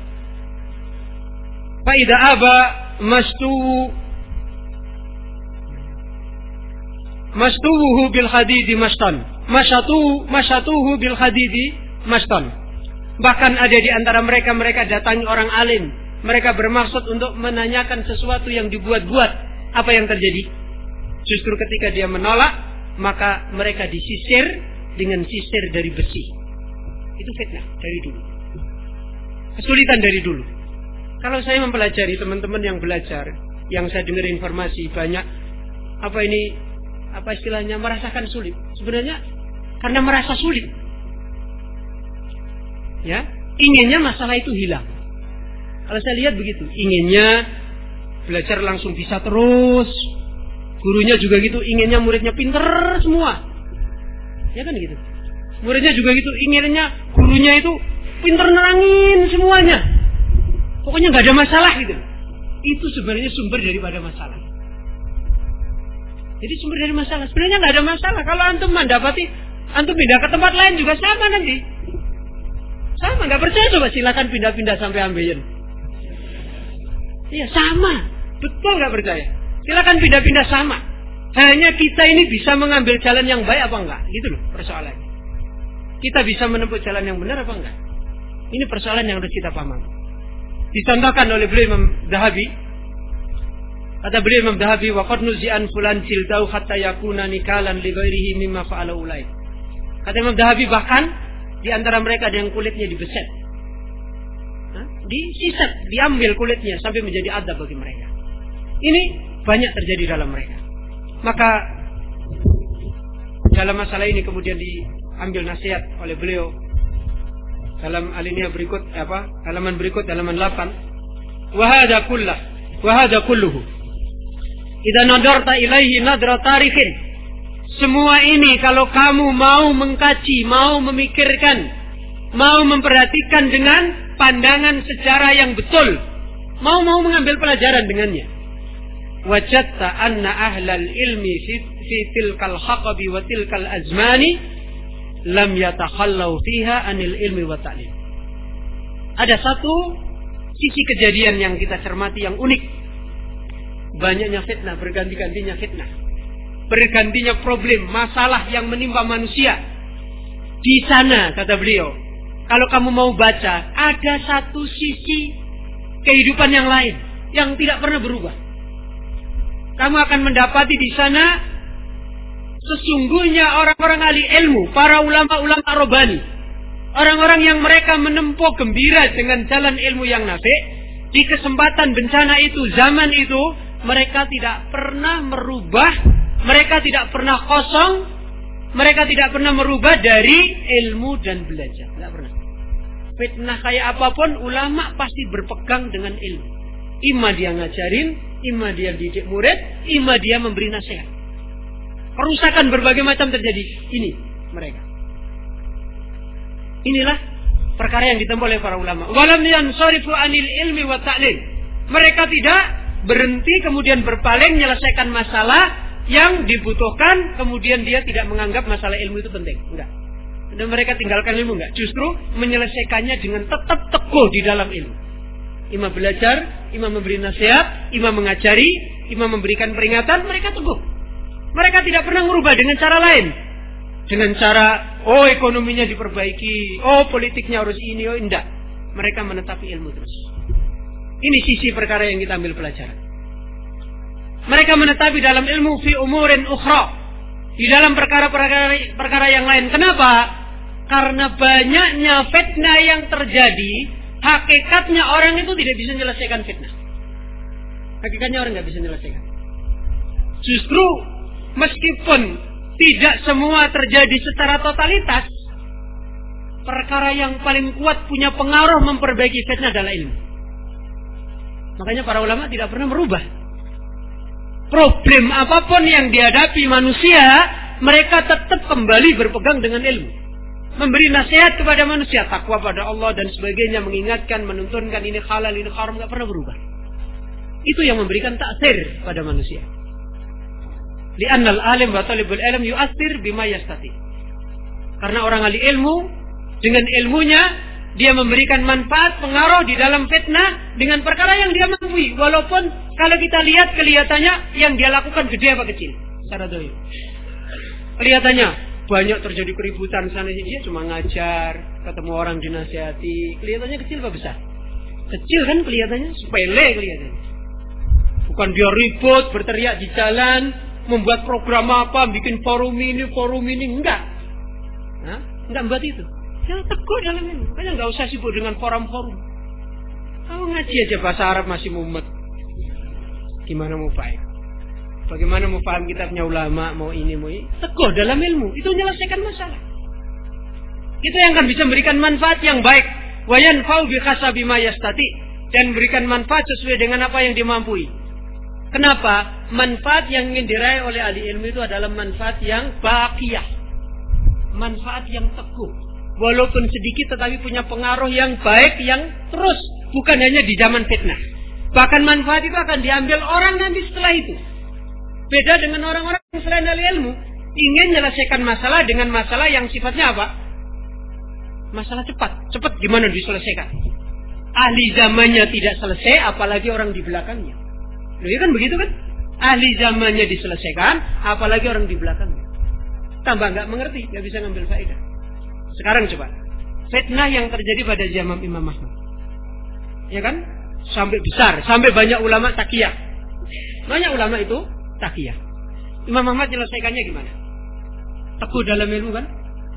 fa idza aba mastu mastuhu bil hadidi mastan masyatu masyatuhu bil hadidi mastan. Bahkan ada di antara mereka mereka datangi orang alim, mereka bermaksud untuk menanyakan sesuatu yang dibuat-buat. Apa yang terjadi? Justru ketika dia menolak, maka mereka disisir dengan sisir dari besi. Itu fitnah dari dulu, kesulitan dari dulu. Kalau saya mempelajari teman-teman yang belajar, yang saya dengar informasi banyak, apa ini apa istilahnya, merasakan sulit. Sebenarnya karena merasa sulit, ya, inginnya masalah itu hilang. Kalau saya lihat begitu, inginnya belajar langsung bisa terus, gurunya juga gitu, inginnya muridnya pinter semua, ya kan gitu. Muridnya juga gitu, inginnya gurunya itu pinter nerangin semuanya, pokoknya nggak ada masalah gitu. Itu sebenarnya sumber daripada masalah. Jadi sumber dari masalah sebenarnya nggak ada masalah. Kalau antum mendapati antum pindah ke tempat lain juga sama nanti. Sama, nggak percaya coba silakan pindah-pindah sampai ambeien. Iya sama, betul nggak percaya. Silakan pindah-pindah sama. Hanya kita ini bisa mengambil jalan yang baik apa enggak? Gitu loh persoalannya. Kita bisa menempuh jalan yang benar apa enggak? Ini persoalan yang harus kita pahami. Dicontohkan oleh beliau Imam Dhahabi. Kata beliau Imam Dhahabi, wa qad nuzi'an fulan jildau hatta yakuna nikalan li ghairihi mimma fa'ala ulai. Kata Imam Dhahabi, bahkan di antara mereka ada yang kulitnya dibeset. Hah? Disisat, diambil kulitnya sampai menjadi adab bagi mereka. Ini banyak terjadi dalam mereka. Maka dalam masalah ini kemudian diambil nasihat oleh beliau dalam alinea berikut, apa? Halaman berikut, halaman delapan. Wa hadza kulluh, wa hadza kulluhu idza nadarta ilaihi nadra tarikhin. Semua ini kalau kamu mau mengkaji, mau memikirkan, mau memperhatikan dengan pandangan sejarah yang betul, mau mau mengambil pelajaran dengannya, wajadta anna ahlal ilmi fi, fi tilkal haqabi wa tilkal azmani lam yatakhallau fiha anil ilmi wa ta'lim. Ada satu sisi kejadian yang kita cermati yang unik. Banyaknya fitnah, berganti-gantinya fitnah, bergantinya problem, masalah yang menimpa manusia. Di sana, kata beliau, kalau kamu mau baca, ada satu sisi kehidupan yang lain yang tidak pernah berubah. Kamu akan mendapati di sana sesungguhnya orang-orang ahli ilmu, para ulama-ulama robani, orang-orang yang mereka menempuh gembira dengan jalan ilmu yang nafi'. Di kesempatan bencana itu, zaman itu, mereka tidak pernah merubah, mereka tidak pernah kosong, mereka tidak pernah merubah dari ilmu dan belajar. Tidak pernah. Fitnah kayak apapun, ulama pasti berpegang dengan ilmu. Ima dia ngajarin, ima dia didik murid, ima dia memberi nasihat. Perusakan berbagai macam terjadi. Ini mereka. Inilah perkara yang ditempuh oleh para ulama. Walam yansarifu anil ilmi wa ta'lim. Mereka tidak berhenti kemudian berpaling menyelesaikan masalah yang dibutuhkan, kemudian dia tidak menganggap masalah ilmu itu penting. Enggak. Dan mereka tinggalkan ilmu, enggak. Justru menyelesaikannya dengan tetap teguh di dalam ilmu. Imam belajar, imam memberi nasihat, imam mengajari, imam memberikan peringatan, mereka teguh. Mereka tidak pernah merubah dengan cara lain. Dengan cara, oh ekonominya diperbaiki, oh politiknya harus ini, oh enggak. Mereka menetapi ilmu terus. Ini sisi perkara yang kita ambil pelajaran. Mereka menetapi dalam ilmu fi umurin ukhra, di dalam perkara-perkara perkara yang lain. Kenapa? Karena banyaknya fitnah yang terjadi. Hakikatnya orang itu tidak bisa menyelesaikan fitnah. Hakikatnya orang tidak bisa menyelesaikan. Justru meskipun tidak semua terjadi secara totalitas, perkara yang paling kuat punya pengaruh memperbaiki fitnah adalah ilmu. Makanya para ulama tidak pernah merubah. Problem apapun yang dihadapi manusia, mereka tetap kembali berpegang dengan ilmu. Memberi nasihat kepada manusia, takwa pada Allah dan sebagainya, mengingatkan, menuntunkan ini halal, ini haram, tidak pernah berubah. Itu yang memberikan taksir pada manusia. Li'annal alim wa talibul ilm yu'athir bima yastati. Karena orang ahli ilmu dengan ilmunya dia memberikan manfaat, pengaruh di dalam fitnah dengan perkara yang dia mampu. Walaupun kalau kita lihat kelihatannya yang dia lakukan gede apa kecil secara dohir. Kelihatannya banyak terjadi keributan sana sini, dia cuma ngajar, ketemu orang dinasihati. Kelihatannya kecil apa besar? Kecil kan kelihatannya, sepele kelihatannya. Bukan dia ribut, berteriak di jalan, membuat program apa, bikin forum ini, forum ini, enggak. Hah? Enggak membuat itu. Yang teguh dalam ini. Makanya enggak usah sibuk dengan forum-forum. Kamu ngaji aja bahasa Arab masih mumet. Gimana mau baik? Bagaimana mau paham kitabnya ulama, mau ini, mau ini. Teguh dalam ilmu. Itu menyelesaikan masalah. Itu yang akan bisa memberikan manfaat yang baik. Wa yanfa'u bi hasabi ma yastati. Dan memberikan manfaat sesuai dengan apa yang dimampui. Kenapa? Manfaat yang ingin diraih oleh ahli ilmu itu adalah manfaat yang baqiyah. Manfaat yang teguh. Walaupun sedikit tetapi punya pengaruh yang baik, yang terus. Bukan hanya di zaman fitnah. Bahkan manfaat itu akan diambil orang nanti setelah itu. Beda dengan orang-orang yang selain ahli ilmu. Ingin menyelesaikan masalah dengan masalah yang sifatnya apa? Masalah cepat. Cepat gimana diselesaikan? Ahli zamannya tidak selesai, apalagi orang di belakangnya. Loh ya kan begitu kan? Ahli zamannya diselesaikan, apalagi orang di belakangnya. Tambah nggak mengerti, nggak bisa ngambil faedah. Sekarang coba, fitnah yang terjadi pada zaman Imam Ahmad, ya kan? Sampai besar, sampai banyak ulama takiyah. Banyak ulama itu takiyah. Imam Ahmad menyelesaikannya gimana? Teguh dalam ilmu kan?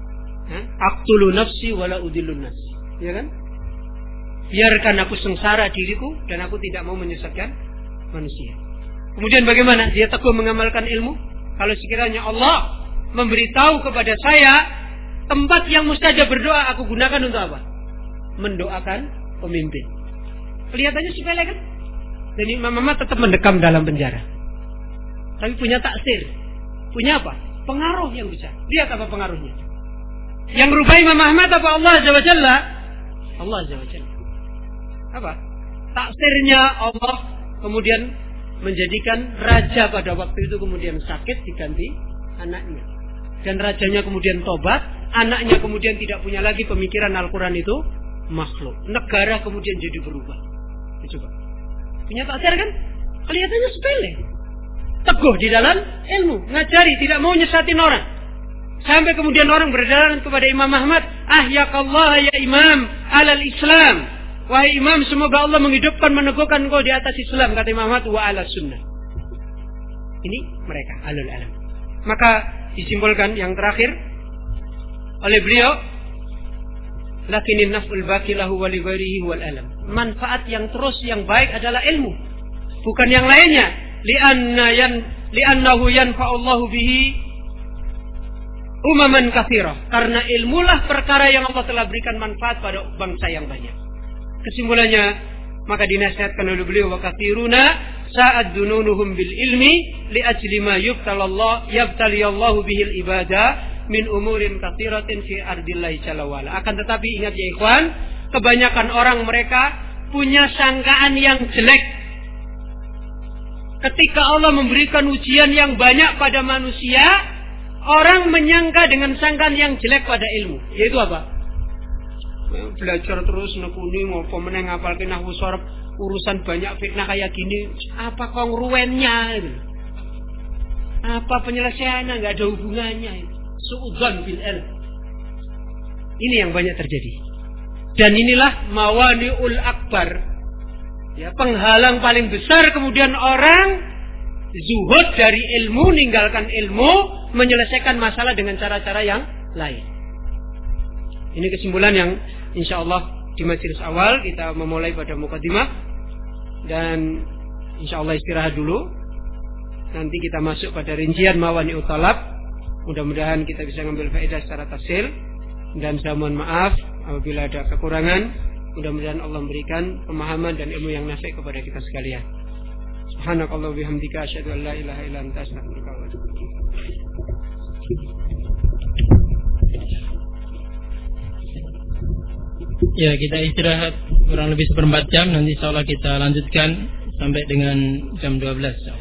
Aqtulu nafsi wala udillun nafsi, ya kan? Biarkan aku sengsara diriku dan aku tidak mau menyesatkan manusia. Kemudian bagaimana? Dia teguh mengamalkan ilmu. Kalau sekiranya Allah memberitahu kepada saya tempat yang mustajab berdoa, aku gunakan untuk apa? Mendoakan pemimpin. Kelihatannya sepele kan? Jadi Imam Ahmad tetap mendekam dalam penjara. Tapi punya taksir. Punya apa? Pengaruh yang besar. Lihat apa pengaruhnya. Yang merubah Imam Ahmad apa Allah Azza wa Jalla? Allah Azza wa Jalla. Apa? Taksirnya Allah kemudian menjadikan raja pada waktu itu kemudian sakit diganti anaknya. Dan rajanya kemudian tobat, anaknya kemudian tidak punya lagi pemikiran Al-Quran itu makhluk. Negara kemudian jadi berubah. Coba. Punya taksir kan? Kelihatannya sepele. Teguh di dalam ilmu, ngajari, tidak mau nyesatin orang. Sampai kemudian orang berjalan kepada Imam Ahmad, ahyakallah ya Imam alal Islam. Wahai Imam, semoga Allah menghidupkan, meneguhkan engkau di atas Islam, kata Imam Ahmad, wa ala sunnah. Ini mereka alul alam. Maka disimpulkan yang terakhir oleh beliau, lakinin naf'ul baqi lahu wa li ghairihi wal alam. Manfaat yang terus yang baik adalah ilmu, bukan yang lainnya. Li'anna yan li'annahu yanfa'ullahu bihi umaman katsirah. Karena ilmulah perkara yang Allah telah berikan manfaat pada bangsa yang banyak. Kesimpulannya, maka dinasihatkan oleh beliau, wa katsiruna sa'ad dununuhum bil ilmi li ajli ma yubtalallah yabtaliyallahu bihil ibadah min umurin katsiratin fi ardillahi jalla wa'ala. Akan tetapi ingat ya ikhwan, kebanyakan orang mereka punya sangkaan yang jelek. Ketika Allah memberikan ujian yang banyak pada manusia, orang menyangka dengan sangkaan yang jelek pada ilmu. Yaitu apa? Belajar terus nekuni ngopo meneh ngapalke nahwu sharaf, urusan banyak fitnah kayak gini, apa kongruennya itu? Apa penyelesaiannya, enggak ada hubungannya itu. Suudzon bil ilm. Ini yang banyak terjadi. Dan inilah mawani'ul akbar. Ya, penghalang paling besar kemudian orang zuhud dari ilmu, meninggalkan ilmu, menyelesaikan masalah dengan cara-cara yang lain. Ini kesimpulan yang insya Allah di majelis awal kita memulai pada mukadimah, dan insya Allah istirahat dulu. Nanti kita masuk pada rincian mawani'ut talab. Mudah-mudahan kita bisa mengambil faedah secara tafsil, dan saya mohon maaf apabila ada kekurangan. Mudah-mudahan Allah memberikan pemahaman dan ilmu yang nafi' kepada kita sekalian. Subhanakallah bihamdika asyhadu an la ilaha illa anta astaghfiruka wa atubu ilaik. Ya, kita istirahat kurang lebih seperempat jam. Nanti insyaallah kita lanjutkan sampai dengan jam dua belas.